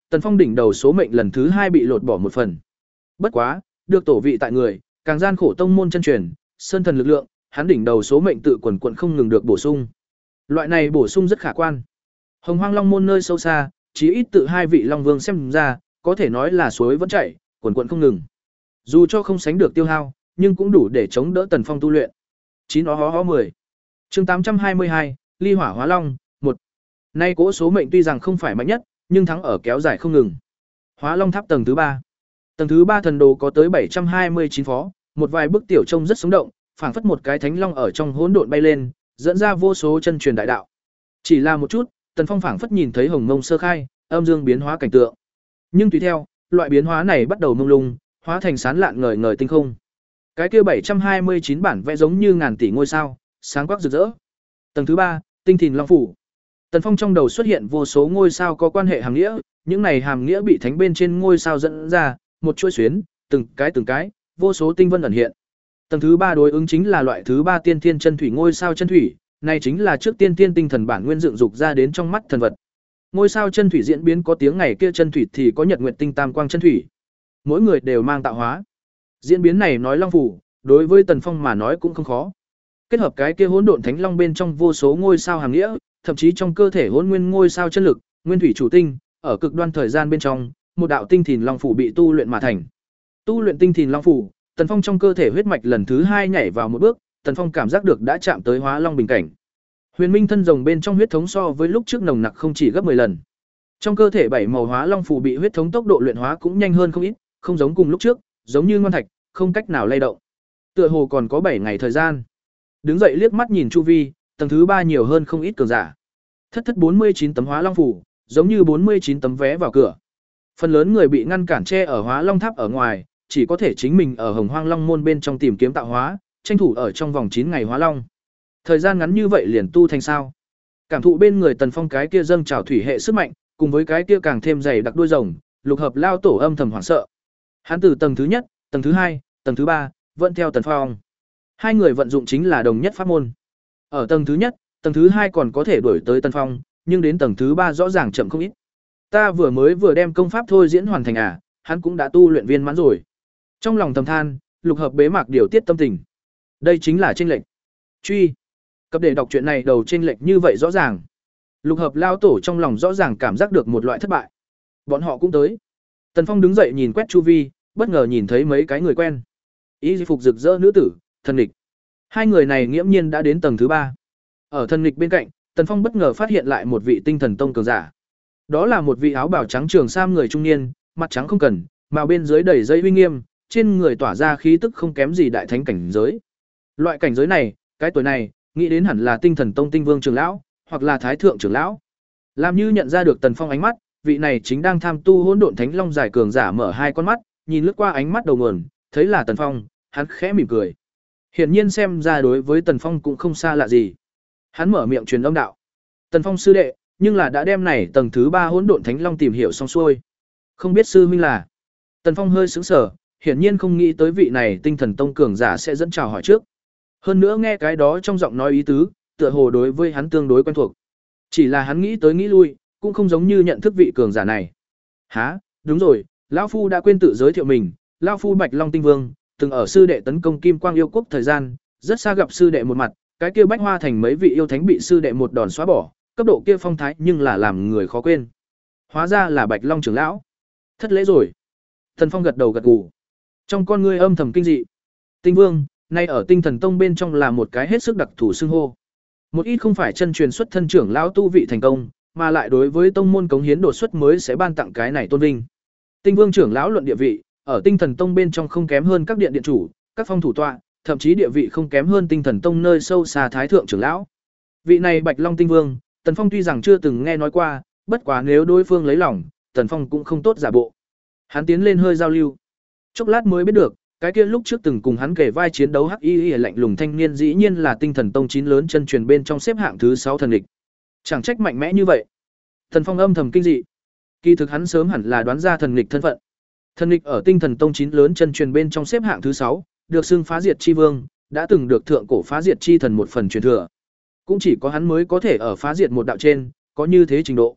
Tần Phong đỉnh đầu số mệnh lần thứ hai bị lột bỏ một phần. Bất quá, được tổ vị tại người, càng gian khổ tông môn chân truyền, sơn thần lực lượng, hắn đỉnh đầu số mệnh tự quần quần không ngừng được bổ sung. Loại này bổ sung rất khả quan. Hồng Hoang Long môn nơi sâu xa, chí ít tự hai vị Long Vương xem ra, có thể nói là suối vẫn chảy, quần quần không ngừng. Dù cho không sánh được tiêu hao, nhưng cũng đủ để chống đỡ Tần Phong tu luyện. Chín ó hó hó mười. Chương tám trăm hai mươi hai, Ly Hỏa Hóa Long, một. Nay cỗ số mệnh tuy rằng không phải mạnh nhất, nhưng thắng ở kéo dài không ngừng. Hóa Long Tháp tầng thứ ba. Tầng thứ ba thần đồ có tới bảy trăm hai mươi chín phó, một vài bức tiểu trông rất sống động, phảng phất một cái thánh long ở trong hỗn độn bay lên, dẫn ra vô số chân truyền đại đạo. Chỉ là một chút, Tần Phong phảng phất nhìn thấy hồng mông sơ khai, âm dương biến hóa cảnh tượng. Nhưng tùy theo, loại biến hóa này bắt đầu mông lung, hóa thành sán lạn ngời ngời tinh không. Cái kia bảy trăm hai mươi chín bản vẽ giống như ngàn tỷ ngôi sao, sáng quắc rực rỡ. Tầng thứ ba, Tinh Thìn Long phủ. Tần Phong trong đầu xuất hiện vô số ngôi sao có quan hệ hàm nghĩa, những này hàm nghĩa bị thánh bên trên ngôi sao dẫn ra, một chuỗi xuyến, từng cái từng cái, vô số tinh vân ẩn hiện. Tầng thứ ba đối ứng chính là loại thứ ba tiên thiên chân thủy ngôi sao chân thủy, này chính là trước tiên thiên tinh thần bản nguyên dựng dục ra đến trong mắt thần vật. Ngôi sao chân thủy diễn biến có tiếng ngày kia chân thủy thì có nhật nguyệt tinh tam quang chân thủy. Mỗi người đều mang tạo hóa. Diễn biến này nói long phủ, đối với Tần Phong mà nói cũng không khó. Kết hợp cái kia hỗn độn thánh long bên trong vô số ngôi sao hàm nghĩa, thậm chí trong cơ thể hỗn nguyên ngôi sao chân lực, nguyên thủy chủ tinh, ở cực đoan thời gian bên trong, một đạo tinh thìn long phủ bị tu luyện mà thành. Tu luyện tinh thìn long phủ, Tần Phong trong cơ thể huyết mạch lần thứ hai nhảy vào một bước, Tần Phong cảm giác được đã chạm tới hóa long bình cảnh. Huyền Minh thân rồng bên trong huyết thống so với lúc trước nồng nặc không chỉ gấp mười lần. Trong cơ thể bảy màu hóa long phủ bị huyết thống tốc độ luyện hóa cũng nhanh hơn không ít, không giống cùng lúc trước, giống như ngoan thạch, không cách nào lay động. Tựa hồ còn có bảy ngày thời gian. Đứng dậy liếc mắt nhìn chu vi, tầng thứ ba nhiều hơn không ít cường giả. Thất thất bốn mươi chín tấm hóa long phủ, giống như bốn mươi chín tấm vé vào cửa. Phần lớn người bị ngăn cản che ở Hóa Long Tháp ở ngoài, chỉ có thể chính mình ở Hồng Hoang Long môn bên trong tìm kiếm tạo hóa, tranh thủ ở trong vòng chín ngày hóa long. Thời gian ngắn như vậy liền tu thành sao? Cảm thụ bên người Tần Phong cái kia dâng trào thủy hệ sức mạnh, cùng với cái kia càng thêm dày đặc đuôi rồng, lục hợp lao tổ âm thầm hoảng sợ. Hắn từ tầng thứ nhất, tầng thứ hai, tầng thứ ba, vẫn theo Tần Phong. Hai người vận dụng chính là đồng nhất pháp môn. Ở tầng thứ nhất, tầng thứ hai còn có thể đuổi tới Tần Phong, nhưng đến tầng thứ ba rõ ràng chậm không ít. Ta vừa mới vừa đem công pháp thôi diễn hoàn thành à, hắn cũng đã tu luyện viên mãn rồi. Trong lòng thầm than, lục hợp bế mạc điều tiết tâm tình. Đây chính là chênh lệch. Truy. Cập để đọc chuyện này đầu chênh lệch như vậy rõ ràng. Lục hợp lao tổ trong lòng rõ ràng cảm giác được một loại thất bại. Bọn họ cũng tới. Tần Phong đứng dậy nhìn quét chu vi, bất ngờ nhìn thấy mấy cái người quen. Y phục rực rỡ nữ tử, thần nghịch. Hai người này nghiễm nhiên đã đến tầng thứ ba. Ở thần nghịch bên cạnh, Tần Phong bất ngờ phát hiện lại một vị tinh thần tông cường giả. Đó là một vị áo bào trắng trường sam người trung niên, mặt trắng không cần, mà bên dưới đầy dây uy nghiêm, trên người tỏa ra khí tức không kém gì đại thánh cảnh giới. Loại cảnh giới này, cái tuổi này, nghĩ đến hẳn là tinh thần tông tinh vương trưởng lão, hoặc là thái thượng trưởng lão. Làm như nhận ra được Tần Phong ánh mắt, vị này chính đang tham tu hỗn độn thánh long giải cường giả mở hai con mắt, nhìn lướt qua ánh mắt đầu nguồn, thấy là Tần Phong, hắn khẽ mỉm cười. Hiển nhiên xem ra đối với Tần Phong cũng không xa lạ gì. Hắn mở miệng truyền âm đạo: "Tần Phong sư đệ, nhưng là đã đem này tầng thứ ba hỗn độn thánh long tìm hiểu xong xuôi. Không biết sư huynh là?" Tần Phong hơi sững sờ, hiển nhiên không nghĩ tới vị này tinh thần tông cường giả sẽ dẫn chào hỏi trước. Hơn nữa nghe cái đó trong giọng nói ý tứ, tựa hồ đối với hắn tương đối quen thuộc. Chỉ là hắn nghĩ tới nghĩ lui, cũng không giống như nhận thức vị cường giả này. "Hả, đúng rồi, lão phu đã quên tự giới thiệu mình, lão phu Bạch Long Tinh Vương, từng ở sư đệ tấn công Kim Quang yêu quốc thời gian, rất xa gặp sư đệ một mặt, cái kia Bách Hoa thành mấy vị yêu thánh bị sư đệ một đòn xóa bỏ, cấp độ kia phong thái nhưng là làm người khó quên. Hóa ra là Bạch Long trưởng lão. Thất lễ rồi." Tần Phong gật đầu gật gù. Trong con ngươi âm thầm kinh dị. Tinh Vương, nay ở Tinh Thần Tông bên trong là một cái hết sức đặc thù xưng hô. Một ít không phải chân truyền xuất thân trưởng lão tu vị thành công, mà lại đối với tông môn cống hiến đột xuất mới sẽ ban tặng cái này tôn vinh. Tinh Vương trưởng lão luận địa vị, ở Tinh Thần Tông bên trong không kém hơn các điện điện chủ, các phong thủ tọa, thậm chí địa vị không kém hơn Tinh Thần Tông nơi sâu xa thái thượng trưởng lão. Vị này Bạch Long Tinh Vương, Tần Phong tuy rằng chưa từng nghe nói qua, bất quá nếu đối phương lấy lòng, Tần Phong cũng không tốt giả bộ. Hắn tiến lên hơi giao lưu. Chốc lát mới biết được, cái kia lúc trước từng cùng hắn kể vai chiến đấu hắc y y lạnh lùng thanh niên dĩ nhiên là Tinh Thần Tông chín lớn chân truyền bên trong xếp hạng thứ sáu thần địch. Chẳng trách mạnh mẽ như vậy. Tần Phong âm thầm kinh dị. Kỳ thực hắn sớm hẳn là đoán ra thần địch thân phận. Thần địch ở Tinh Thần Tông chín lớn chân truyền bên trong xếp hạng thứ sáu, được xưng phá diệt chi vương, đã từng được thượng cổ phá diệt chi thần một phần truyền thừa. Cũng chỉ có hắn mới có thể ở phá diệt một đạo trên, có như thế trình độ.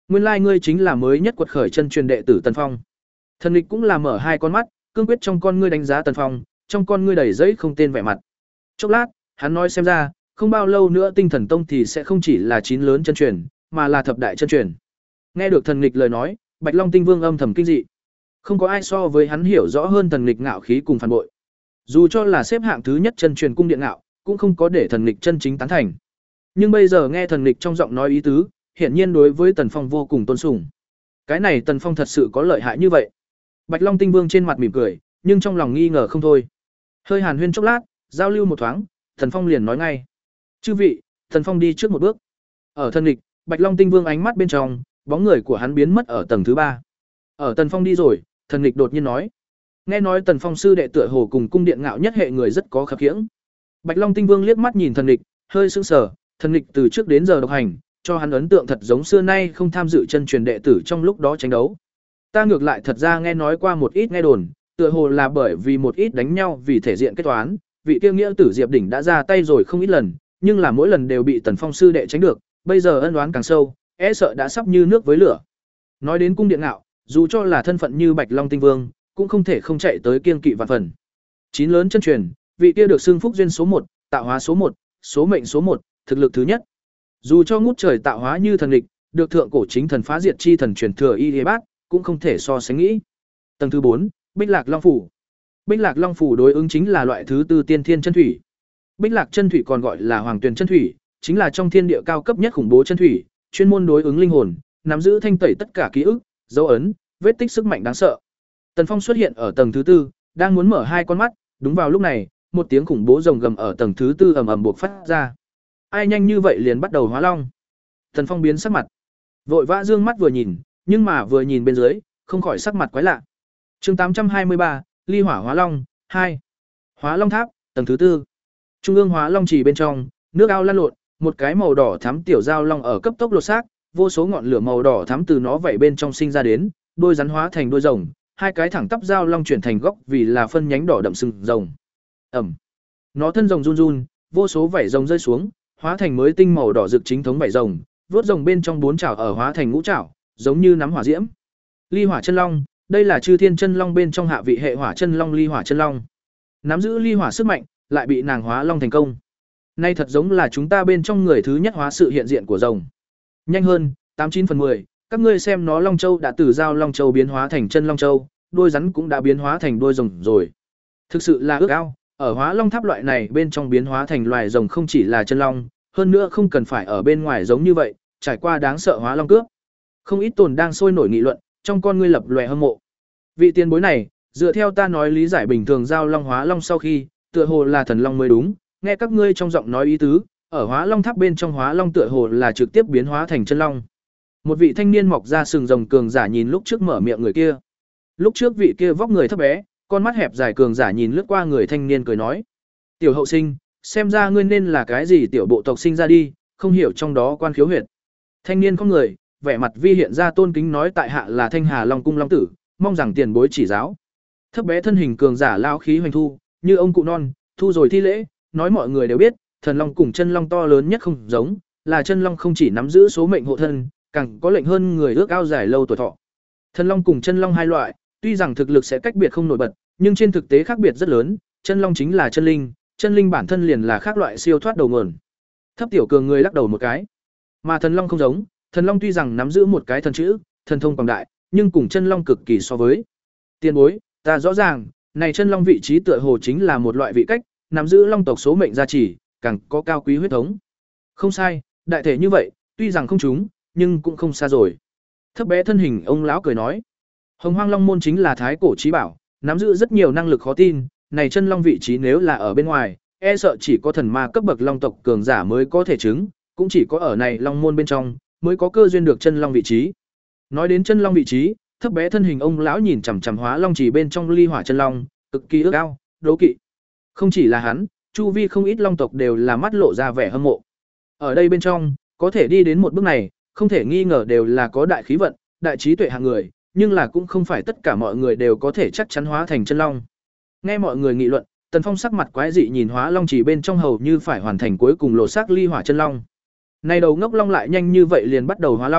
Nguyên lai ngươi chính là mới nhất quật khởi chân truyền đệ tử Tần Phong. Thần Lịch cũng là mở hai con mắt, cương quyết trong con ngươi đánh giá Tần Phong, trong con ngươi đầy giấy không tên vẻ mặt. Chốc lát, hắn nói xem ra, không bao lâu nữa Tinh Thần Tông thì sẽ không chỉ là chín lớn chân truyền, mà là thập đại chân truyền. Nghe được Thần Lịch lời nói, Bạch Long Tinh Vương âm thầm kinh dị. Không có ai so với hắn hiểu rõ hơn Thần Lịch ngạo khí cùng phản bội. Dù cho là xếp hạng thứ nhất chân truyền cung điện ngạo, cũng không có để Thần Lịch chân chính tán thành. Nhưng bây giờ nghe Thần Lịch trong giọng nói ý tứ, hiển nhiên đối với Tần Phong vô cùng tôn sùng. Cái này Tần Phong thật sự có lợi hại như vậy. Bạch Long Tinh Vương trên mặt mỉm cười, nhưng trong lòng nghi ngờ không thôi. Hơi hàn huyên chốc lát, giao lưu một thoáng, Tần Phong liền nói ngay: "Chư vị." Tần Phong đi trước một bước. Ở Thần Lịch, Bạch Long Tinh Vương ánh mắt bên trong, bóng người của hắn biến mất ở tầng thứ ba. Ở Tần Phong đi rồi, Thần Lịch đột nhiên nói: "Nghe nói Tần Phong sư đệ tựa hồ cùng cung điện ngạo nhất hệ người rất có khập khiễng." Bạch Long Tinh Vương liếc mắt nhìn Thần Lịch, hơi sững sờ, Thần Lịch từ trước đến giờ độc hành, cho hắn ấn tượng thật giống xưa nay không tham dự chân truyền đệ tử trong lúc đó tranh đấu. Ta ngược lại thật ra nghe nói qua một ít nghe đồn, tựa hồ là bởi vì một ít đánh nhau vì thể diện kết toán, vị kia nghĩa tử Diệp Đỉnh đã ra tay rồi không ít lần, nhưng là mỗi lần đều bị Tần Phong sư đệ tránh được, bây giờ ân oán càng sâu, e sợ đã sắp như nước với lửa. Nói đến cung điện ngạo, dù cho là thân phận như Bạch Long Tinh Vương, cũng không thể không chạy tới kiêng kỵ vạn phần. Chín lớn chân truyền, vị kia được xưng phúc duyên số một, tạo hóa số một, số mệnh số một, thực lực thứ nhất. Dù cho ngút trời tạo hóa như thần lịch, được thượng cổ chính thần phá diệt chi thần truyền thừa y Lê Bát, cũng không thể so sánh nghĩ. Tầng thứ bốn, Bích Lạc Long phủ. Bích Lạc Long phủ đối ứng chính là loại thứ tư tiên thiên chân thủy. Bích Lạc chân thủy còn gọi là Hoàng Tuyền chân thủy, chính là trong thiên địa cao cấp nhất khủng bố chân thủy, chuyên môn đối ứng linh hồn, nắm giữ thanh tẩy tất cả ký ức, dấu ấn, vết tích sức mạnh đáng sợ. Tần Phong xuất hiện ở tầng thứ tư, đang muốn mở hai con mắt, đúng vào lúc này, một tiếng khủng bố rồng gầm ở tầng thứ tư ầm ầm bộc phát ra. Ai nhanh như vậy liền bắt đầu hóa long? Tần Phong biến sắc mặt, vội vã dương mắt vừa nhìn, nhưng mà vừa nhìn bên dưới, không khỏi sắc mặt quái lạ. Chương tám trăm hai mươi ba, Ly Hỏa Hóa Long hai. Hóa Long Tháp, tầng thứ tư. Trung ương Hóa Long Trì bên trong, nước ao lăn lộn, một cái màu đỏ thắm tiểu giao long ở cấp tốc lột xác, vô số ngọn lửa màu đỏ thắm từ nó vảy bên trong sinh ra đến, đôi rắn hóa thành đôi rồng, hai cái thẳng tắp giao long chuyển thành góc vì là phân nhánh đỏ đậm sừng rồng. Ẩm. Nó thân rồng run run, vô số vảy rồng rơi xuống, hóa thành mới tinh màu đỏ rực chính thống vảy rồng, vuốt rồng bên trong bốn chảo ở hóa thành ngũ chảo, giống như nắm hỏa diễm. Ly Hỏa chân long, đây là Chư Thiên chân long bên trong hạ vị hệ hỏa chân long Ly Hỏa chân long. Nắm giữ ly hỏa sức mạnh, lại bị nàng hóa long thành công. Nay thật giống là chúng ta bên trong người thứ nhất hóa sự hiện diện của rồng. Nhanh hơn, tám chín phần mười, các ngươi xem nó Long Châu đã từ giao Long Châu biến hóa thành chân Long Châu, đôi rắn cũng đã biến hóa thành đôi rồng rồi. Thực sự là ước ao, ở Hóa Long Tháp loại này bên trong biến hóa thành loài rồng không chỉ là chân long, hơn nữa không cần phải ở bên ngoài giống như vậy, trải qua đáng sợ Hóa Long cướp. Không ít tồn đang sôi nổi nghị luận, trong con ngươi lập lòe hâm mộ. Vị tiền bối này, dựa theo ta nói lý giải bình thường giao long hóa long sau khi, tựa hồ là thần long mới đúng, nghe các ngươi trong giọng nói ý tứ, ở Hóa Long Tháp bên trong hóa long tựa hồ là trực tiếp biến hóa thành chân long. Một vị thanh niên mọc ra sừng rồng cường giả nhìn lúc trước mở miệng người kia. Lúc trước vị kia vóc người thấp bé, con mắt hẹp dài cường giả nhìn lướt qua người thanh niên cười nói: "Tiểu hậu sinh, xem ra ngươi nên là cái gì tiểu bộ tộc sinh ra đi, không hiểu trong đó quan khiếu huyệt." Thanh niên không người, vẻ mặt vi hiện ra tôn kính nói: "Tại hạ là Thanh Hà Long cung long tử, mong rằng tiền bối chỉ giáo." Thấp bé thân hình cường giả lao khí hoành thu, như ông cụ non, thu rồi thi lễ, nói: "Mọi người đều biết, thần long cùng chân long to lớn nhất không giống, là chân long không chỉ nắm giữ số mệnh hộ thân, càng có lệnh hơn người ước ao dài lâu tuổi thọ. Thần long cùng chân long hai loại, tuy rằng thực lực sẽ cách biệt không nổi bật, nhưng trên thực tế khác biệt rất lớn, chân long chính là chân linh, chân linh bản thân liền là khác loại siêu thoát đầu nguồn." Thấp tiểu cường người lắc đầu một cái. Mà thần long không giống, thần long tuy rằng nắm giữ một cái thần chữ, thần thông quảng đại, nhưng cùng chân long cực kỳ so với. Tiền bối, ta rõ ràng, này chân long vị trí tựa hồ chính là một loại vị cách, nắm giữ long tộc số mệnh gia trì, càng có cao quý huyết thống. Không sai, đại thể như vậy, tuy rằng không trúng, nhưng cũng không xa rồi. Thấp bé thân hình ông lão cười nói: "Hồng Hoang Long môn chính là thái cổ chí bảo, nắm giữ rất nhiều năng lực khó tin, này chân long vị trí nếu là ở bên ngoài, e sợ chỉ có thần ma cấp bậc long tộc cường giả mới có thể chứng, cũng chỉ có ở này long môn bên trong mới có cơ duyên được chân long vị trí." Nói đến chân long vị trí, thấp bé thân hình ông lão nhìn chằm chằm Hóa Long Chỉ bên trong Ly Hỏa chân long, cực kỳ ước ao, đố kỵ. Không chỉ là hắn, chu vi không ít long tộc đều là mắt lộ ra vẻ hâm mộ. Ở đây bên trong, có thể đi đến một bước này, không thể nghi ngờ đều là có đại khí vận, đại trí tuệ hạng người, nhưng là cũng không phải tất cả mọi người đều có thể chắc chắn hóa thành chân long. Nghe mọi người nghị luận, Tần Phong sắc mặt quái dị nhìn Hóa Long Chỉ bên trong hầu như phải hoàn thành cuối cùng lộ xác Ly Hỏa chân long. Này đầu ngốc long lại nhanh như vậy liền bắt đầu hóa long,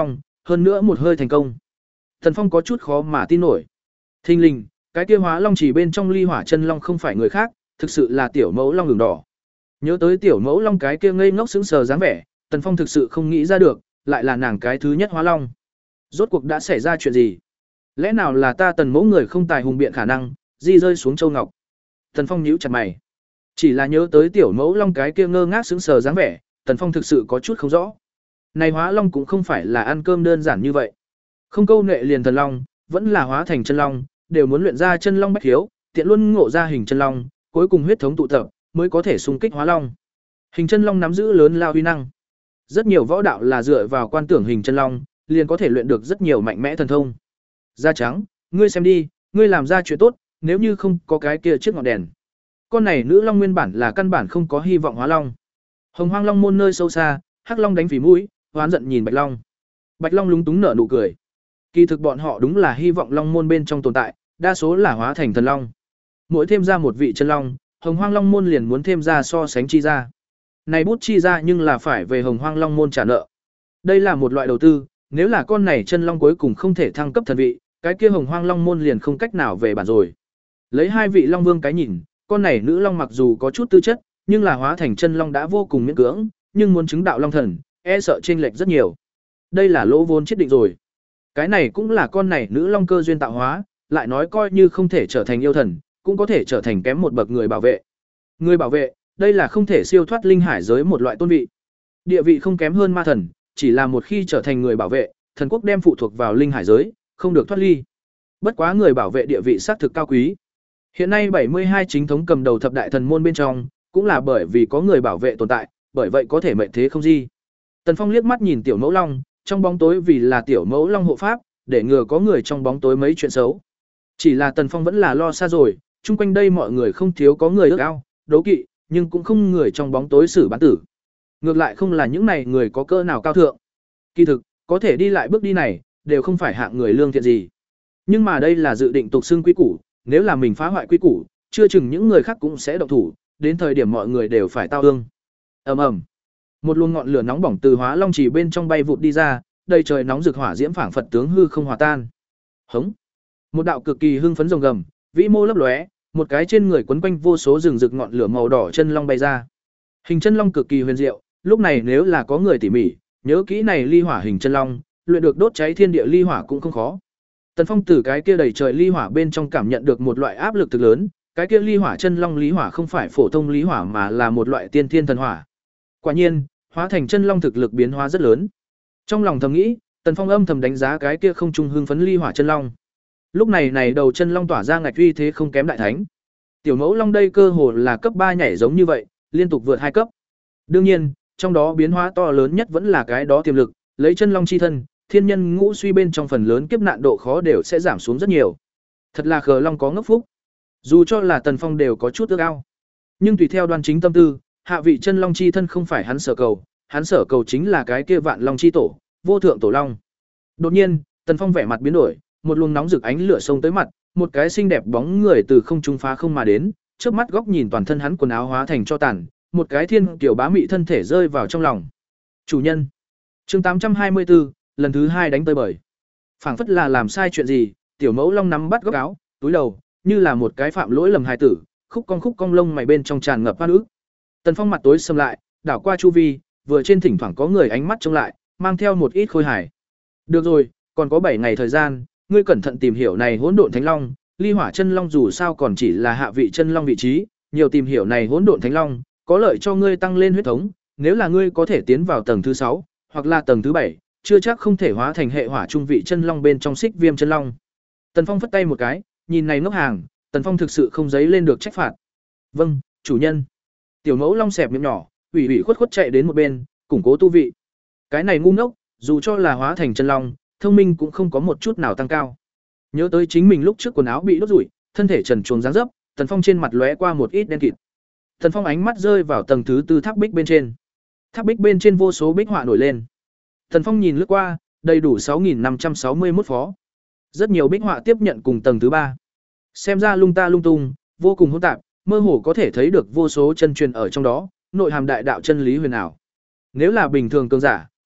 hơn nữa một hơi thành công. Tần Phong có chút khó mà tin nổi. Thình lình, cái kia hóa long chỉ bên trong ly hỏa chân long không phải người khác, thực sự là tiểu mẫu long ửng đỏ. Nhớ tới tiểu mẫu long cái kia ngây ngốc sững sờ dáng vẻ, Tần Phong thực sự không nghĩ ra được, lại là nàng cái thứ nhất hóa long. Rốt cuộc đã xảy ra chuyện gì? Lẽ nào là ta Tần mẫu người không tài hùng biện khả năng, di rơi xuống châu ngọc? Tần Phong nhíu chặt mày. Chỉ là nhớ tới tiểu mẫu long cái kia ngơ ngác sững sờ dáng vẻ, Tần Phong thực sự có chút không rõ. Này hóa long cũng không phải là ăn cơm đơn giản như vậy. Không câu nệ liền thần long, vẫn là hóa thành chân long, đều muốn luyện ra chân long bách khiếu, tiện luôn ngộ ra hình chân long, cuối cùng huyết thống tụ tập, mới có thể xung kích hóa long. Hình chân long nắm giữ lớn lao uy năng. Rất nhiều võ đạo là dựa vào quan tưởng hình chân long, liền có thể luyện được rất nhiều mạnh mẽ thần thông. Da trắng, ngươi xem đi, ngươi làm ra chuyện tốt, nếu như không có cái kia chiếc ngọn đèn. Con này nữ long nguyên bản là căn bản không có hy vọng hóa long. Hồng Hoang Long môn nơi sâu xa, Hắc Long đánh phỉ mũi, hoán giận nhìn Bạch Long. Bạch Long lúng túng nở nụ cười. Kỳ thực bọn họ đúng là hy vọng Long môn bên trong tồn tại, đa số là hóa thành thần long. Mỗi thêm ra một vị chân long, Hồng Hoang Long môn liền muốn thêm ra so sánh chi ra. Này bút chi ra nhưng là phải về Hồng Hoang Long môn trả nợ. Đây là một loại đầu tư, nếu là con này chân long cuối cùng không thể thăng cấp thần vị, cái kia Hồng Hoang Long môn liền không cách nào về bản rồi. Lấy hai vị Long Vương cái nhìn, con này nữ long mặc dù có chút tư chất, nhưng là hóa thành chân long đã vô cùng miễn cưỡng, nhưng muốn chứng đạo long thần, e sợ chênh lệch rất nhiều. Đây là lỗ vốn chết định rồi. Cái này cũng là con này nữ long cơ duyên tạo hóa, lại nói coi như không thể trở thành yêu thần, cũng có thể trở thành kém một bậc người bảo vệ. Người bảo vệ, đây là không thể siêu thoát linh hải giới một loại tôn vị. Địa vị không kém hơn ma thần, chỉ là một khi trở thành người bảo vệ, thần quốc đem phụ thuộc vào linh hải giới, không được thoát ly. Bất quá người bảo vệ địa vị xác thực cao quý. Hiện nay bảy mươi hai chính thống cầm đầu thập đại thần môn bên trong, cũng là bởi vì có người bảo vệ tồn tại, bởi vậy có thể mệnh thế không di. Tần Phong liếc mắt nhìn tiểu mẫu long, trong bóng tối vì là tiểu mẫu long hộ pháp, để ngừa có người trong bóng tối mấy chuyện xấu. Chỉ là Tần Phong vẫn là lo xa rồi, chung quanh đây mọi người không thiếu có người ước ao, đấu kỵ, nhưng cũng không người trong bóng tối xử bán tử. Ngược lại không là những này người có cơ nào cao thượng. Kỳ thực, có thể đi lại bước đi này, đều không phải hạng người lương thiện gì. Nhưng mà đây là dự định tục xưng quy củ, nếu là mình phá hoại quy củ, chưa chừng những người khác cũng sẽ động thủ, đến thời điểm mọi người đều phải tao ương. Ầm ầm. Một luồng ngọn lửa nóng bỏng từ Hóa Long Chỉ bên trong bay vụt đi ra, đầy trời nóng rực hỏa diễm phảng phật tướng hư không hòa tan. Hống. Một đạo cực kỳ hưng phấn rồng gầm, vĩ mô lấp lóe, một cái trên người quấn quanh vô số rừng rực ngọn lửa màu đỏ chân long bay ra. Hình chân long cực kỳ huyền diệu, lúc này nếu là có người tỉ mỉ, nhớ kỹ này ly hỏa hình chân long, luyện được đốt cháy thiên địa ly hỏa cũng không khó. Tần Phong từ cái kia đầy trời ly hỏa bên trong cảm nhận được một loại áp lực thực lớn, cái kia ly hỏa chân long lý hỏa không phải phổ thông lý hỏa mà là một loại tiên thiên thần hỏa. Quả nhiên, hóa thành chân long thực lực biến hóa rất lớn. Trong lòng thầm nghĩ, Tần Phong âm thầm đánh giá cái kia không trung hưng phấn ly hỏa chân long. Lúc này này đầu chân long tỏa ra ngạch uy thế không kém đại thánh. Tiểu mẫu long đây cơ hồ là cấp ba nhảy giống như vậy, liên tục vượt hai cấp. Đương nhiên, trong đó biến hóa to lớn nhất vẫn là cái đó tiềm lực, lấy chân long chi thân, thiên nhân ngũ suy bên trong phần lớn kiếp nạn độ khó đều sẽ giảm xuống rất nhiều. Thật là khờ long có ngốc phúc. Dù cho là Tần Phong đều có chút ước ao. Nhưng tùy theo Đoan Chính tâm tư, hạ vị chân long chi thân không phải hắn sở cầu, hắn sở cầu chính là cái kia vạn long chi tổ, vô thượng tổ long. Đột nhiên, Tần Phong vẻ mặt biến đổi, một luồng nóng rực ánh lửa xông tới mặt, một cái xinh đẹp bóng người từ không trung phá không mà đến, trước mắt góc nhìn toàn thân hắn quần áo hóa thành cho tàn, một cái thiên kiểu bá mị thân thể rơi vào trong lòng. Chủ nhân. Chương tám trăm hai mươi tư, lần thứ hai đánh tơi bời. Phảng phất là làm sai chuyện gì, tiểu mẫu long nắm bắt góc áo, túi đầu, như là một cái phạm lỗi lầm hài tử, khúc cong khúc cong lông mày bên trong tràn ngập oan ức. Tần Phong mặt tối sầm lại, đảo qua chu vi, vừa trên thỉnh thoảng có người ánh mắt trông lại, mang theo một ít khôi hài. Được rồi, còn có bảy ngày thời gian, ngươi cẩn thận tìm hiểu này hỗn độn thánh long, ly hỏa chân long dù sao còn chỉ là hạ vị chân long vị trí, nhiều tìm hiểu này hỗn độn thánh long, có lợi cho ngươi tăng lên huyết thống, nếu là ngươi có thể tiến vào tầng thứ sáu, hoặc là tầng thứ bảy, chưa chắc không thể hóa thành hệ hỏa trung vị chân long bên trong xích viêm chân long. Tần Phong phất tay một cái, nhìn này ngốc hàng, Tần Phong thực sự không giấy lên được trách phạt. Vâng, chủ nhân. Tiểu mẫu long xẹp miệng nhỏ, ủy ủy khuất khuất chạy đến một bên, củng cố tu vị. Cái này ngu ngốc, dù cho là hóa thành chân long, thông minh cũng không có một chút nào tăng cao. Nhớ tới chính mình lúc trước quần áo bị đốt rủi, thân thể trần truồng dáng dấp, Tần Phong trên mặt lóe qua một ít đen kịt. Tần Phong ánh mắt rơi vào tầng thứ tư tháp bích bên trên. Tháp bích bên trên vô số bích họa nổi lên. Tần Phong nhìn lướt qua, đầy đủ sáu nghìn năm trăm sáu mươi mốt phó. Rất nhiều bích họa tiếp nhận cùng tầng thứ ba. Xem ra lung ta lung tung, vô cùng hỗn tạp, mơ hồ có thể thấy được vô số chân truyền ở trong đó, nội hàm đại đạo chân lý huyền ảo. Nếu là bình thường cường giả,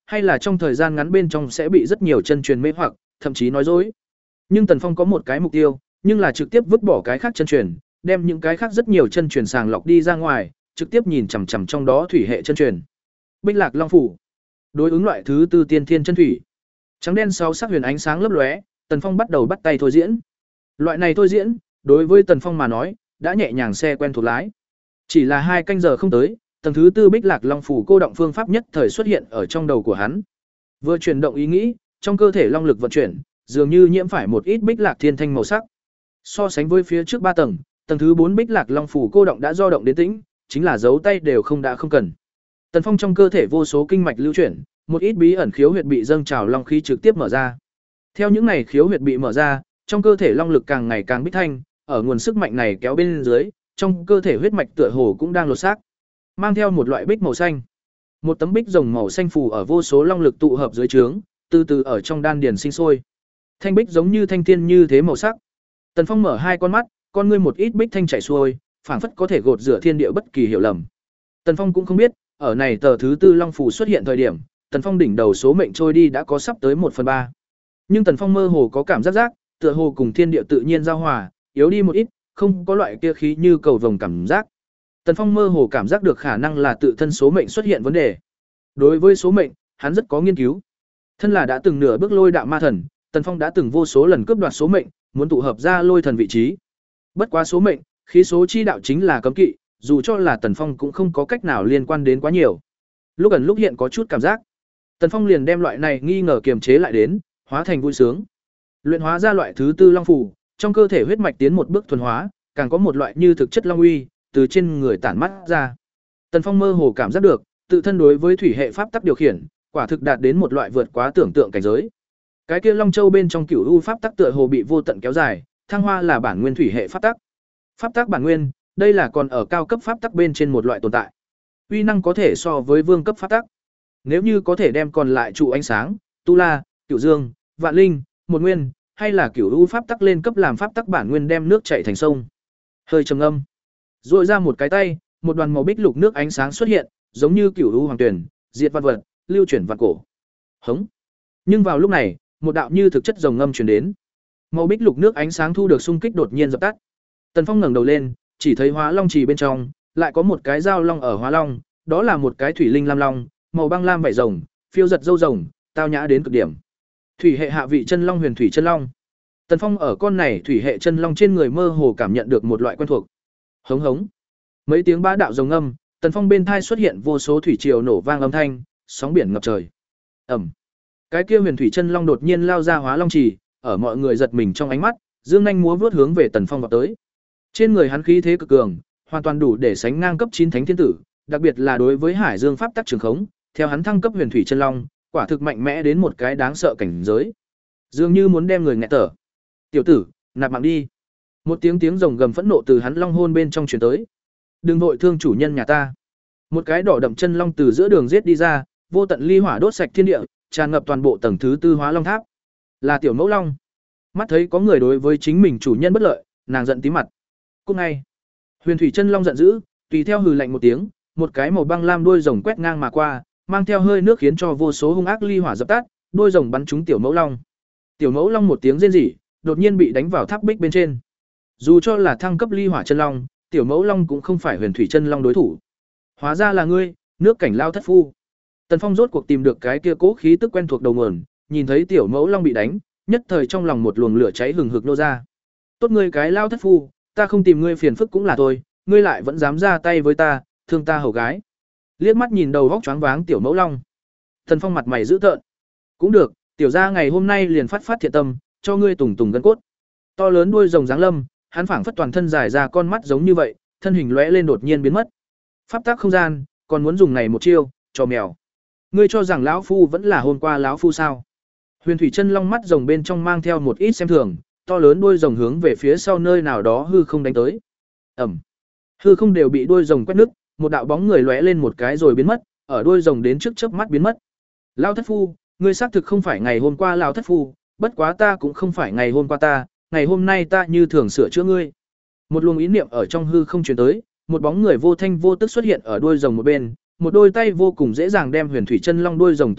hay là trong thời gian ngắn bên trong sẽ bị rất nhiều chân truyền mê hoặc, thậm chí nói dối. Nhưng Tần Phong có một cái mục tiêu, nhưng là trực tiếp vứt bỏ cái khác chân truyền, đem những cái khác rất nhiều chân truyền sàng lọc đi ra ngoài, trực tiếp nhìn chằm chằm trong đó thủy hệ chân truyền. Bích Lạc Long phủ, đối ứng loại thứ tư tiên thiên chân thủy. Trắng đen sáu sắc huyền ánh sáng lấp lóe, Tần Phong bắt đầu bắt tay thôi diễn. Loại này thôi diễn, đối với Tần Phong mà nói, đã nhẹ nhàng xe quen thuộc lái. Chỉ là hai canh giờ không tới, tầng thứ tư Bích Lạc Long phủ cô động phương pháp nhất thời xuất hiện ở trong đầu của hắn. Vừa chuyển động ý nghĩ, trong cơ thể long lực vận chuyển, dường như nhiễm phải một ít Bích Lạc thiên thanh màu sắc. So sánh với phía trước ba tầng, tầng thứ bốn Bích Lạc Long phủ cô động đã do động đến tĩnh, chính là dấu tay đều không đã không cần. Tần Phong trong cơ thể vô số kinh mạch lưu chuyển, một ít bí ẩn khiếu huyệt bị dâng trào long khí trực tiếp mở ra. Theo những này khiếu huyệt bị mở ra, trong cơ thể long lực càng ngày càng bích thanh, ở nguồn sức mạnh này kéo bên dưới, trong cơ thể huyết mạch tựa hồ cũng đang lột xác, mang theo một loại bích màu xanh. Một tấm bích rồng màu xanh phù ở vô số long lực tụ hợp dưới trướng, từ từ ở trong đan điền sinh sôi. Thanh bích giống như thanh tiên như thế màu sắc. Tần Phong mở hai con mắt, con ngươi một ít bích thanh chảy xuôi, phảng phất có thể gột rửa thiên địa bất kỳ hiểu lầm. Tần Phong cũng không biết, ở này tờ thứ tư long phù xuất hiện thời điểm, Tần Phong đỉnh đầu số mệnh trôi đi đã có sắp tới một phần ba. Nhưng Tần Phong mơ hồ có cảm giác giác, tựa hồ cùng thiên địa tự nhiên giao hòa, yếu đi một ít, không có loại kia khí như cầu vồng cảm giác. Tần Phong mơ hồ cảm giác được khả năng là tự thân số mệnh xuất hiện vấn đề. Đối với số mệnh, hắn rất có nghiên cứu. Thân là đã từng nửa bước lôi đạo ma thần, Tần Phong đã từng vô số lần cướp đoạt số mệnh, muốn tụ hợp ra lôi thần vị trí. Bất quá số mệnh, khí số chi đạo chính là cấm kỵ, dù cho là Tần Phong cũng không có cách nào liên quan đến quá nhiều. Lúc ẩn lúc hiện có chút cảm giác. Tần Phong liền đem loại này nghi ngờ kiềm chế lại đến, hóa thành vui sướng. Luyện hóa ra loại thứ tư long phù, trong cơ thể huyết mạch tiến một bước thuần hóa, càng có một loại như thực chất long uy từ trên người tản mắt ra. Tần Phong mơ hồ cảm giác được, tự thân đối với thủy hệ pháp tắc điều khiển, quả thực đạt đến một loại vượt quá tưởng tượng cảnh giới. Cái kia Long Châu bên trong Cửu U pháp tắc tựa hồ bị vô tận kéo dài, thăng hoa là bản nguyên thủy hệ pháp tắc. Pháp tắc bản nguyên, đây là còn ở cao cấp pháp tắc bên trên một loại tồn tại. Uy năng có thể so với vương cấp pháp tắc. Nếu như có thể đem còn lại trụ ánh sáng, tu la, cửu dương, vạn linh, một nguyên, hay là Cửu U pháp tắc lên cấp làm pháp tắc bản nguyên đem nước chảy thành sông. Hơi trầm âm, rọi ra một cái tay, một đoàn màu bích lục nước ánh sáng xuất hiện, giống như Cửu U hoàng tuyển, diệt vạn vật, lưu chuyển vạn cổ. Hống. Nhưng vào lúc này, một đạo như thực chất rồng ngâm truyền đến. Màu bích lục nước ánh sáng thu được xung kích đột nhiên dập tắt. Tần Phong ngẩng đầu lên, chỉ thấy Hóa Long trì bên trong, lại có một cái dao long ở Hóa Long, đó là một cái thủy linh lam long, màu băng lam vảy rồng, phiêu giật râu rồng, tao nhã đến cực điểm. Thủy hệ hạ vị chân long huyền thủy chân long. Tần Phong ở con này thủy hệ chân long trên người mơ hồ cảm nhận được một loại quen thuộc. Hống hống. Mấy tiếng bá đạo rồng ngâm, Tần Phong bên thai xuất hiện vô số thủy triều nổ vang âm thanh, sóng biển ngập trời. Ầm. Cái kia huyền thủy chân long đột nhiên lao ra Hóa Long trì, ở mọi người giật mình trong ánh mắt, dương nhanh múa vút hướng về Tần Phong vọt tới. Trên người hắn khí thế cực cường, hoàn toàn đủ để sánh ngang cấp chín thánh thiên tử, đặc biệt là đối với Hải Dương pháp tắc trường khống, theo hắn thăng cấp huyền thủy chân long, quả thực mạnh mẽ đến một cái đáng sợ cảnh giới. Dường như muốn đem người nghẹt thở. "Tiểu tử, nạp mạng đi." Một tiếng tiếng rồng gầm phẫn nộ từ hắn long hôn bên trong truyền tới. "Đừng vội thương chủ nhân nhà ta." Một cái đỏ đậm chân long từ giữa đường giết đi ra, vô tận ly hỏa đốt sạch thiên địa, tràn ngập toàn bộ tầng thứ tư Hóa Long tháp. Là Tiểu Mẫu Long. Mắt thấy có người đối với chính mình chủ nhân bất lợi, nàng giận tím mặt. Cút ngay. Huyền thủy chân long giận dữ, tùy theo hừ lạnh một tiếng, một cái màu băng lam đuôi rồng quét ngang mà qua, mang theo hơi nước khiến cho vô số hung ác ly hỏa dập tắt, đuôi rồng bắn trúng Tiểu Mẫu Long. Tiểu Mẫu Long một tiếng rên rỉ, đột nhiên bị đánh vào tháp bích bên trên. Dù cho là thăng cấp ly hỏa chân long, Tiểu Mẫu Long cũng không phải huyền thủy chân long đối thủ. Hóa ra là ngươi, nước cảnh lao thất phu. Tần Phong rốt cuộc tìm được cái kia cố khí tức quen thuộc đầu nguồn, nhìn thấy Tiểu Mẫu Long bị đánh, nhất thời trong lòng một luồng lửa cháy hừng hực nô ra. Tốt ngươi cái lao thất phu, ta không tìm ngươi phiền phức cũng là thôi, ngươi lại vẫn dám ra tay với ta, thương ta hầu gái. Liếc mắt nhìn đầu vóc choáng váng Tiểu Mẫu Long, Tần Phong mặt mày dữ tợn. Cũng được, tiểu gia ngày hôm nay liền phát phát thiện tâm, cho ngươi tùng tùng gân cốt. To lớn đuôi rồng giáng lâm, hắn phảng phất toàn thân dài ra con mắt giống như vậy, thân hình lóe lên đột nhiên biến mất. Pháp tắc không gian, còn muốn dùng này một chiêu, cho mèo. Ngươi cho rằng lão phu vẫn là hôm qua lão phu sao? Huyền thủy chân long mắt rồng bên trong mang theo một ít xem thường, to lớn đuôi rồng hướng về phía sau nơi nào đó hư không đánh tới. Ầm. Hư không đều bị đuôi rồng quét nứt, một đạo bóng người lóe lên một cái rồi biến mất, ở đuôi rồng đến trước chớp mắt biến mất. Lão thất phu, ngươi xác thực không phải ngày hôm qua lão thất phu, bất quá ta cũng không phải ngày hôm qua ta, ngày hôm nay ta như thường sửa chữa ngươi. Một luồng ý niệm ở trong hư không truyền tới, một bóng người vô thanh vô tức xuất hiện ở đuôi rồng một bên, một đôi tay vô cùng dễ dàng đem huyền thủy chân long đuôi rồng tóm chặt,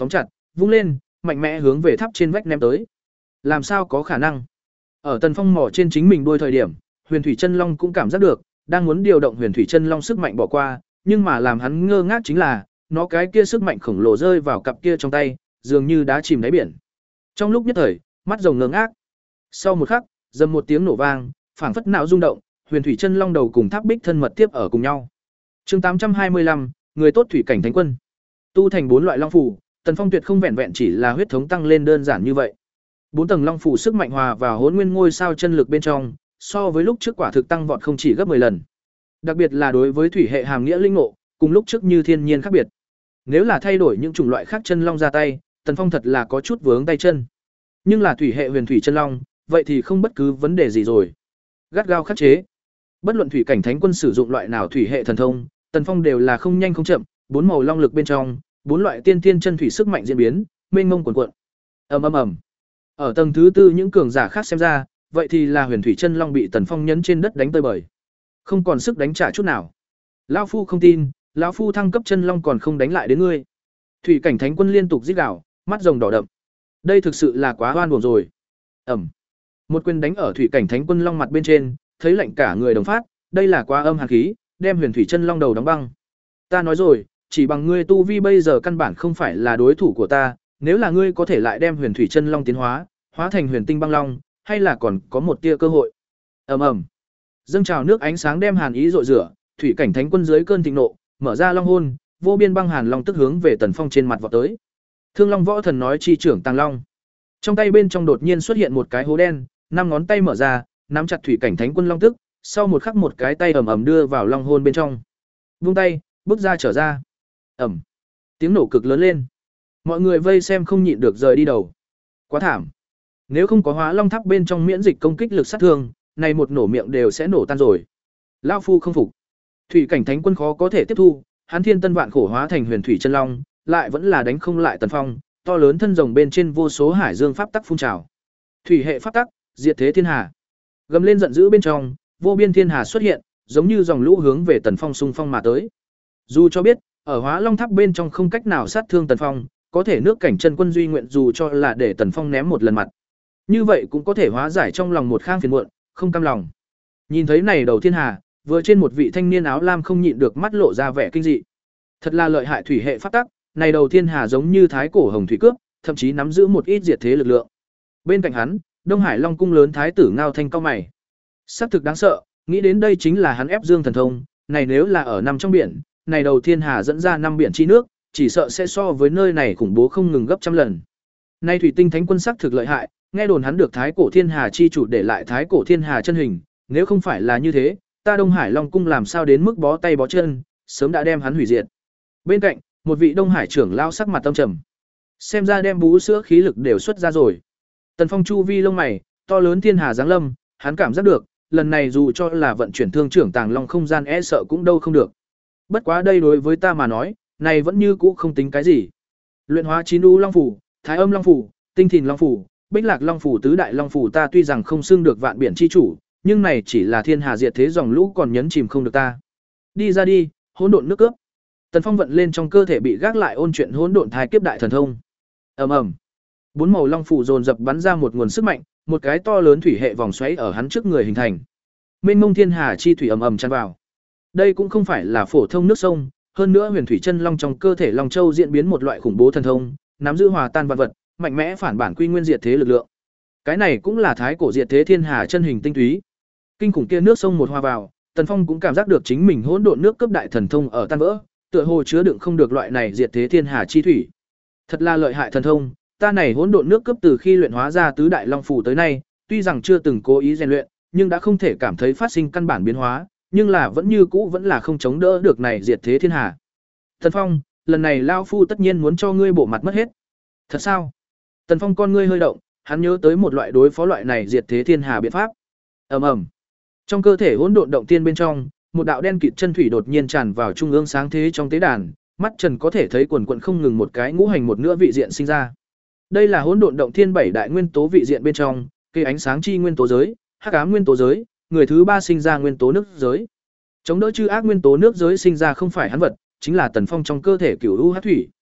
vung lên, mạnh mẽ hướng về tháp trên vách ném tới. Làm sao có khả năng? Ở Tần Phong mỏ trên chính mình đuôi thời điểm, Huyền Thủy Chân Long cũng cảm giác được, đang muốn điều động Huyền Thủy Chân Long sức mạnh bỏ qua, nhưng mà làm hắn ngơ ngác chính là, nó cái kia sức mạnh khổng lồ rơi vào cặp kia trong tay, dường như đá chìm đáy biển. Trong lúc nhất thời, mắt rồng ngơ ngác. Sau một khắc, dầm một tiếng nổ vang, phảng phất não rung động, Huyền Thủy Chân Long đầu cùng tháp bích thân mật tiếp ở cùng nhau. Chương tám trăm hai mươi lăm, người tốt thủy cảnh thánh quân. Tu thành bốn loại long phù, Tần Phong tuyệt không vẹn vẹn chỉ là huyết thống tăng lên đơn giản như vậy. Bốn tầng long phù sức mạnh hòa vào Hỗn Nguyên ngôi sao chân lực bên trong, so với lúc trước quả thực tăng vọt không chỉ gấp mười lần. Đặc biệt là đối với thủy hệ hàm nghĩa linh ngộ, cùng lúc trước như thiên nhiên khác biệt. Nếu là thay đổi những chủng loại khác chân long ra tay, Tần Phong thật là có chút vướng tay chân. Nhưng là thủy hệ huyền thủy chân long, vậy thì không bất cứ vấn đề gì rồi. Gắt gao khắc chế. Bất luận thủy cảnh thánh quân sử dụng loại nào thủy hệ thần thông, Tần Phong đều là không nhanh không chậm, bốn màu long lực bên trong, bốn loại tiên tiên chân thủy sức mạnh diễn biến, mênh mông cuồn cuộn. Ầm ầm ầm. Ở tầng thứ tư những cường giả khác xem ra, vậy thì là huyền thủy chân long bị Tần Phong nhấn trên đất đánh tơi bời, không còn sức đánh trả chút nào. Lão phu không tin, lão phu thăng cấp chân long còn không đánh lại đến ngươi. Thủy cảnh thánh quân liên tục rít gào, mắt rồng đỏ đậm. Đây thực sự là quá oan uổng rồi. Ầm. Một quyền đánh ở thủy cảnh thánh quân long mặt bên trên, thấy lạnh cả người đồng phát, đây là quá âm hàn khí, đem huyền thủy chân long đầu đóng băng. Ta nói rồi, chỉ bằng ngươi tu vi bây giờ căn bản không phải là đối thủ của ta, nếu là ngươi có thể lại đem huyền thủy chân long tiến hóa, hóa thành huyền tinh băng long, hay là còn có một tia cơ hội. Ầm ầm. Dâng trào nước ánh sáng đem hàn ý rội rửa, thủy cảnh thánh quân dưới cơn thịnh nộ, mở ra long hôn, vô biên băng hàn long tức hướng về Tần Phong trên mặt vọt tới. Thương Long Võ Thần nói chi trưởng Tàng Long. Trong tay bên trong đột nhiên xuất hiện một cái hố đen, năm ngón tay mở ra, nắm chặt thủy cảnh thánh quân long tức, sau một khắc một cái tay ầm ầm đưa vào long hôn bên trong. Vung tay, bước ra trở ra. Ầm. Tiếng nổ cực lớn lên. Mọi người vây xem không nhịn được rời đi đầu. Quá thảm. Nếu không có Hóa Long Tháp bên trong miễn dịch công kích lực sát thương, này một nổ miệng đều sẽ nổ tan rồi. Lão phu không phục. Thủy cảnh thánh quân khó có thể tiếp thu, hắn thiên tân vạn khổ hóa thành huyền thủy chân long, lại vẫn là đánh không lại Tần Phong, to lớn thân rồng bên trên vô số hải dương pháp tắc phun trào. Thủy hệ pháp tắc, diệt thế thiên hà. Gầm lên giận dữ bên trong, vô biên thiên hà xuất hiện, giống như dòng lũ hướng về Tần Phong xung phong mà tới. Dù cho biết, ở Hóa Long Tháp bên trong không cách nào sát thương Tần Phong, có thể nước cảnh chân quân duy nguyện dù cho là để Tần Phong ném một lần mặt. Như vậy cũng có thể hóa giải trong lòng một khang phiền muộn, không cam lòng. Nhìn thấy này đầu thiên hà, vừa trên một vị thanh niên áo lam không nhịn được mắt lộ ra vẻ kinh dị. Thật là lợi hại thủy hệ pháp tắc, này đầu thiên hà giống như thái cổ hồng thủy cướp, thậm chí nắm giữ một ít diệt thế lực lượng. Bên cạnh hắn, Đông Hải Long cung lớn thái tử Ngao Thanh cao mày. Sắc thực đáng sợ, nghĩ đến đây chính là hắn ép dương thần thông, này nếu là ở nằm trong biển, này đầu thiên hà dẫn ra năm biển chi nước, chỉ sợ sẽ so với nơi này khủng bố không ngừng gấp trăm lần. Nay thủy tinh thánh quân sắc thực lợi hại, nghe đồn hắn được thái cổ thiên hà chi chủ để lại thái cổ thiên hà chân hình, nếu không phải là như thế, ta Đông Hải Long cung làm sao đến mức bó tay bó chân, sớm đã đem hắn hủy diệt. Bên cạnh, một vị Đông Hải trưởng lao sắc mặt tâm trầm. Xem ra đem bú sữa khí lực đều xuất ra rồi. Tần Phong chu vi lông mày, to lớn thiên hà giáng lâm, hắn cảm giác được, lần này dù cho là vận chuyển thương trưởng Tàng Long không gian e sợ cũng đâu không được. Bất quá đây đối với ta mà nói, này vẫn như cũ không tính cái gì. Luyện hóa chín u long phủ, thái âm long phủ, tinh thìn long phủ, bích lạc long phủ, tứ đại long phủ ta tuy rằng không xưng được vạn biển chi chủ, nhưng này chỉ là thiên hà diệt thế dòng lũ còn nhấn chìm không được ta. Đi ra đi, hỗn độn nước cướp. Tần Phong vận lên trong cơ thể bị gác lại ôn chuyện hỗn độn thái kiếp đại thần thông. Ầm ầm. Bốn màu long phủ dồn dập bắn ra một nguồn sức mạnh, một cái to lớn thủy hệ vòng xoáy ở hắn trước người hình thành. Mênh mông thiên hà chi thủy ầm ầm tràn vào. Đây cũng không phải là phổ thông nước sông, hơn nữa huyền thủy chân long trong cơ thể long châu diễn biến một loại khủng bố thần thông, nắm giữ hòa tan vật vật, mạnh mẽ phản bản quy nguyên diệt thế lực lượng. Cái này cũng là thái cổ diệt thế thiên hà chân hình tinh túy. Kinh khủng kia nước sông một hòa vào, Tần Phong cũng cảm giác được chính mình hỗn độn nước cấp đại thần thông ở tan vỡ, tựa hồ chứa đựng không được loại này diệt thế thiên hà chi thủy. Thật là lợi hại thần thông, ta này hỗn độn nước cấp từ khi luyện hóa ra tứ đại long phủ tới nay, tuy rằng chưa từng cố ý rèn luyện, nhưng đã không thể cảm thấy phát sinh căn bản biến hóa, nhưng là vẫn như cũ vẫn là không chống đỡ được này diệt thế thiên hà. Tần Phong, lần này lão phu tất nhiên muốn cho ngươi bộ mặt mất hết. Thật sao? Tần Phong con ngươi hơi động, hắn nhớ tới một loại đối phó loại này diệt thế thiên hà biện pháp. Ầm ầm. Trong cơ thể hỗn độn động tiên bên trong, một đạo đen kịt chân thủy đột nhiên tràn vào trung ương sáng thế trong tế đàn, mắt Trần có thể thấy quần quần không ngừng một cái ngũ hành một nữa vị diện sinh ra. Đây là hỗn độn động thiên bảy đại nguyên tố vị diện bên trong, cây ánh sáng chi nguyên tố giới, hắc ám nguyên tố giới, người thứ ba sinh ra nguyên tố nước giới. Chống đỡ chư ác nguyên tố nước giới sinh ra không phải hắn vật, chính là Tần Phong trong cơ thể cửu u hắc thủy.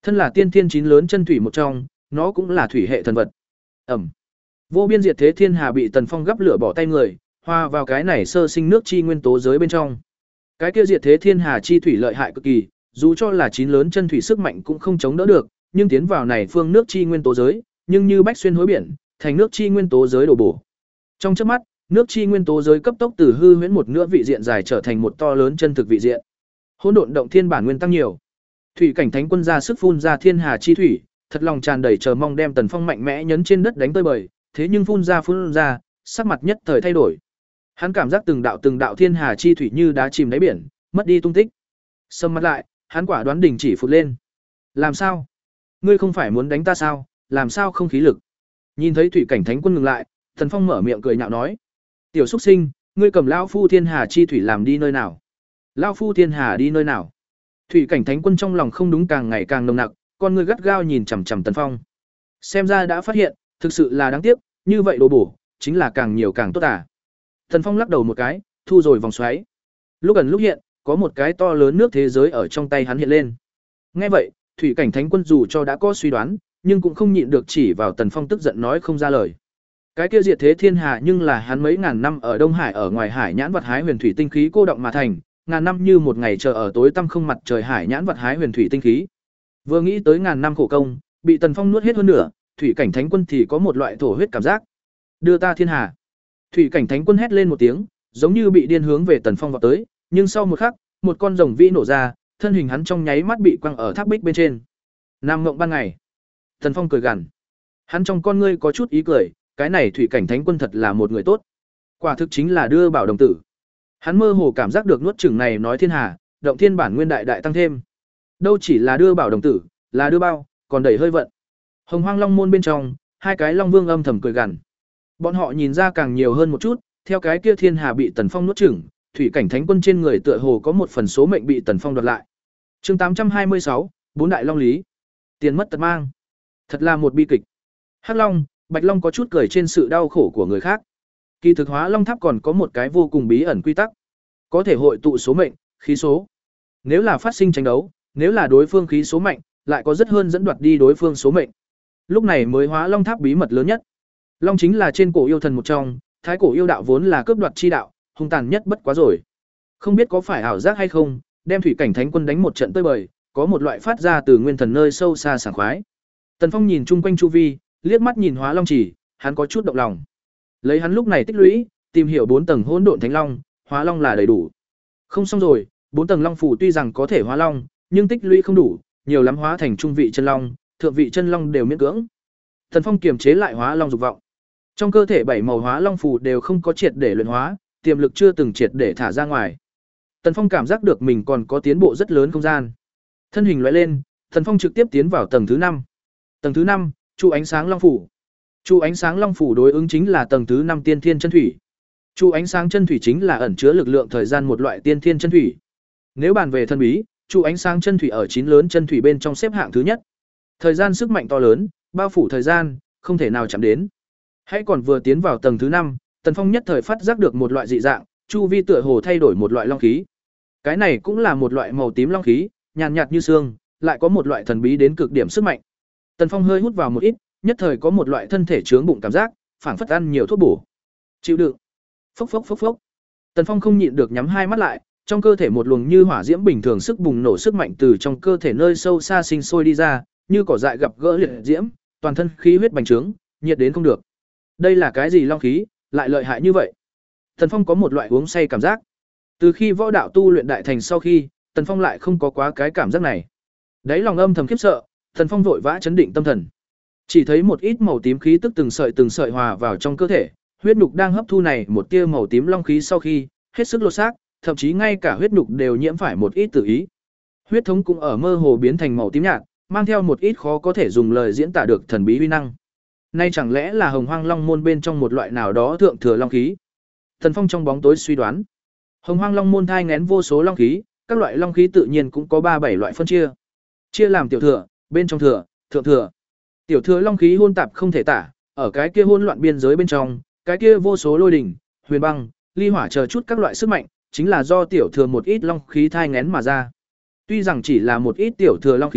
Thân là tiên thiên chín lớn chân thủy một trong, nó cũng là thủy hệ thần vật. Ẩm. Vô biên diệt thế thiên hà bị Tần Phong gắp lửa bỏ tay người, hòa vào cái này sơ sinh nước chi nguyên tố giới bên trong. Cái kia diệt thế thiên hà chi thủy lợi hại cực kỳ, dù cho là chín lớn chân thủy sức mạnh cũng không chống đỡ được, nhưng tiến vào này phương nước chi nguyên tố giới, nhưng như bách xuyên hối biển, thành nước chi nguyên tố giới đổ bổ. Trong chớp mắt, nước chi nguyên tố giới cấp tốc từ hư huyễn một nửa vị diện dài trở thành một to lớn chân thực vị diện. Hỗn độn động thiên bản nguyên tăng nhiều. Thủy cảnh thánh quân ra sức phun ra thiên hà chi thủy, thật lòng tràn đầy chờ mong đem Tần Phong mạnh mẽ nhấn trên đất đánh tơi bời, thế nhưng phun ra phun ra, sắc mặt nhất thời thay đổi. Hắn cảm giác từng đạo từng đạo thiên hà chi thủy như đá chìm đáy biển, mất đi tung tích. Sầm mặt lại, hắn quả đoán đình chỉ phụt lên. Làm sao? Ngươi không phải muốn đánh ta sao? Làm sao không khí lực? Nhìn thấy thủy cảnh thánh quân ngừng lại, Tần Phong mở miệng cười nhạo nói: "Tiểu xuất sinh, ngươi cầm lão phu thiên hà chi thủy làm đi nơi nào? Lão phu thiên hà đi nơi nào?" Thủy cảnh thánh quân trong lòng không đúng càng ngày càng nồng nặc, con ngươi gắt gao nhìn chằm chằm Tần Phong. Xem ra đã phát hiện, thực sự là đáng tiếc, như vậy đồ bổ, chính là càng nhiều càng tốt à. Tần Phong lắc đầu một cái, thu rồi vòng xoáy. Lúc gần lúc hiện, có một cái to lớn nước thế giới ở trong tay hắn hiện lên. Nghe vậy, thủy cảnh thánh quân dù cho đã có suy đoán, nhưng cũng không nhịn được chỉ vào Tần Phong tức giận nói không ra lời. Cái kia diệt thế thiên hà nhưng là hắn mấy ngàn năm ở Đông Hải ở ngoài hải nhãn vật hái huyền thủy tinh khí cô động mà thành, ngàn năm như một ngày chờ ở tối tăm không mặt trời hải nhãn vật hái huyền thủy tinh khí. Vừa nghĩ tới ngàn năm khổ công, bị Tần Phong nuốt hết hơn nửa, thủy cảnh thánh quân thì có một loại thổ huyết cảm giác. Đưa ta thiên hà. Thủy cảnh thánh quân hét lên một tiếng, giống như bị điên hướng về Tần Phong vọt tới, nhưng sau một khắc, một con rồng vĩ nổ ra, thân hình hắn trong nháy mắt bị quăng ở tháp bích bên trên. Nam ngộng ban ngày. Tần Phong cười gằn. Hắn trong con ngươi có chút ý cười, cái này thủy cảnh thánh quân thật là một người tốt. Quả thực chính là đưa bảo đồng tử. Hắn mơ hồ cảm giác được nuốt chửng này nói thiên hà, động thiên bản nguyên đại đại tăng thêm. Đâu chỉ là đưa bảo đồng tử, là đưa bao, còn đẩy hơi vận. Hồng Hoang Long môn bên trong, hai cái Long Vương âm thầm cười gằn. Bọn họ nhìn ra càng nhiều hơn một chút, theo cái kia thiên hà bị Tần Phong nuốt chửng, thủy cảnh thánh quân trên người tựa hồ có một phần số mệnh bị Tần Phong đoạt lại. Chương tám trăm hai mươi sáu, bốn đại long lý. Tiền mất tật mang. Thật là một bi kịch. Hắc Long, Bạch Long có chút cười trên sự đau khổ của người khác. Kỳ thực Hóa Long Tháp còn có một cái vô cùng bí ẩn quy tắc, có thể hội tụ số mệnh, khí số. Nếu là phát sinh tranh đấu, nếu là đối phương khí số mạnh, lại có rất hơn dẫn đoạt đi đối phương số mệnh. Lúc này mới Hóa Long Tháp bí mật lớn nhất. Long chính là trên cổ yêu thần một trong, thái cổ yêu đạo vốn là cướp đoạt chi đạo, hung tàn nhất bất quá rồi. Không biết có phải ảo giác hay không, đem thủy cảnh thánh quân đánh một trận tơi bời, có một loại phát ra từ nguyên thần nơi sâu xa sảng khoái. Tần Phong nhìn chung quanh chu vi, liếc mắt nhìn Hóa Long chỉ, hắn có chút động lòng. Lấy hắn lúc này tích lũy, tìm hiểu bốn tầng hỗn độn thánh long, Hóa Long là đầy đủ. Không xong rồi, bốn tầng long phủ tuy rằng có thể hóa long, nhưng tích lũy không đủ, nhiều lắm hóa thành trung vị chân long, thượng vị chân long đều miễn cưỡng. Tần Phong kiềm chế lại Hóa Long dục vọng. Trong cơ thể bảy màu Hóa Long phù đều không có triệt để luyện hóa, tiềm lực chưa từng triệt để thả ra ngoài. Tần Phong cảm giác được mình còn có tiến bộ rất lớn không gian. Thân hình lóe lên, Tần Phong trực tiếp tiến vào tầng thứ năm. Tầng thứ năm, chu ánh sáng long phủ. Chu ánh sáng long phủ đối ứng chính là tầng thứ năm tiên thiên chân thủy. Chu ánh sáng chân thủy chính là ẩn chứa lực lượng thời gian một loại tiên thiên chân thủy. Nếu bàn về thân bí, chu ánh sáng chân thủy ở chín lớn chân thủy bên trong xếp hạng thứ nhất. Thời gian sức mạnh to lớn, bao phủ thời gian, không thể nào chạm đến. Hãy còn vừa tiến vào tầng thứ năm, Tần Phong nhất thời phát giác được một loại dị dạng, chu vi tựa hồ thay đổi một loại long khí. Cái này cũng là một loại màu tím long khí, nhàn nhạt như sương, lại có một loại thần bí đến cực điểm sức mạnh. Tần Phong hơi hút vào một ít, nhất thời có một loại thân thể chướng bụng cảm giác, phảng phất ăn nhiều thuốc bổ. Chịu đựng. Phốc phốc phốc phốc. Tần Phong không nhịn được nhắm hai mắt lại, trong cơ thể một luồng như hỏa diễm bình thường sức bùng nổ sức mạnh từ trong cơ thể nơi sâu xa sinh sôi đi ra, như cỏ dại gặp gỡ liệt diễm, toàn thân khí huyết bành trướng, nhiệt đến không được. Đây là cái gì long khí, lại lợi hại như vậy? Tần Phong có một loại uống say cảm giác. Từ khi võ đạo tu luyện đại thành sau khi, Tần Phong lại không có quá cái cảm giác này. Đấy lòng âm thầm khiếp sợ, Tần Phong vội vã chấn định tâm thần. Chỉ thấy một ít màu tím khí tức từng sợi từng sợi hòa vào trong cơ thể, huyết nhục đang hấp thu này một tia màu tím long khí sau khi, hết sức lột xác, thậm chí ngay cả huyết nhục đều nhiễm phải một ít tự ý. Huyết thống cũng ở mơ hồ biến thành màu tím nhạt, mang theo một ít khó có thể dùng lời diễn tả được thần bí uy năng. Nay chẳng lẽ là Hồng Hoang Long môn bên trong một loại nào đó thượng thừa long khí? Tần Phong trong bóng tối suy đoán. Hồng Hoang Long môn thai nghén vô số long khí, các loại long khí tự nhiên cũng có ba bảy loại phân chia. Chia làm tiểu thừa, bên trong thừa, thượng thừa. Tiểu thừa long khí hôn tạp không thể tả, ở cái kia hỗn loạn biên giới bên trong, cái kia vô số lôi đỉnh, huyền băng, ly hỏa chờ chút các loại sức mạnh, chính là do tiểu thừa một ít long khí thai nghén mà ra. Tuy rằng chỉ là một ít tiểu thừa long khí,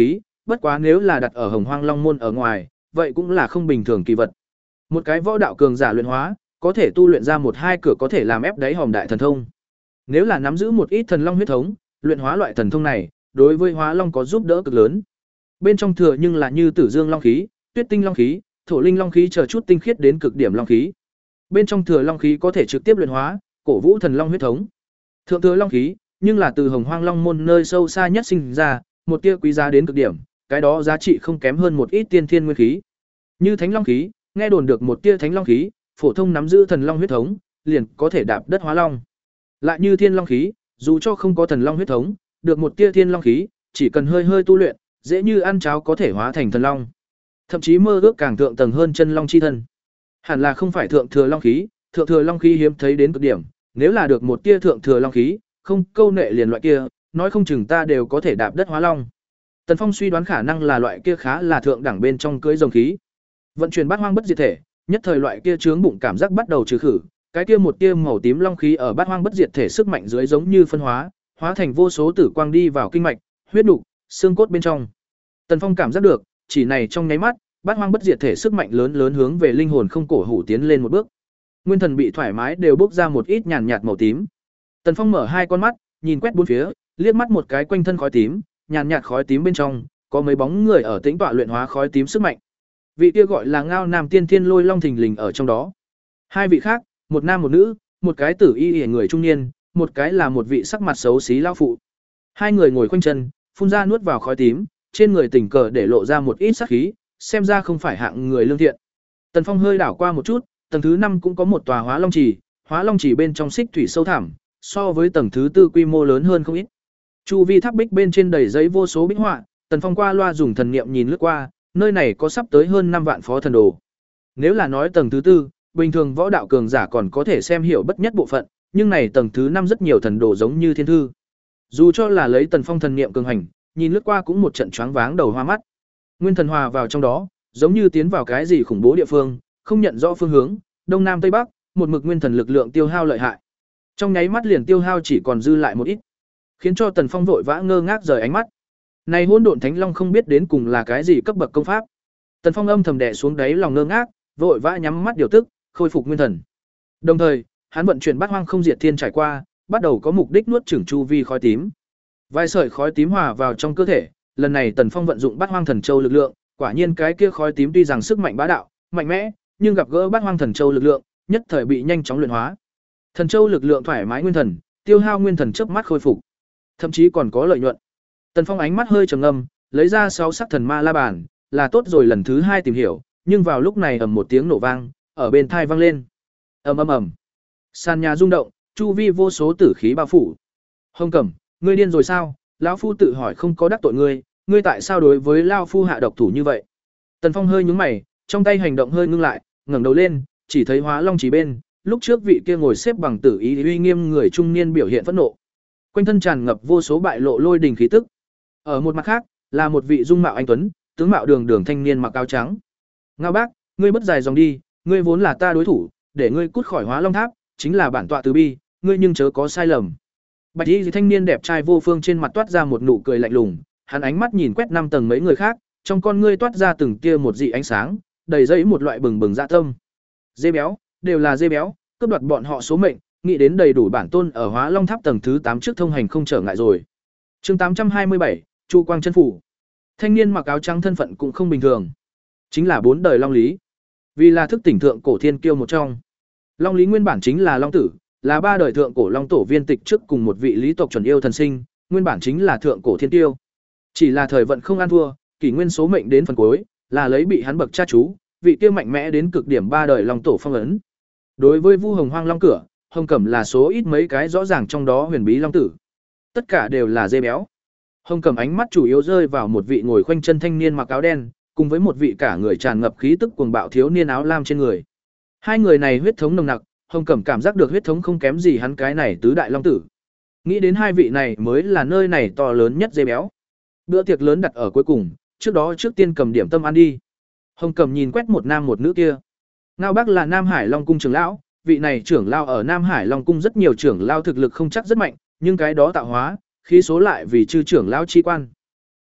bất quá nếu là đặt ở Hồng Hoang Long môn ở ngoài, vậy cũng là không bình thường kỳ vật. Một cái võ đạo cường giả luyện hóa, có thể tu luyện ra một hai cửa có thể làm ép đáy hòm đại thần thông. Nếu là nắm giữ một ít thần long huyết thống, luyện hóa loại thần thông này, đối với hóa long có giúp đỡ cực lớn. Bên trong thừa nhưng là như Tử Dương long khí, Tuyết Tinh long khí, Thổ Linh long khí chờ chút tinh khiết đến cực điểm long khí. Bên trong thừa long khí có thể trực tiếp luyện hóa, cổ vũ thần long huyết thống. Thượng thừa long khí, nhưng là từ Hồng Hoang Long môn nơi sâu xa nhất sinh ra, một tia quý giá đến cực điểm, cái đó giá trị không kém hơn một ít tiên thiên nguyên khí. Như Thánh long khí, nghe đồn được một tia Thánh long khí, phổ thông nắm giữ thần long huyết thống, liền có thể đạp đất hóa long. Lại như Thiên long khí, dù cho không có thần long huyết thống, được một tia Thiên long khí, chỉ cần hơi hơi tu luyện, dễ như ăn cháo có thể hóa thành thần long. Thậm chí mơ ước càng thượng tầng hơn chân long chi thân. Hẳn là không phải thượng thừa long khí, thượng thừa long khí hiếm thấy đến cực điểm, nếu là được một tia thượng thừa long khí, không câu nệ liền loại kia, nói không chừng ta đều có thể đạp đất hóa long. Tần Phong suy đoán khả năng là loại kia khá là thượng đẳng bên trong cưới rồng khí. Vận chuyển bát hoang bất diệt thể, nhất thời loại kia chướng bụng cảm giác bắt đầu trừ khử, cái kia một tia màu tím long khí ở bát hoang bất diệt thể sức mạnh dưới giống như phân hóa, hóa thành vô số tử quang đi vào kinh mạch, huyết nục, xương cốt bên trong. Tần Phong cảm giác được, chỉ này trong nháy mắt, bát hoang bất diệt thể sức mạnh lớn lớn hướng về linh hồn không cổ hủ tiến lên một bước. Nguyên thần bị thoải mái đều bốc ra một ít nhàn nhạt màu tím. Tần Phong mở hai con mắt, nhìn quét bốn phía, liếc mắt một cái quanh thân khói tím, nhàn nhạt khói tím bên trong, có mấy bóng người ở tĩnh tọa luyện hóa khói tím sức mạnh. Vị kia gọi là Ngao Nam Tiên Thiên Lôi Long thình lình ở trong đó. Hai vị khác, một nam một nữ, một cái tử y y người trung niên, một cái là một vị sắc mặt xấu xí lão phụ. Hai người ngồi khoanh chân, phun ra nuốt vào khói tím, trên người tình cờ để lộ ra một ít sát khí, xem ra không phải hạng người lương thiện. Tần Phong hơi đảo qua một chút, tầng thứ năm cũng có một tòa Hóa Long Chỉ, Hóa Long Chỉ bên trong xích thủy sâu thẳm, so với tầng thứ tư quy mô lớn hơn không ít. Chu vi tháp bích bên trên đầy giấy vô số bích họa, Tần Phong qua loa dùng thần niệm nhìn lướt qua, nơi này có sắp tới hơn năm vạn phó thần đồ. Nếu là nói tầng thứ tư, bình thường võ đạo cường giả còn có thể xem hiểu bất nhất bộ phận, nhưng này tầng thứ năm rất nhiều thần đồ giống như thiên thư. Dù cho là lấy Tần Phong thần niệm cường hành, nhìn lướt qua cũng một trận choáng váng đầu hoa mắt. Nguyên thần hòa vào trong đó, giống như tiến vào cái gì khủng bố địa phương, không nhận rõ phương hướng, đông nam tây bắc, một mực nguyên thần lực lượng tiêu hao lợi hại. Trong nháy mắt liền tiêu hao chỉ còn dư lại một ít, khiến cho Tần Phong vội vã ngơ ngác rời ánh mắt. Này Hỗn Độn Thánh Long không biết đến cùng là cái gì cấp bậc công pháp. Tần Phong âm thầm đè xuống đáy lòng ngơ ngác, vội vã nhắm mắt điều tức, khôi phục nguyên thần. Đồng thời, hắn vận chuyển Bát Hoang Không Diệt Thiên trải qua, bắt đầu có mục đích nuốt chửng chu vi khói tím. Vài sợi khói tím hòa vào trong cơ thể, lần này Tần Phong vận dụng Bát Hoang Thần Châu lực lượng, quả nhiên cái kia khói tím tuy rằng sức mạnh bá đạo, mạnh mẽ, nhưng gặp gỡ Bát Hoang Thần Châu lực lượng, nhất thời bị nhanh chóng luyện hóa. Thần Châu lực lượng thoải mái nguyên thần, tiêu hao nguyên thần chớp mắt khôi phục, thậm chí còn có lợi nhuận. Tần Phong ánh mắt hơi trầm ngâm, lấy ra sáu sắc thần ma la bàn, là tốt rồi lần thứ hai tìm hiểu, nhưng vào lúc này ầm một tiếng nổ vang, ở bên tai vang lên. Ầm ầm ầm. Sàn nhà rung động, chu vi vô số tử khí bao phủ. Hồng Cẩm, ngươi điên rồi sao? Lão phu tự hỏi không có đắc tội ngươi, ngươi tại sao đối với lão phu hạ độc thủ như vậy? Tần Phong hơi nhướng mày, trong tay hành động hơi ngưng lại, ngẩng đầu lên, chỉ thấy Hóa Long Chỉ bên, lúc trước vị kia ngồi xếp bằng tử ý uy nghiêm người trung niên biểu hiện phẫn nộ. Quanh thân tràn ngập vô số bại lộ lôi đình khí tức. Ở một mặt khác, là một vị dung mạo anh tuấn, tướng mạo đường đường thanh niên mặc áo trắng. Ngao bác, ngươi bất dài dòng đi, ngươi vốn là ta đối thủ, để ngươi cút khỏi Hóa Long Tháp, chính là bản tọa từ bi, ngươi nhưng chớ có sai lầm. Bạch y thanh niên đẹp trai vô phương trên mặt toát ra một nụ cười lạnh lùng, hắn ánh mắt nhìn quét năm tầng mấy người khác, trong con ngươi toát ra từng tia một dị ánh sáng, đầy dẫy một loại bừng bừng dạ tâm. Dê béo, đều là dê béo, cướp đoạt bọn họ số mệnh, nghĩ đến đầy đủ bản tôn ở Hóa Long Tháp tầng thứ tám trước thông hành không trở ngại rồi. Chương tám trăm hai mươi bảy, Chu Quang chân phủ. Thanh niên mặc áo trắng thân phận cũng không bình thường, chính là bốn đời Long Lý. Vì là thức tỉnh thượng cổ thiên kiêu một trong. Long Lý nguyên bản chính là Long tử, là ba đời thượng cổ Long tổ viên tịch trước cùng một vị lý tộc chuẩn yêu thần sinh, nguyên bản chính là thượng cổ thiên kiêu. Chỉ là thời vận không ăn thua, kỷ nguyên số mệnh đến phần cuối, là lấy bị hắn bậc cha chú, vị kia mạnh mẽ đến cực điểm ba đời Long tổ phong ấn. Đối với Vu Hồng Hoang Long cửa, Hồng Cẩm là số ít mấy cái rõ ràng trong đó huyền bí Long tử. Tất cả đều là dê béo. Hồng Cẩm ánh mắt chủ yếu rơi vào một vị ngồi khoanh chân thanh niên mặc áo đen, cùng với một vị cả người tràn ngập khí tức cuồng bạo thiếu niên áo lam trên người. Hai người này huyết thống nồng nặc, Hồng Cẩm cảm giác được huyết thống không kém gì hắn cái này tứ đại long tử. Nghĩ đến hai vị này mới là nơi này to lớn nhất dê béo. Bữa tiệc lớn đặt ở cuối cùng, trước đó trước tiên cầm điểm tâm ăn đi. Hồng Cẩm nhìn quét một nam một nữ kia. Ngao Bác là Nam Hải Long cung trưởng lão, vị này trưởng lão ở Nam Hải Long cung rất nhiều trưởng lão thực lực không chắc rất mạnh, nhưng cái đó tạo hóa, khí số lại vì chư trưởng lão chi quan.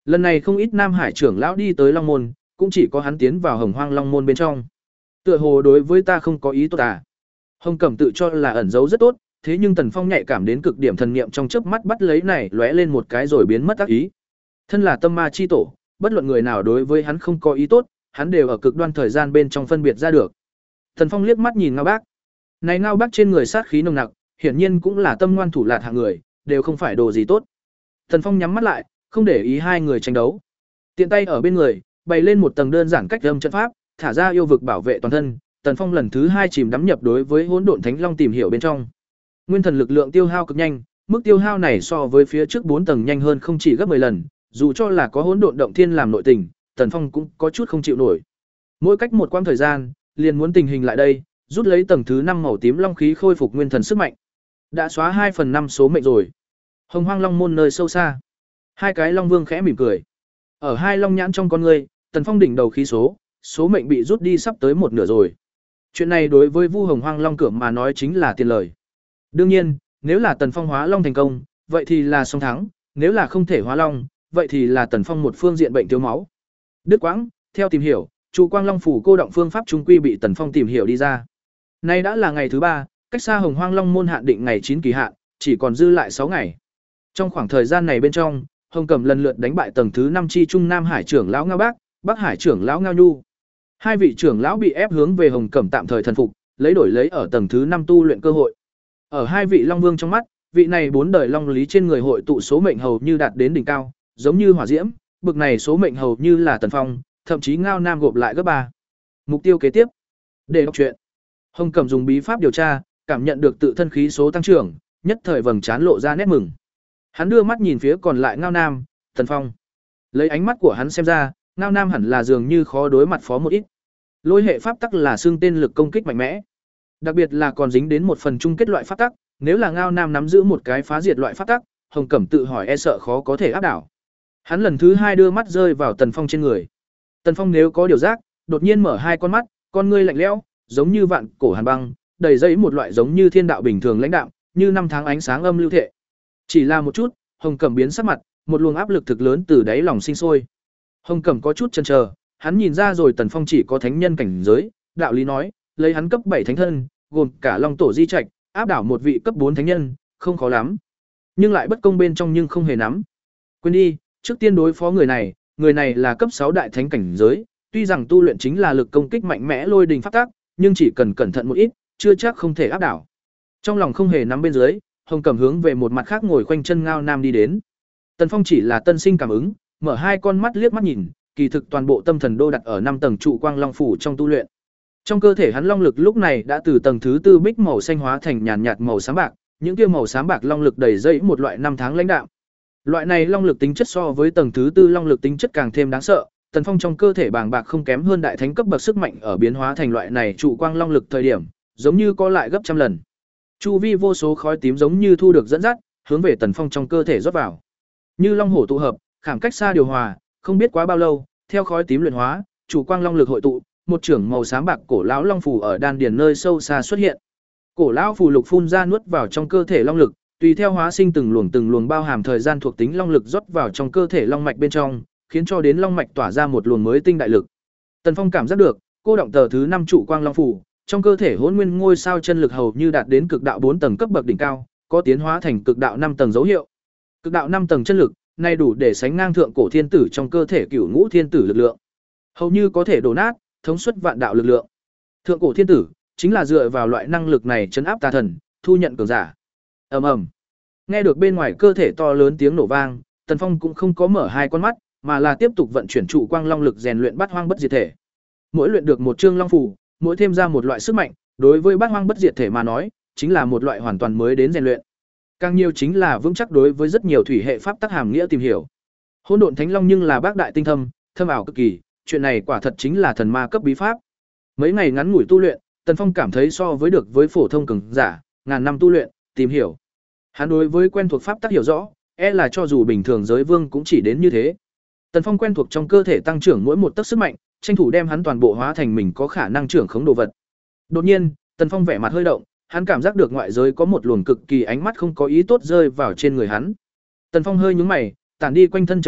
Lần này không ít Nam Hải trưởng lão đi tới Long môn, cũng chỉ có hắn tiến vào Hồng Hoang Long môn bên trong. Tựa hồ đối với ta không có ý tốt à? Hồng Cẩm tự cho là ẩn giấu rất tốt, thế nhưng Tần Phong nhạy cảm đến cực điểm thần niệm trong chớp mắt bắt lấy này lóe lên một cái rồi biến mất ác ý. Thân là tâm ma chi tổ, bất luận người nào đối với hắn không có ý tốt, hắn đều ở cực đoan thời gian bên trong phân biệt ra được. Tần Phong liếc mắt nhìn Ngao Bác. Này Ngao Bác trên người sát khí nồng nặc, hiển nhiên cũng là tâm ngoan thủ lạt hạng người, đều không phải đồ gì tốt. Tần Phong nhắm mắt lại, không để ý hai người tranh đấu. Tiện tay ở bên người, bày lên một tầng đơn giản cách âm trận pháp, thả ra yêu vực bảo vệ toàn thân. Tần Phong lần thứ hai chìm đắm nhập đối với Hỗn Độn Thánh Long tìm hiểu bên trong. Nguyên thần lực lượng tiêu hao cực nhanh, mức tiêu hao này so với phía trước bốn tầng nhanh hơn không chỉ gấp mười lần, dù cho là có Hỗn Độn Động Thiên làm nội tình, Tần Phong cũng có chút không chịu nổi. Mỗi cách một quãng thời gian, liền muốn tình hình lại đây, rút lấy tầng thứ năm màu tím long khí khôi phục nguyên thần sức mạnh. Đã xóa hai phần năm số mệnh rồi. Hồng Hoang Long môn nơi sâu xa. Hai cái Long Vương khẽ mỉm cười. Ở hai long nhãn trong con người, Tần Phong đỉnh đầu khí số, số mệnh bị rút đi sắp tới một nửa rồi. Chuyện này đối với Vu Hồng Hoang Long Cửa mà nói chính là tiền lời. Đương nhiên, nếu là Tần Phong hóa long thành công, vậy thì là song thắng, nếu là không thể hóa long, vậy thì là Tần Phong một phương diện bệnh thiếu máu. Đức Quãng, theo tìm hiểu, Trụ Quang Long phủ cô động phương pháp trung quy bị Tần Phong tìm hiểu đi ra. Nay đã là ngày thứ ba, cách xa Hồng Hoang Long môn hạn định ngày chín kỳ hạn, chỉ còn dư lại sáu ngày. Trong khoảng thời gian này bên trong, Hồng Cẩm lần lượt đánh bại tầng thứ năm chi trung Nam Hải trưởng lão Ngao Bác, Bắc Hải trưởng lão Ngao Nhu. Hai vị trưởng lão bị ép hướng về Hồng Cẩm tạm thời thần phục, lấy đổi lấy ở tầng thứ năm tu luyện cơ hội. Ở hai vị Long Vương trong mắt, vị này bốn đời long lý trên người hội tụ số mệnh hầu như đạt đến đỉnh cao, giống như hỏa diễm, bực này số mệnh hầu như là Tần Phong, thậm chí Ngao Nam gộp lại gấp ba. Mục tiêu kế tiếp, để đọc truyện. Hồng Cẩm dùng bí pháp điều tra, cảm nhận được tự thân khí số tăng trưởng, nhất thời vầng trán lộ ra nét mừng. Hắn đưa mắt nhìn phía còn lại Ngao Nam, Tần Phong. Lấy ánh mắt của hắn xem ra, Ngao Nam hẳn là dường như khó đối mặt phó một ít. Lôi hệ pháp tắc là xương tên lực công kích mạnh mẽ. Đặc biệt là còn dính đến một phần chung kết loại pháp tắc, nếu là Ngao Nam nắm giữ một cái phá diệt loại pháp tắc, Hồng Cẩm tự hỏi e sợ khó có thể áp đảo. Hắn lần thứ hai đưa mắt rơi vào Tần Phong trên người. Tần Phong nếu có điều giác, đột nhiên mở hai con mắt, con ngươi lạnh lẽo, giống như vạn cổ hàn băng, đầy dẫy một loại giống như thiên đạo bình thường lãnh đạm, như năm tháng ánh sáng âm lưu thệ. Chỉ là một chút, Hồng Cẩm biến sắc mặt, một luồng áp lực thực lớn từ đáy lòng sinh sôi. Hồng Cẩm có chút chần chờ, hắn nhìn ra rồi Tần Phong chỉ có thánh nhân cảnh giới, đạo lý nói, lấy hắn cấp bảy thánh thân, gồm cả Long tổ di trạch, áp đảo một vị cấp bốn thánh nhân, không khó lắm. Nhưng lại bất công bên trong nhưng không hề nắm. Quên đi, trước tiên đối phó người này, người này là cấp sáu đại thánh cảnh giới, tuy rằng tu luyện chính là lực công kích mạnh mẽ lôi đình pháp tắc, nhưng chỉ cần cẩn thận một ít, chưa chắc không thể áp đảo. Trong lòng không hề nắm bên dưới, Hồng Cẩm hướng về một mặt khác ngồi khoanh chân Ngao Nam đi đến. Tần Phong chỉ là tân sinh cảm ứng, mở hai con mắt liếc mắt nhìn, kỳ thực toàn bộ tâm thần đô đặt ở năm tầng trụ quang long phủ trong tu luyện. Trong cơ thể hắn long lực lúc này đã từ tầng thứ tư bích màu xanh hóa thành nhàn nhạt màu xám bạc, những kia màu xám bạc long lực đầy dẫy một loại năm tháng lãnh đạm. Loại này long lực tính chất so với tầng thứ tư long lực tính chất càng thêm đáng sợ, Tần Phong trong cơ thể bàng bạc không kém hơn đại thánh cấp bậc sức mạnh ở biến hóa thành loại này trụ quang long lực thời điểm, giống như có lại gấp trăm lần. Chu vi vô số khói tím giống như thu được dẫn dắt, hướng về Tần Phong trong cơ thể rót vào. Như long hổ tụ hợp, khoảng cách xa điều hòa, không biết quá bao lâu, theo khói tím luyện hóa, trụ quang long lực hội tụ, một trưởng màu xám bạc cổ lão long phù ở đan điền nơi sâu xa xuất hiện. Cổ lão phù lục phun ra nuốt vào trong cơ thể long lực, tùy theo hóa sinh từng luồng từng luồng bao hàm thời gian thuộc tính long lực rót vào trong cơ thể long mạch bên trong, khiến cho đến long mạch tỏa ra một luồng mới tinh đại lực. Tần Phong cảm giác được, cô động tờ thứ năm trụ quang long phù, trong cơ thể hỗn nguyên ngôi sao chân lực hầu như đạt đến cực đạo bốn tầng cấp bậc đỉnh cao, có tiến hóa thành cực đạo năm tầng dấu hiệu. Cực đạo năm tầng chân lực, này đủ để sánh ngang thượng cổ thiên tử trong cơ thể cửu ngũ thiên tử lực lượng. Hầu như có thể đổ nát, thống suất vạn đạo lực lượng. Thượng cổ thiên tử chính là dựa vào loại năng lực này trấn áp tà thần, thu nhận cường giả. Ầm ầm. Nghe được bên ngoài cơ thể to lớn tiếng nổ vang, Tần Phong cũng không có mở hai con mắt, mà là tiếp tục vận chuyển trụ quang long lực rèn luyện bát hoang bất diệt thể. Mỗi luyện được một chương long phù, mỗi thêm ra một loại sức mạnh, đối với bát hoang bất diệt thể mà nói, chính là một loại hoàn toàn mới đến rèn luyện. Càng nhiều chính là vững chắc đối với rất nhiều thủy hệ pháp tắc hàm nghĩa tìm hiểu. Hỗn độn thánh long nhưng là bác đại tinh thâm, thâm ảo cực kỳ, chuyện này quả thật chính là thần ma cấp bí pháp. Mấy ngày ngắn ngủi tu luyện, Tần Phong cảm thấy so với được với phổ thông cường giả, ngàn năm tu luyện, tìm hiểu. Hắn đối với quen thuộc pháp tắc hiểu rõ, e là cho dù bình thường giới vương cũng chỉ đến như thế. Tần Phong quen thuộc trong cơ thể tăng trưởng mỗi một tấc sức mạnh, tranh thủ đem hắn toàn bộ hóa thành mình có khả năng trưởng khống đồ vật. Đột nhiên, Tần Phong vẻ mặt hơi động, hắn cảm giác được ngoại giới có một luồng cực kỳ ánh mắt không có ý tốt rơi vào trên người hắn. Tần Phong hơi nhướng mày, tản đi quanh thân trận pháp,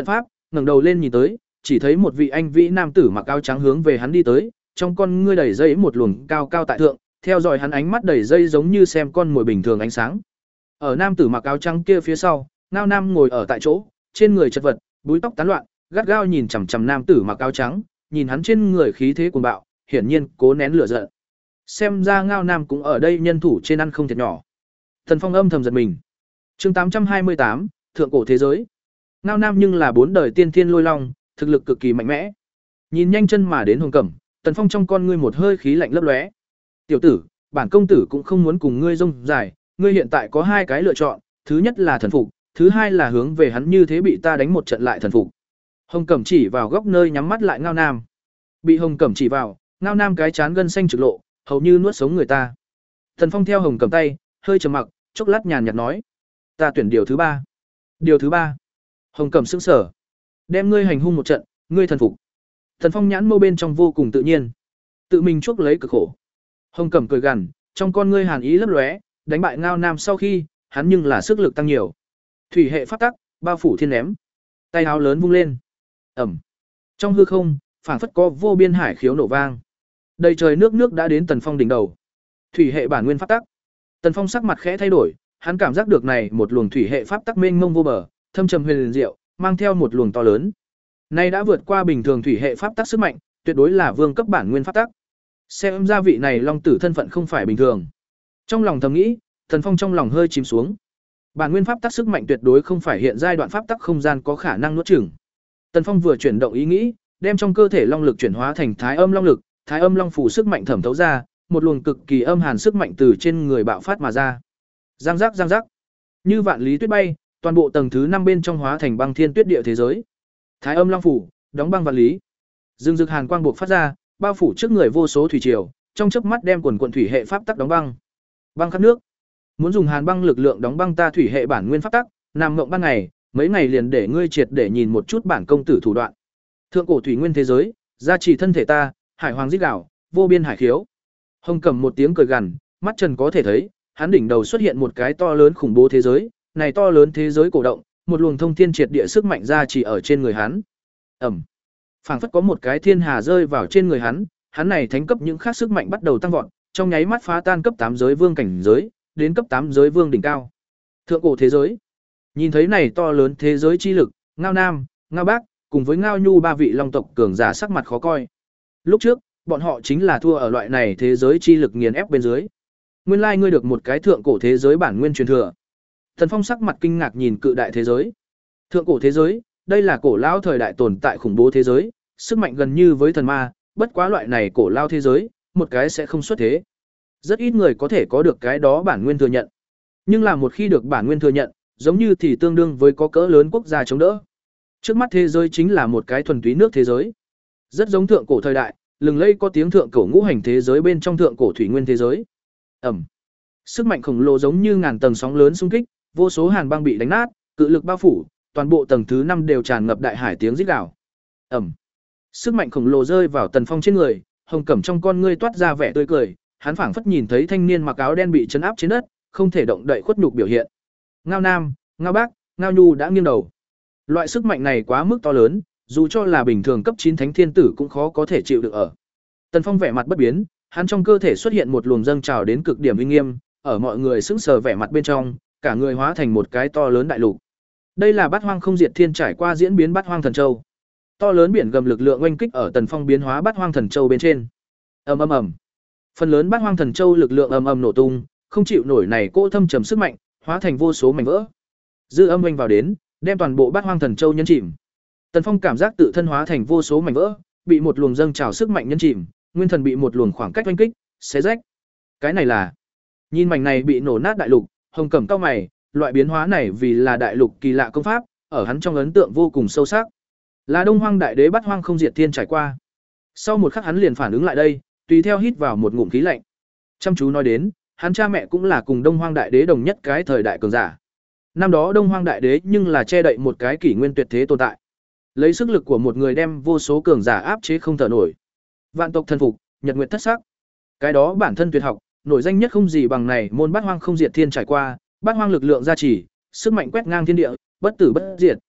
ngẩng đầu lên nhìn tới, chỉ thấy một vị anh vĩ nam tử mặc áo trắng hướng về hắn đi tới, trong con ngươi đầy dây một luồng cao cao tại thượng, theo dõi hắn ánh mắt đầy dây giống như xem con mồi bình thường ánh sáng. Ở nam tử mặc áo trắng kia phía sau, Ngao Nam ngồi ở tại chỗ, trên người chật vật, búi tóc tán loạn, gắt gao nhìn chằm chằm nam tử mặc áo trắng, nhìn hắn trên người khí thế cuồng bạo, hiển nhiên cố nén lửa giận. Xem ra Ngao Nam cũng ở đây nhân thủ trên ăn không thiệt nhỏ. Tần Phong âm thầm giật mình. Chương tám trăm hai mươi tám, thượng cổ thế giới. Ngao Nam nhưng là bốn đời tiên thiên lôi long, thực lực cực kỳ mạnh mẽ. Nhìn nhanh chân mà đến Hồng Cẩm, Tần Phong trong con ngươi một hơi khí lạnh lấp lóe. "Tiểu tử, bản công tử cũng không muốn cùng ngươi rông dài, ngươi hiện tại có hai cái lựa chọn, thứ nhất là thần phục, thứ hai là hướng về hắn như thế bị ta đánh một trận lại thần phục." Hồng Cẩm chỉ vào góc nơi nhắm mắt lại Ngao Nam. Bị Hồng Cẩm chỉ vào, Ngao Nam cái chán gân xanh trực lộ, hầu như nuốt sống người ta. Tần Phong theo Hồng Cẩm tay, hơi trầm mặc, chốc lát nhàn nhạt nói: "Ta tuyển điều thứ ba." "Điều thứ ba?" Hồng Cẩm sững sờ. "Đem ngươi hành hung một trận, ngươi thần phục." Tần Phong nhãn mâu bên trong vô cùng tự nhiên, tự mình chuốc lấy cực khổ. Hồng Cẩm cười gằn, trong con ngươi hàn ý lấp lóe, đánh bại Ngao Nam sau khi, hắn nhưng là sức lực tăng nhiều. Thủy hệ pháp tắc, bao phủ thiên ném. Tay áo lớn vung lên. Ầm. Trong hư không, phảng phất có vô biên hải khiếu nổ vang. Đầy trời nước nước đã đến Tần Phong đỉnh đầu. Thủy hệ bản nguyên pháp tắc. Tần Phong sắc mặt khẽ thay đổi, hắn cảm giác được này một luồng thủy hệ pháp tắc mênh mông vô bờ, thâm trầm huyền diệu, mang theo một luồng to lớn. Nay đã vượt qua bình thường thủy hệ pháp tắc sức mạnh, tuyệt đối là vương cấp bản nguyên pháp tắc. Xem ra vị này long tử thân phận không phải bình thường. Trong lòng thầm nghĩ, Tần Phong trong lòng hơi chìm xuống. Bản nguyên pháp tắc sức mạnh tuyệt đối không phải hiện giai đoạn pháp tắc không gian có khả năng nuốt chửng. Tần Phong vừa chuyển động ý nghĩ, đem trong cơ thể long lực chuyển hóa thành thái âm long lực, thái âm long phủ sức mạnh thẩm thấu ra, một luồng cực kỳ âm hàn sức mạnh từ trên người bạo phát mà ra. Giang giác giang giác, như vạn lý tuyết bay, toàn bộ tầng thứ năm bên trong hóa thành băng thiên tuyết địa thế giới. Thái âm long phủ, đóng băng vạn lý. Dương rực hàn quang buộc phát ra, bao phủ trước người vô số thủy triều, trong chớp mắt đem quần quần thủy hệ pháp tắc đóng băng. Băng khắp nước. Muốn dùng hàn băng lực lượng đóng băng ta thủy hệ bản nguyên pháp tắc, nằm ngộng ban ngày, mấy ngày liền để ngươi triệt để nhìn một chút bản công tử thủ đoạn. Thượng cổ thủy nguyên thế giới, gia trì thân thể ta, hải hoàng rít gào, vô biên hải khiếu. Hồng Cẩm một tiếng cười gằn, mắt trần có thể thấy, hắn đỉnh đầu xuất hiện một cái to lớn khủng bố thế giới, này to lớn thế giới cổ động, một luồng thông thiên triệt địa sức mạnh gia trì ở trên người hắn. Ầm. Phảng phất có một cái thiên hà rơi vào trên người hắn, hắn này thánh cấp những khác sức mạnh bắt đầu tăng vọt, trong nháy mắt phá tan cấp tám giới vương cảnh giới, đến cấp tám giới vương đỉnh cao. Thượng cổ thế giới. Nhìn thấy này to lớn thế giới chi lực, Ngao Nam, Ngao Bắc, cùng với Ngao Nhu ba vị long tộc cường giả sắc mặt khó coi. Lúc trước, bọn họ chính là thua ở loại này thế giới chi lực nghiền ép bên dưới. Nguyên lai ngươi được một cái thượng cổ thế giới bản nguyên truyền thừa. Thần Phong sắc mặt kinh ngạc nhìn cự đại thế giới. Thượng cổ thế giới, đây là cổ lão thời đại tồn tại khủng bố thế giới, sức mạnh gần như với thần ma, bất quá loại này cổ lao thế giới, một cái sẽ không xuất thế. Rất ít người có thể có được cái đó bản nguyên thừa nhận. Nhưng là một khi được bản nguyên thừa nhận, giống như thì tương đương với có cỡ lớn quốc gia chống đỡ. Trước mắt thế giới chính là một cái thuần túy nước thế giới. Rất giống thượng cổ thời đại, lừng lẫy có tiếng thượng cổ ngũ hành thế giới bên trong thượng cổ thủy nguyên thế giới. Ẩm. Sức mạnh khổng lồ giống như ngàn tầng sóng lớn xung kích, vô số hàn băng bị đánh nát, cự lực bao phủ, toàn bộ tầng thứ năm đều tràn ngập đại hải tiếng rít gào. Ẩm. Sức mạnh khổng lồ rơi vào Tần Phong trên người, Hồng Cẩm trong con ngươi toát ra vẻ tươi cười, hắn phảng phất nhìn thấy thanh niên mặc áo đen bị chấn áp trên đất, không thể động đậy khuất nhục biểu hiện. Ngao Nam, Ngao Bắc, Ngao Nhu đã nghiêng đầu. Loại sức mạnh này quá mức to lớn, dù cho là bình thường cấp chín thánh thiên tử cũng khó có thể chịu được ở. Tần Phong vẻ mặt bất biến, hắn trong cơ thể xuất hiện một luồng dâng trào đến cực điểm uy nghiêm, ở mọi người sững sờ vẻ mặt bên trong, cả người hóa thành một cái to lớn đại lục. Đây là Bát Hoang Không Diệt Thiên trải qua diễn biến Bát Hoang Thần Châu. To lớn biển gầm lực lượng oanh kích ở Tần Phong biến hóa Bát Hoang Thần Châu bên trên. Ầm ầm ầm. Phần lớn Bát Hoang Thần Châu lực lượng ầm ầm nổ tung, không chịu nổi này cỗ thâm trầm sức mạnh, hóa thành vô số mảnh vỡ. Dư âm oanh vào đến, đem toàn bộ Bát Hoang Thần Châu nhấn chìm. Tần Phong cảm giác tự thân hóa thành vô số mảnh vỡ, bị một luồng dâng trào sức mạnh nhấn chìm, nguyên thần bị một luồng khoảng cách oanh kích, xé rách. Cái này là, nhìn mảnh này bị nổ nát đại lục, Hồng Cẩm cau mày, loại biến hóa này vì là đại lục kỳ lạ công pháp, ở hắn trong ấn tượng vô cùng sâu sắc. Là Đông Hoang Đại Đế Bát Hoang Không Diệt Thiên trải qua. Sau một khắc hắn liền phản ứng lại đây, tùy theo hít vào một ngụm khí lạnh. Chăm chú nói đến, hắn cha mẹ cũng là cùng Đông Hoang Đại Đế đồng nhất cái thời đại cường giả. Năm đó Đông Hoang Đại Đế nhưng là che đậy một cái kỷ nguyên tuyệt thế tồn tại. Lấy sức lực của một người đem vô số cường giả áp chế không thở nổi. Vạn tộc thần phục, nhật nguyệt thất sắc. Cái đó bản thân tuyệt học, nổi danh nhất không gì bằng này môn Bát Hoang Không Diệt Thiên trải qua, Bát Hoang lực lượng gia trì, sức mạnh quét ngang thiên địa, bất tử bất diệt.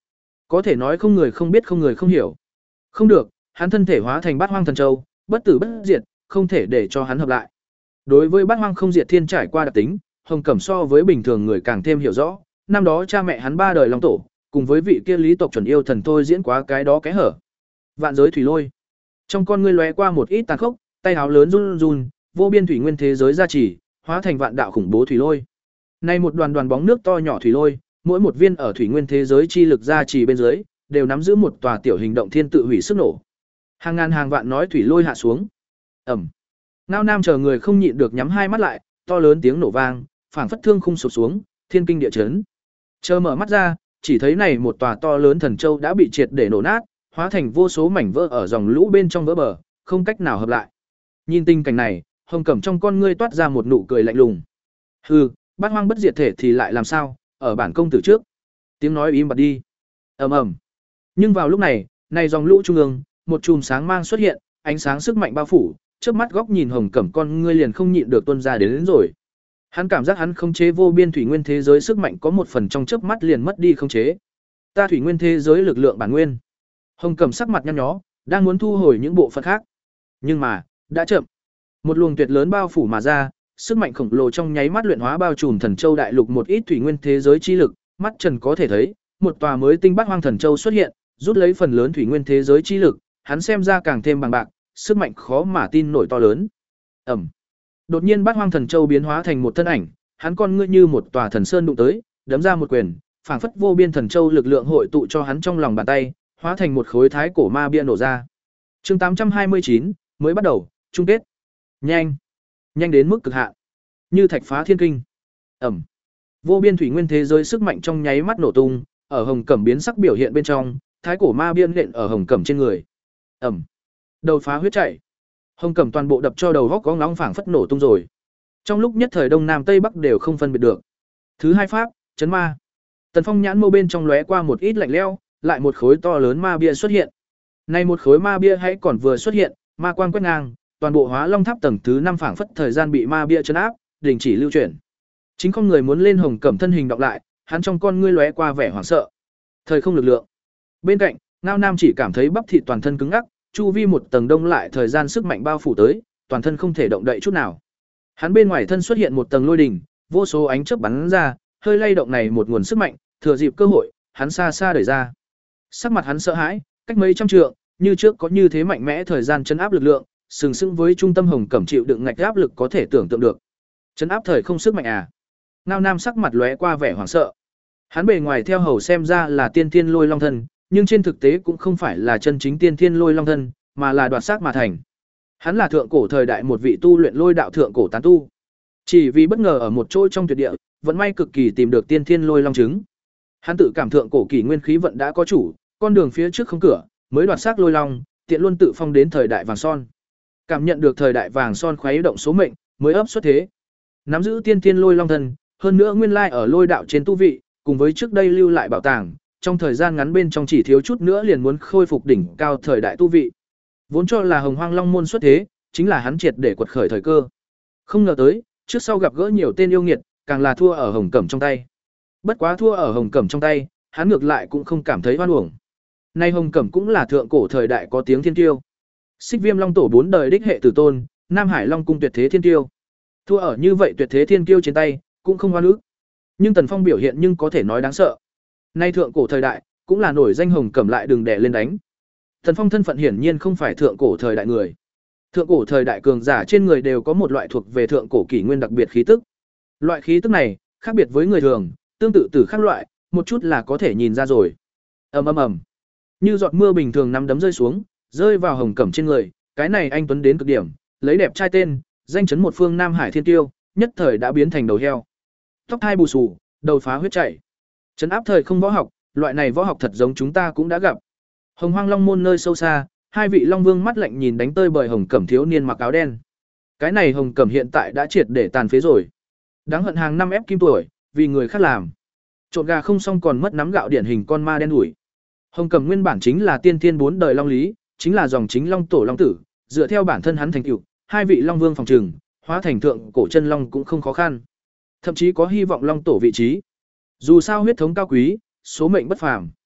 Có thể nói không người không biết không người không hiểu. Không được, hắn thân thể hóa thành Bát Hoang Thần Châu, bất tử bất diệt, không thể để cho hắn hợp lại. Đối với Bát Hoang không diệt thiên trải qua đặc tính, Hồng Cẩm so với bình thường người càng thêm hiểu rõ, năm đó cha mẹ hắn ba đời long tổ, cùng với vị kia lý tộc chuẩn yêu thần thôi diễn quá cái đó cái hở. Vạn giới thủy lôi. Trong con ngươi lóe qua một ít tàn khốc, tay áo lớn run run, vô biên thủy nguyên thế giới gia trì, hóa thành vạn đạo khủng bố thủy lôi. Nay một đoàn đoàn bóng nước to nhỏ thủy lôi, mỗi một viên ở thủy nguyên thế giới chi lực gia trì bên dưới, đều nắm giữ một tòa tiểu hình động thiên tự hủy sức nổ. Hàng ngàn hàng vạn nói thủy lôi hạ xuống. Ầm. Ngao Nam chờ người không nhịn được nhắm hai mắt lại, to lớn tiếng nổ vang, phảng phất thương khung sụp xuống, thiên kinh địa chấn. Chờ mở mắt ra, chỉ thấy này một tòa to lớn thần châu đã bị triệt để nổ nát, hóa thành vô số mảnh vỡ ở dòng lũ bên trong vỡ bờ, không cách nào hợp lại. Nhìn tình cảnh này, Hồng Cẩm trong con ngươi toát ra một nụ cười lạnh lùng. Hừ, Bát Hoang bất diệt thể thì lại làm sao, ở bản công tử trước. Tiếng nói im bặt đi. Ầm ầm. Nhưng vào lúc này, này dòng lũ trung ương, một chùm sáng mang xuất hiện, ánh sáng sức mạnh bao phủ, trước mắt góc nhìn Hồng Cẩm con ngươi liền không nhịn được tuôn ra đến, đến rồi. Hắn cảm giác hắn khống chế vô biên thủy nguyên thế giới sức mạnh có một phần trong chớp mắt liền mất đi khống chế. Ta thủy nguyên thế giới lực lượng bản nguyên. Hồng Cẩm sắc mặt nhăn nhó, đang muốn thu hồi những bộ phận khác. Nhưng mà, đã chậm. Một luồng tuyệt lớn bao phủ mà ra, sức mạnh khổng lồ trong nháy mắt luyện hóa bao trùm Thần Châu đại lục một ít thủy nguyên thế giới chi lực, mắt trần có thể thấy, một tòa mới tinh Bát Hoang Thần Châu xuất hiện, rút lấy phần lớn thủy nguyên thế giới chi lực, hắn xem ra càng thêm bằng bạc, sức mạnh khó mà tin nổi to lớn. Ầm. Đột nhiên Bát Hoang Thần Châu biến hóa thành một thân ảnh, hắn con ngươi như một tòa thần sơn đụng tới, đấm ra một quyền, phảng phất vô biên thần châu lực lượng hội tụ cho hắn trong lòng bàn tay, hóa thành một khối thái cổ ma bia nổ ra. Chương tám trăm hai mươi chín mới bắt đầu, chung kết. Nhanh, nhanh đến mức cực hạn. Như thạch phá thiên kinh. Ầm. Vô biên thủy nguyên thế giới sức mạnh trong nháy mắt nổ tung, ở Hồng Cẩm biến sắc biểu hiện bên trong, thái cổ ma bia nện ở Hồng Cẩm trên người. Ầm. Đầu phá huyết chảy. Hồng Cẩm toàn bộ đập cho đầu góc có ngóng phảng phất nổ tung rồi. Trong lúc nhất thời đông nam tây bắc đều không phân biệt được. Thứ hai pháp, chấn ma. Tần Phong nhãn mâu bên trong lóe qua một ít lạnh lẽo, lại một khối to lớn ma bia xuất hiện. Nay một khối ma bia hãy còn vừa xuất hiện, ma quang quét ngang, toàn bộ Hóa Long Tháp tầng thứ năm phảng phất thời gian bị ma bia trấn áp, đình chỉ lưu chuyển. Chính không người muốn lên Hồng Cẩm thân hình đọc lại, hắn trong con ngươi lóe qua vẻ hoảng sợ. Thời không lực lượng. Bên cạnh, Ngao Nam chỉ cảm thấy bắp thịt toàn thân cứng ngắc, chu vi một tầng đông lại thời gian sức mạnh bao phủ tới, toàn thân không thể động đậy chút nào. Hắn bên ngoài thân xuất hiện một tầng lôi đỉnh, vô số ánh chớp bắn ra, hơi lay động này một nguồn sức mạnh, thừa dịp cơ hội, hắn xa xa đẩy ra. Sắc mặt hắn sợ hãi, cách mấy trăm trượng, như trước có như thế mạnh mẽ thời gian chấn áp lực lượng, sừng sững với trung tâm Hồng Cẩm chịu đựng ngạch áp lực có thể tưởng tượng được. Chấn áp thời không sức mạnh à? Ngao Nam sắc mặt lóe qua vẻ hoảng sợ. Hắn bề ngoài theo hầu xem ra là tiên thiên lôi long thân, nhưng trên thực tế cũng không phải là chân chính tiên thiên lôi long thân, mà là đoạt xác mà thành. Hắn là thượng cổ thời đại một vị tu luyện lôi đạo thượng cổ tán tu. Chỉ vì bất ngờ ở một chỗ trong tuyệt địa, vận may cực kỳ tìm được tiên thiên lôi long trứng. Hắn tự cảm thượng cổ kỷ nguyên khí vận đã có chủ, con đường phía trước không cửa, mới đoạt xác lôi long, tiện luôn tự phong đến thời đại vàng son. Cảm nhận được thời đại vàng son khuấy động số mệnh, mới ấp xuất thế. Nắm giữ tiên thiên lôi long thân, hơn nữa nguyên lai ở lôi đạo trên tu vị, cùng với trước đây lưu lại bảo tàng, trong thời gian ngắn bên trong chỉ thiếu chút nữa liền muốn khôi phục đỉnh cao thời đại tu vị. Vốn cho là Hồng Hoang Long môn xuất thế, chính là hắn triệt để quật khởi thời cơ. Không ngờ tới, trước sau gặp gỡ nhiều tên yêu nghiệt, càng là thua ở Hồng Cẩm trong tay. Bất quá thua ở Hồng Cẩm trong tay, hắn ngược lại cũng không cảm thấy oan uổng. Nay Hồng Cẩm cũng là thượng cổ thời đại có tiếng thiên tiêu. Xích Viêm Long tổ bốn đời đích hệ tử tôn, Nam Hải Long cung tuyệt thế thiên tiêu. Thua ở như vậy tuyệt thế thiên tiêu trên tay, cũng không oan ức. Nhưng Tần Phong biểu hiện nhưng có thể nói đáng sợ. Nay thượng cổ thời đại, cũng là nổi danh Hồng Cẩm lại đừng đè lên đánh. Tần Phong thân phận hiển nhiên không phải thượng cổ thời đại người. Thượng cổ thời đại cường giả trên người đều có một loại thuộc về thượng cổ kỷ nguyên đặc biệt khí tức. Loại khí tức này, khác biệt với người thường, tương tự từ khác loại, một chút là có thể nhìn ra rồi. Ầm ầm ầm. Như giọt mưa bình thường nắm đấm rơi xuống, rơi vào Hồng Cẩm trên người, cái này anh tuấn đến cực điểm, lấy đẹp trai tên, danh chấn một phương Nam Hải thiên tiêu, nhất thời đã biến thành đầu heo. Tóc hai bù xù, đầu phá huyết chảy. Trấn áp thời không võ học, loại này võ học thật giống chúng ta cũng đã gặp. Hồng Hoang Long môn nơi sâu xa, hai vị Long Vương mắt lạnh nhìn đánh tơi bời Hồng Cẩm thiếu niên mặc áo đen. Cái này Hồng Cẩm hiện tại đã triệt để tàn phế rồi. Đáng hận hàng năm ép kim tuổi, vì người khác làm. Trộn gà không xong còn mất nắm gạo điển hình con ma đen đủi. Hồng Cẩm nguyên bản chính là tiên thiên bốn đời long lý, chính là dòng chính Long tổ Long tử, dựa theo bản thân hắn thành tựu, hai vị Long Vương phòng trừng, hóa thành thượng cổ chân long cũng không khó khăn. Thậm chí có hy vọng Long tổ vị trí. Dù sao huyết thống cao quý, số mệnh bất phàm.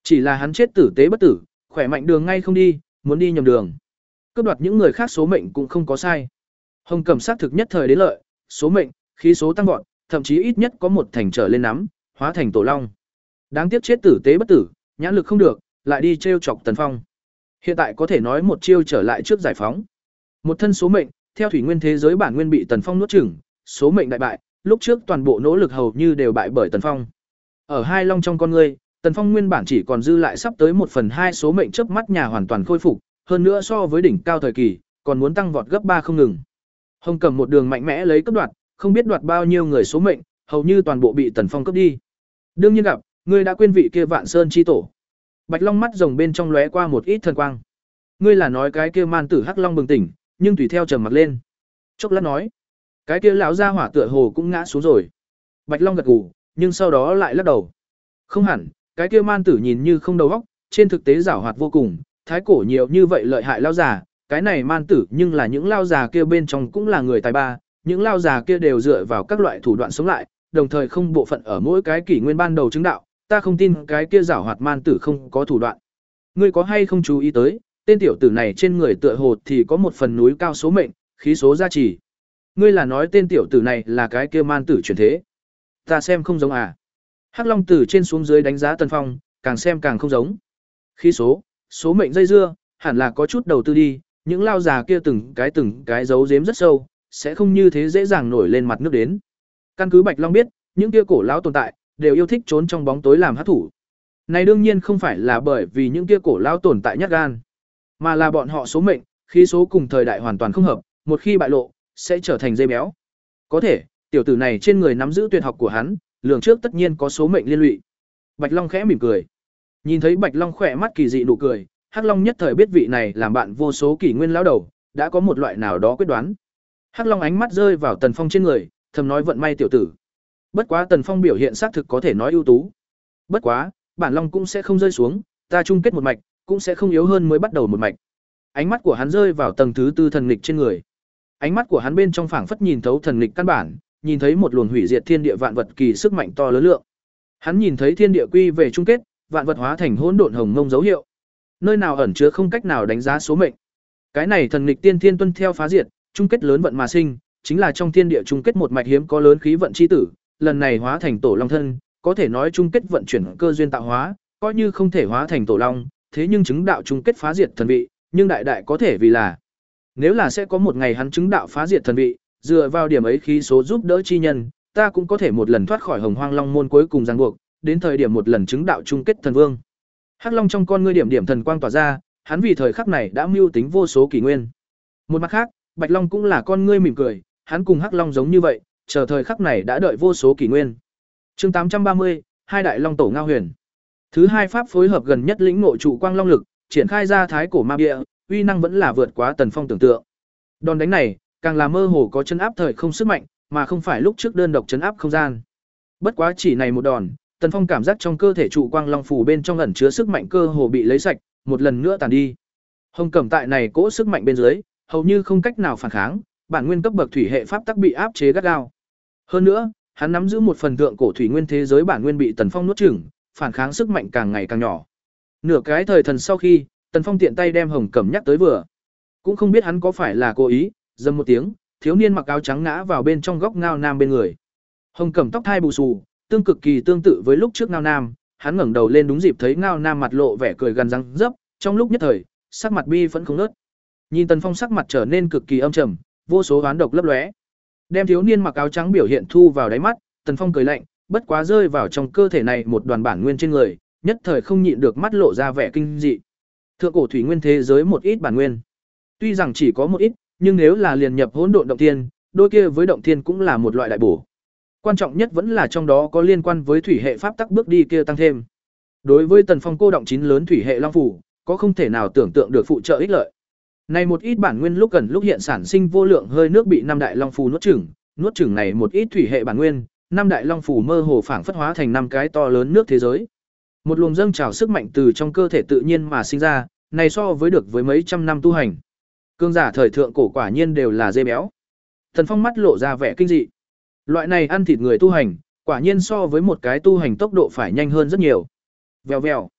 Chỉ là hắn chết tử tế bất tử, khỏe mạnh đường ngay không đi, muốn đi nhầm đường. Cướp đoạt những người khác số mệnh cũng không có sai. Hồng Cẩm xác thực nhất thời đến lợi, số mệnh, khí số tăng vọt, thậm chí ít nhất có một thành trở lên nắm, hóa thành tổ long. Đáng tiếc chết tử tế bất tử, nhãn lực không được, lại đi trêu chọc Tần Phong. Hiện tại có thể nói một chiêu trở lại trước giải phóng. Một thân số mệnh, theo thủy nguyên thế giới bản nguyên bị Tần Phong nuốt chửng, số mệnh đại bại, lúc trước toàn bộ nỗ lực hầu như đều bại bởi Tần Phong. Ở hai long trong con ngươi, Tần Phong nguyên bản chỉ còn dư lại sắp tới một phần hai số mệnh chớp mắt nhà hoàn toàn khôi phục, hơn nữa so với đỉnh cao thời kỳ, còn muốn tăng vọt gấp ba không ngừng. Hồng Cẩm một đường mạnh mẽ lấy cấp đoạt, không biết đoạt bao nhiêu người số mệnh, hầu như toàn bộ bị Tần Phong cướp đi. Đương nhiên gặp, ngươi đã quên vị kia Vạn Sơn chi tổ. Bạch Long mắt rồng bên trong lóe qua một ít thần quang. Ngươi là nói cái kia man tử Hắc Long bừng tỉnh, nhưng tùy theo trầm mặt lên. Chốc lát nói, cái kia lão gia hỏa tựa hồ cũng ngã xuống rồi. Bạch Long gật gù, nhưng sau đó lại lắc đầu. Không hẳn, cái kia man tử nhìn như không đầu óc, trên thực tế giảo hoạt vô cùng, thái cổ nhiều như vậy lợi hại lao già, cái này man tử nhưng là những lao già kia bên trong cũng là người tài ba, những lao già kia đều dựa vào các loại thủ đoạn sống lại, đồng thời không bộ phận ở mỗi cái kỷ nguyên ban đầu chứng đạo, ta không tin cái kia giảo hoạt man tử không có thủ đoạn. Ngươi có hay không chú ý tới, tên tiểu tử này trên người tựa hồ thì có một phần núi cao số mệnh, khí số gia trì. Ngươi là nói tên tiểu tử này là cái kia man tử chuyển thế? Ta xem không giống à? Hắc Long từ trên xuống dưới đánh giá Tần Phong, càng xem càng không giống. Khí số, số mệnh dây dưa, hẳn là có chút đầu tư đi, những lao già kia từng cái từng cái giấu giếm rất sâu, sẽ không như thế dễ dàng nổi lên mặt nước đến. Căn cứ Bạch Long biết, những kia cổ lão tồn tại đều yêu thích trốn trong bóng tối làm hắc thủ. Này đương nhiên không phải là bởi vì những kia cổ lão tồn tại nhát gan, mà là bọn họ số mệnh, khí số cùng thời đại hoàn toàn không hợp, một khi bại lộ, sẽ trở thành dây béo. Có thể, tiểu tử này trên người nắm giữ tuyệt học của hắn, lường trước tất nhiên có số mệnh liên lụy. Bạch Long khẽ mỉm cười. Nhìn thấy Bạch Long khỏe mắt kỳ dị nụ cười, Hắc Long nhất thời biết vị này làm bạn vô số kỷ nguyên lão đầu, đã có một loại nào đó quyết đoán. Hắc Long ánh mắt rơi vào Tần Phong trên người, thầm nói vận may tiểu tử. Bất quá Tần Phong biểu hiện xác thực có thể nói ưu tú. Bất quá, bản Long cũng sẽ không rơi xuống, ta chung kết một mạch, cũng sẽ không yếu hơn mới bắt đầu một mạch. Ánh mắt của hắn rơi vào tầng thứ tư thần nghịch trên người. Ánh mắt của hắn bên trong phảng phất nhìn thấu thần nghịch căn bản, nhìn thấy một luồng hủy diệt thiên địa vạn vật kỳ sức mạnh to lớn lượng. Hắn nhìn thấy thiên địa quy về chung kết, vạn vật hóa thành hỗn độn hồng mông dấu hiệu. Nơi nào ẩn chứa không cách nào đánh giá số mệnh. Cái này thần nghịch tiên thiên tuân theo phá diệt, chung kết lớn vận mà sinh, chính là trong thiên địa chung kết một mạch hiếm có lớn khí vận chi tử, lần này hóa thành tổ long thân, có thể nói chung kết vận chuyển cơ duyên tạo hóa, coi như không thể hóa thành tổ long, thế nhưng chứng đạo chung kết phá diệt thần vị, nhưng đại đại có thể vì là nếu là sẽ có một ngày hắn chứng đạo phá diệt thần vị, dựa vào điểm ấy khí số giúp đỡ chi nhân, ta cũng có thể một lần thoát khỏi Hồng Hoang Long môn cuối cùng ràng buộc, đến thời điểm một lần chứng đạo chung kết thần vương. Hắc Long trong con ngươi điểm điểm thần quang tỏa ra, hắn vì thời khắc này đã mưu tính vô số kỷ nguyên. Một mặt khác, Bạch Long cũng là con ngươi mỉm cười, hắn cùng Hắc Long giống như vậy, chờ thời khắc này đã đợi vô số kỷ nguyên. Chương tám trăm ba mươi, hai đại long tổ ngao huyền. Thứ hai pháp phối hợp gần nhất lĩnh ngộ trụ quang long lực, triển khai ra thái cổ ma bia, uy năng vẫn là vượt quá Tần Phong tưởng tượng. Đòn đánh này, càng là mơ hồ có chân áp thời không sức mạnh, mà không phải lúc trước đơn độc chấn áp không gian. Bất quá chỉ này một đòn, Tần Phong cảm giác trong cơ thể trụ quang long phù bên trong ẩn chứa sức mạnh cơ hồ bị lấy sạch, một lần nữa tàn đi. Hồng Cẩm tại này cỗ sức mạnh bên dưới, hầu như không cách nào phản kháng, bản nguyên cấp bậc thủy hệ pháp tắc bị áp chế gắt gao. Hơn nữa, hắn nắm giữ một phần thượng cổ thủy nguyên thế giới bản nguyên bị Tần Phong nuốt chửng, phản kháng sức mạnh càng ngày càng nhỏ. Nửa cái thời thần sau khi, Tần Phong tiện tay đem Hồng Cẩm nhắc tới vừa, cũng không biết hắn có phải là cố ý, dầm một tiếng, thiếu niên mặc áo trắng ngã vào bên trong góc Ngao Nam bên người. Hồng Cẩm tóc thai bù xù, tương cực kỳ tương tự với lúc trước Ngao Nam, hắn ngẩng đầu lên đúng dịp thấy Ngao Nam mặt lộ vẻ cười gần răng dấp, trong lúc nhất thời, sắc mặt bi vẫn không ngớt. Nhìn Tần Phong sắc mặt trở nên cực kỳ âm trầm, vô số oán độc lấp lóe. Đem thiếu niên mặc áo trắng biểu hiện thu vào đáy mắt, Tần Phong cười lạnh, bất quá rơi vào trong cơ thể này một đoàn bản nguyên trên người, nhất thời không nhịn được mắt lộ ra vẻ kinh dị. Thượng cổ thủy nguyên thế giới một ít bản nguyên, tuy rằng chỉ có một ít, nhưng nếu là liền nhập hỗn độn động thiên, đôi kia với động thiên cũng là một loại đại bổ. Quan trọng nhất vẫn là trong đó có liên quan với thủy hệ pháp tắc bước đi kia tăng thêm. Đối với Tần Phong cô động chín lớn thủy hệ long phủ, có không thể nào tưởng tượng được phụ trợ ích lợi. Này một ít bản nguyên lúc gần lúc hiện sản sinh vô lượng hơi nước bị năm đại long phù nuốt chửng, nuốt chửng này một ít thủy hệ bản nguyên, năm đại long phù mơ hồ phảng phất hóa thành năm cái to lớn nước thế giới. Một luồng dâng trào sức mạnh từ trong cơ thể tự nhiên mà sinh ra, này so với được với mấy trăm năm tu hành. Cương giả thời thượng cổ quả nhiên đều là dê béo. Tần Phong mắt lộ ra vẻ kinh dị. Loại này ăn thịt người tu hành, quả nhiên so với một cái tu hành tốc độ phải nhanh hơn rất nhiều. Vèo vèo.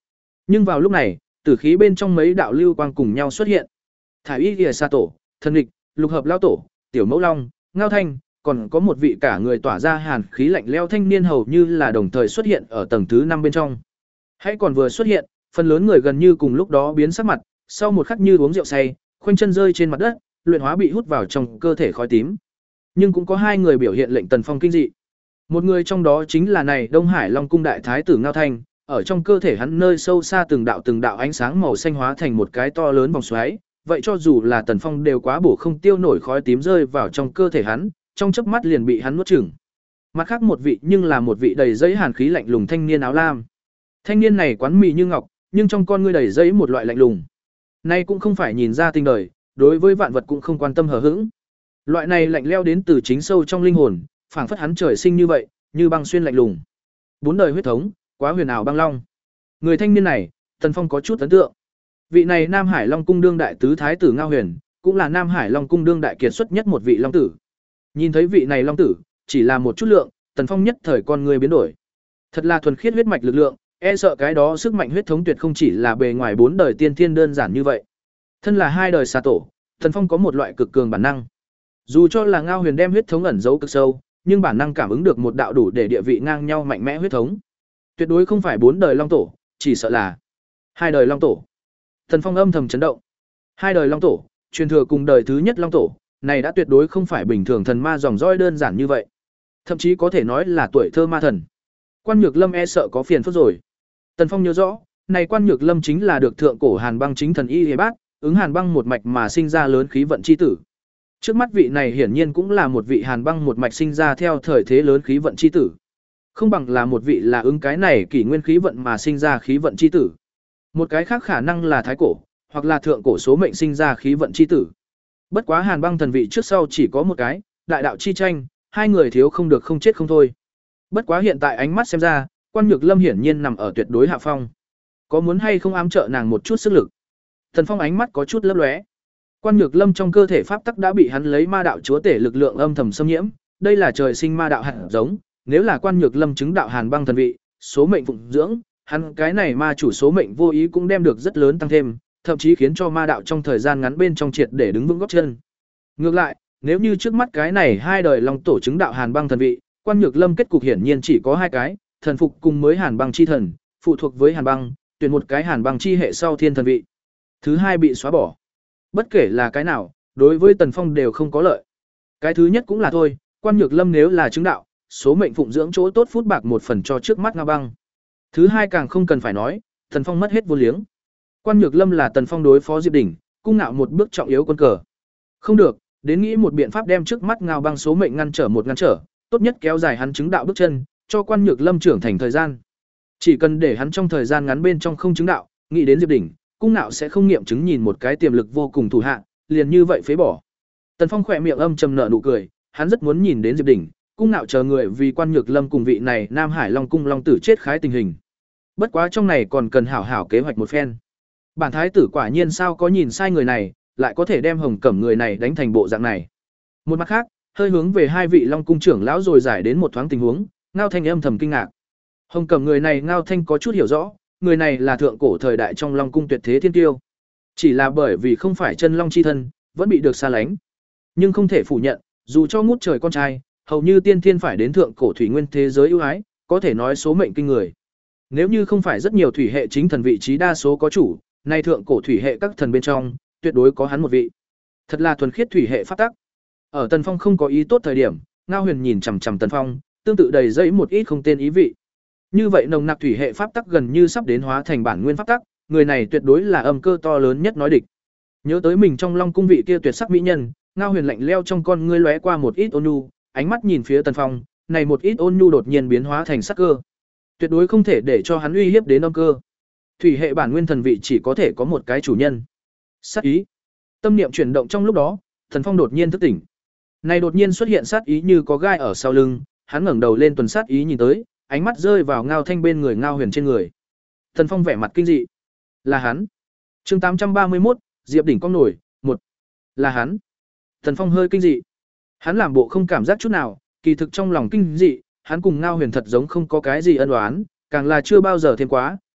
Nhưng vào lúc này, tử khí bên trong mấy đạo lưu quang cùng nhau xuất hiện. Thải Y Lìa Sa tổ, Thần Lịch, Lục Hợp Lao tổ, Tiểu Mẫu Long, Ngao Thanh, còn có một vị cả người tỏa ra hàn khí lạnh lẽo thanh niên hầu như là đồng thời xuất hiện ở tầng thứ năm bên trong. Hãy còn vừa xuất hiện, phần lớn người gần như cùng lúc đó biến sắc mặt, sau một khắc như uống rượu say, khoanh chân rơi trên mặt đất, luyện hóa bị hút vào trong cơ thể khói tím. Nhưng cũng có hai người biểu hiện lệnh Tần Phong kinh dị. Một người trong đó chính là này Đông Hải Long cung đại thái tử Ngao Thanh, ở trong cơ thể hắn nơi sâu xa từng đạo từng đạo ánh sáng màu xanh hóa thành một cái to lớn vòng xoáy, vậy cho dù là Tần Phong đều quá bổ không tiêu nổi khói tím rơi vào trong cơ thể hắn, trong chớp mắt liền bị hắn nuốt chửng. Mặt khác một vị nhưng là một vị đầy dẫy hàn khí lạnh lùng thanh niên áo lam. Thanh niên này quán mì như ngọc, nhưng trong con ngươi đầy dẫy một loại lạnh lùng. Nay cũng không phải nhìn ra tình đời, đối với vạn vật cũng không quan tâm hờ hững. Loại này lạnh leo đến từ chính sâu trong linh hồn, phảng phất hắn trời sinh như vậy, như băng xuyên lạnh lùng. Bốn đời huyết thống, quá huyền ảo băng long. Người thanh niên này, Tần Phong có chút ấn tượng. Vị này Nam Hải Long cung đương đại tứ thái tử Ngao Huyền, cũng là Nam Hải Long cung đương đại kiệt xuất nhất một vị long tử. Nhìn thấy vị này long tử, chỉ là một chút lượng, Tần Phong nhất thời con người biến đổi. Thật là thuần khiết huyết mạch lực lượng, e sợ cái đó sức mạnh huyết thống tuyệt không chỉ là bề ngoài bốn đời tiên thiên đơn giản như vậy. Thân là hai đời xà tổ, Tần Phong có một loại cực cường bản năng. Dù cho là Ngao Huyền đem huyết thống ẩn giấu cực sâu, nhưng bản năng cảm ứng được một đạo đủ để địa vị ngang nhau mạnh mẽ huyết thống. Tuyệt đối không phải bốn đời long tổ, chỉ sợ là hai đời long tổ. Tần Phong âm thầm chấn động. Hai đời long tổ, truyền thừa cùng đời thứ nhất long tổ, này đã tuyệt đối không phải bình thường thần ma dòng dõi đơn giản như vậy. Thậm chí có thể nói là tuổi thơ ma thần. Quan Nhược Lâm e sợ có phiền phức rồi. Tần Phong nhớ rõ, này Quan Nhược Lâm chính là được thượng cổ Hàn Băng chính thần Y Hề Bát, ứng Hàn Băng một mạch mà sinh ra lớn khí vận chi tử. Trước mắt vị này hiển nhiên cũng là một vị Hàn Băng một mạch sinh ra theo thời thế lớn khí vận chi tử. Không bằng là một vị là ứng cái này kỷ nguyên khí vận mà sinh ra khí vận chi tử. Một cái khác khả năng là thái cổ, hoặc là thượng cổ số mệnh sinh ra khí vận chi tử. Bất quá Hàn Băng thần vị trước sau chỉ có một cái, đại đạo chi tranh, hai người thiếu không được không chết không thôi. Bất quá hiện tại ánh mắt xem ra, Quan Nhược Lâm hiển nhiên nằm ở tuyệt đối hạ phong. Có muốn hay không ám trợ nàng một chút sức lực? Thần Phong ánh mắt có chút lấp lóe. Quan Nhược Lâm trong cơ thể pháp tắc đã bị hắn lấy ma đạo chúa tể lực lượng âm thầm xâm nhiễm, đây là trời sinh ma đạo hạt giống, nếu là Quan Nhược Lâm chứng đạo Hàn Băng thần vị, số mệnh phụng dưỡng, hắn cái này ma chủ số mệnh vô ý cũng đem được rất lớn tăng thêm, thậm chí khiến cho ma đạo trong thời gian ngắn bên trong triệt để đứng vững gót chân. Ngược lại, nếu như trước mắt cái này hai đời long tổ chứng đạo Hàn Băng thần vị, Quan Nhược Lâm kết cục hiển nhiên chỉ có hai cái, thần phục cùng mới Hàn Băng chi thần, phụ thuộc với Hàn Băng, tuyển một cái Hàn Băng chi hệ sau thiên thần vị. Thứ hai bị xóa bỏ. Bất kể là cái nào, đối với Tần Phong đều không có lợi. Cái thứ nhất cũng là thôi, Quan Nhược Lâm nếu là chứng đạo, số mệnh phụng dưỡng chỗ tốt phút bạc một phần cho trước mắt Ngao Băng. Thứ hai càng không cần phải nói, Tần Phong mất hết vô liếng. Quan Nhược Lâm là Tần Phong đối phó Diệp Đỉnh, cung nạo một bước trọng yếu quân cờ. Không được, đến nghĩ một biện pháp đem trước mắt Ngao Băng số mệnh ngăn trở một ngăn trở, tốt nhất kéo dài hắn chứng đạo bước chân, cho Quan Nhược Lâm trưởng thành thời gian. Chỉ cần để hắn trong thời gian ngắn bên trong không chứng đạo, nghĩ đến Diệp Đỉnh, cung nạo sẽ không nghiệm chứng nhìn một cái tiềm lực vô cùng thủ hạ, liền như vậy phế bỏ. Tần Phong khỏe miệng âm trầm nở nụ cười, hắn rất muốn nhìn đến Diệp Đỉnh, cung nạo chờ người vì Quan Nhược Lâm cùng vị này Nam Hải Long cung long tử chết khái tình hình. Bất quá trong này còn cần hảo hảo kế hoạch một phen. Bản thái tử quả nhiên sao có nhìn sai người này, lại có thể đem Hồng Cẩm người này đánh thành bộ dạng này. Một mặt khác, hơi hướng về hai vị Long cung trưởng lão rồi giải đến một thoáng tình huống, Ngao Thanh âm thầm kinh ngạc. Hồng Cẩm người này Ngao Thanh có chút hiểu rõ, người này là thượng cổ thời đại trong Long cung tuyệt thế thiên tiêu. Chỉ là bởi vì không phải chân long chi thân, vẫn bị được xa lánh. Nhưng không thể phủ nhận, dù cho ngút trời con trai, hầu như tiên thiên phải đến thượng cổ thủy nguyên thế giới ưu ái, có thể nói số mệnh kinh người. Nếu như không phải rất nhiều thủy hệ chính thần vị trí đa số có chủ, nay thượng cổ thủy hệ các thần bên trong, tuyệt đối có hắn một vị. Thật là thuần khiết thủy hệ pháp tắc. Ở Tần Phong không có ý tốt thời điểm, Ngao Huyền nhìn chằm chằm Tần Phong, tương tự đầy dẫy một ít không tên ý vị. Như vậy nồng nặc thủy hệ pháp tắc gần như sắp đến hóa thành bản nguyên pháp tắc, người này tuyệt đối là âm cơ to lớn nhất nói địch. Nhớ tới mình trong Long cung vị kia tuyệt sắc mỹ nhân, Ngao Huyền lạnh leo trong con ngươi lóe qua một ít ôn nhu, ánh mắt nhìn phía Tần Phong, này một ít ôn nhu đột nhiên biến hóa thành sắc cơ. Tuyệt đối không thể để cho hắn uy hiếp đến âm cơ. Thủy hệ bản nguyên thần vị chỉ có thể có một cái chủ nhân. Sát ý. Tâm niệm chuyển động trong lúc đó, Tần Phong đột nhiên thức tỉnh. Này đột nhiên xuất hiện sát ý như có gai ở sau lưng, hắn ngẩng đầu lên tuần sát ý nhìn tới, ánh mắt rơi vào Ngao Thanh bên người Ngao Huyền trên người. Tần Phong vẻ mặt kinh dị. Là hắn. Chương tám trăm ba mươi mốt, Diệp Đỉnh cong nổi, một. Là hắn. Tần Phong hơi kinh dị. Hắn làm bộ không cảm giác chút nào, kỳ thực trong lòng kinh dị, hắn cùng Ngao Huyền thật giống không có cái gì ân oán, càng là chưa bao giờ thêm quá,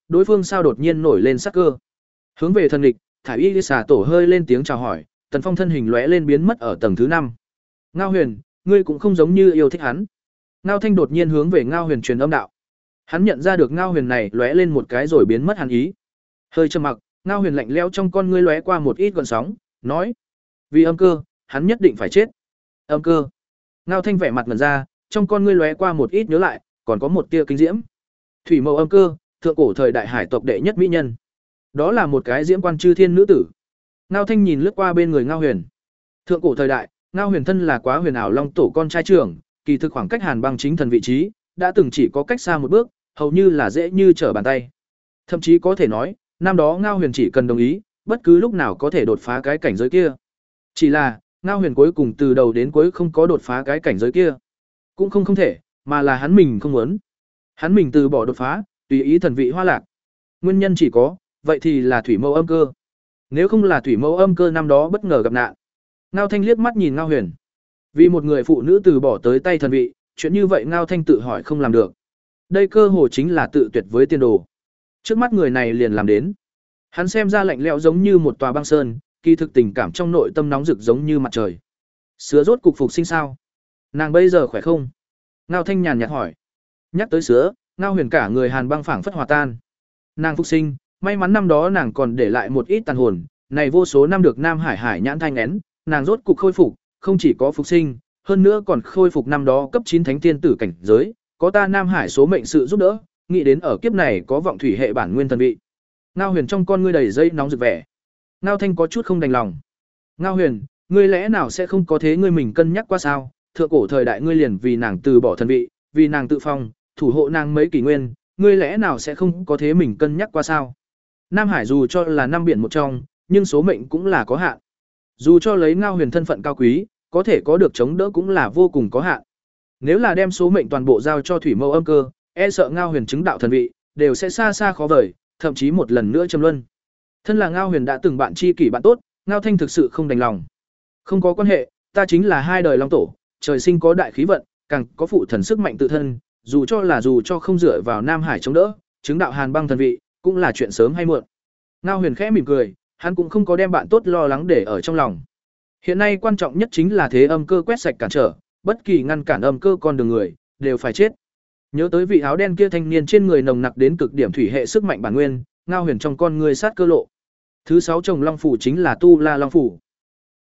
đối phương sao đột nhiên nổi lên sắc cơ. Hướng về thần địch, thải y xà tổ hơi lên tiếng chào hỏi, Tần Phong thân hình lóe lên biến mất ở tầng thứ năm. Ngao Huyền, ngươi cũng không giống như yêu thích hắn. Ngao Thanh đột nhiên hướng về Ngao Huyền truyền âm đạo. Hắn nhận ra được Ngao Huyền này lóe lên một cái rồi biến mất hẳn ý. Hơi trầm mặc, Ngao Huyền lạnh lẽo trong con ngươi lóe qua một ít gợn sóng, nói: "Vì âm cơ, hắn nhất định phải chết." Âm cơ? Ngao Thanh vẻ mặt ngẩn ra, trong con ngươi lóe qua một ít nhớ lại, còn có một tia kinh diễm. Thủy Mẫu Âm Cơ, thượng cổ thời đại hải tộc đệ nhất mỹ nhân. Đó là một cái diễm quan chư thiên nữ tử. Ngao Thanh nhìn lướt qua bên người Ngao Huyền. Thượng cổ thời đại, Ngao Huyền thân là Quá Huyền ảo long tổ con trai trưởng, kỳ thực khoảng cách Hàn Băng chính thần vị trí, đã từng chỉ có cách xa một bước, hầu như là dễ như trở bàn tay. Thậm chí có thể nói, năm đó Ngao Huyền chỉ cần đồng ý, bất cứ lúc nào có thể đột phá cái cảnh giới kia. Chỉ là, Ngao Huyền cuối cùng từ đầu đến cuối không có đột phá cái cảnh giới kia. Cũng không không thể, mà là hắn mình không muốn. Hắn mình từ bỏ đột phá, tùy ý thần vị hoa lạc. Nguyên nhân chỉ có, vậy thì là Thủy Mẫu Âm Cơ. Nếu không là Thủy Mẫu Âm Cơ năm đó bất ngờ gặp nạn. Ngao Thanh liếc mắt nhìn Ngao Huyền. Vì một người phụ nữ từ bỏ tới tay thần vị, chuyện như vậy Ngao Thanh tự hỏi không làm được. Đây cơ hồ chính là tự tuyệt với tiền đồ. Trước mắt người này liền làm đến. Hắn xem ra lạnh lẽo giống như một tòa băng sơn, kỳ thực tình cảm trong nội tâm nóng rực giống như mặt trời. Sứa rốt cục phục sinh sao? Nàng bây giờ khỏe không? Ngao Thanh nhàn nhạt hỏi. Nhắc tới sứa, Ngao Huyền cả người hàn băng phảng phất hòa tan. Nàng phục sinh, may mắn năm đó nàng còn để lại một ít tàn hồn, này vô số năm được Nam Hải Hải nhãn thanh én, nàng rốt cục khôi phục, không chỉ có phục sinh, hơn nữa còn khôi phục năm đó cấp chín thánh tiên tử cảnh giới, có ta Nam Hải số mệnh sự giúp đỡ, nghĩ đến ở kiếp này có vọng thủy hệ bản nguyên thần vị. Ngao Huyền trong con ngươi đầy dây nóng rực vẻ. Ngao Thanh có chút không đành lòng. Ngao Huyền, ngươi lẽ nào sẽ không có thế ngươi mình cân nhắc qua sao? Thượng cổ thời đại ngươi liền vì nàng từ bỏ thần vị, vì nàng tự phong, thủ hộ nàng mấy kỷ nguyên, ngươi lẽ nào sẽ không có thế mình cân nhắc qua sao? Nam Hải dù cho là năm biển một trong, nhưng số mệnh cũng là có hạn. Dù cho lấy Ngao Huyền thân phận cao quý, có thể có được chống đỡ cũng là vô cùng có hạn. Nếu là đem số mệnh toàn bộ giao cho Thủy Mẫu Âm Cơ, e sợ Ngao Huyền chứng đạo thần vị, đều sẽ xa xa khó vời, thậm chí một lần nữa châm luân. Thân là Ngao Huyền đã từng bạn tri kỷ bạn tốt, Ngao Thanh thực sự không đành lòng. Không có quan hệ, ta chính là hai đời long tổ, trời sinh có đại khí vận, càng có phụ thần sức mạnh tự thân, dù cho là dù cho không dựa vào Nam Hải chống đỡ, chứng đạo Hàn Băng thần vị, cũng là chuyện sớm hay muộn. Ngao Huyền khẽ mỉm cười, hắn cũng không có đem bạn tốt lo lắng để ở trong lòng. Hiện nay quan trọng nhất chính là thế âm cơ quét sạch cản trở, bất kỳ ngăn cản âm cơ con đường người, đều phải chết. Nhớ tới vị áo đen kia thanh niên trên người nồng nặc đến cực điểm thủy hệ sức mạnh bản nguyên, Ngao Huyền trong con người sát cơ lộ. Thứ sáu chồng long phủ chính là Tu La Long phủ.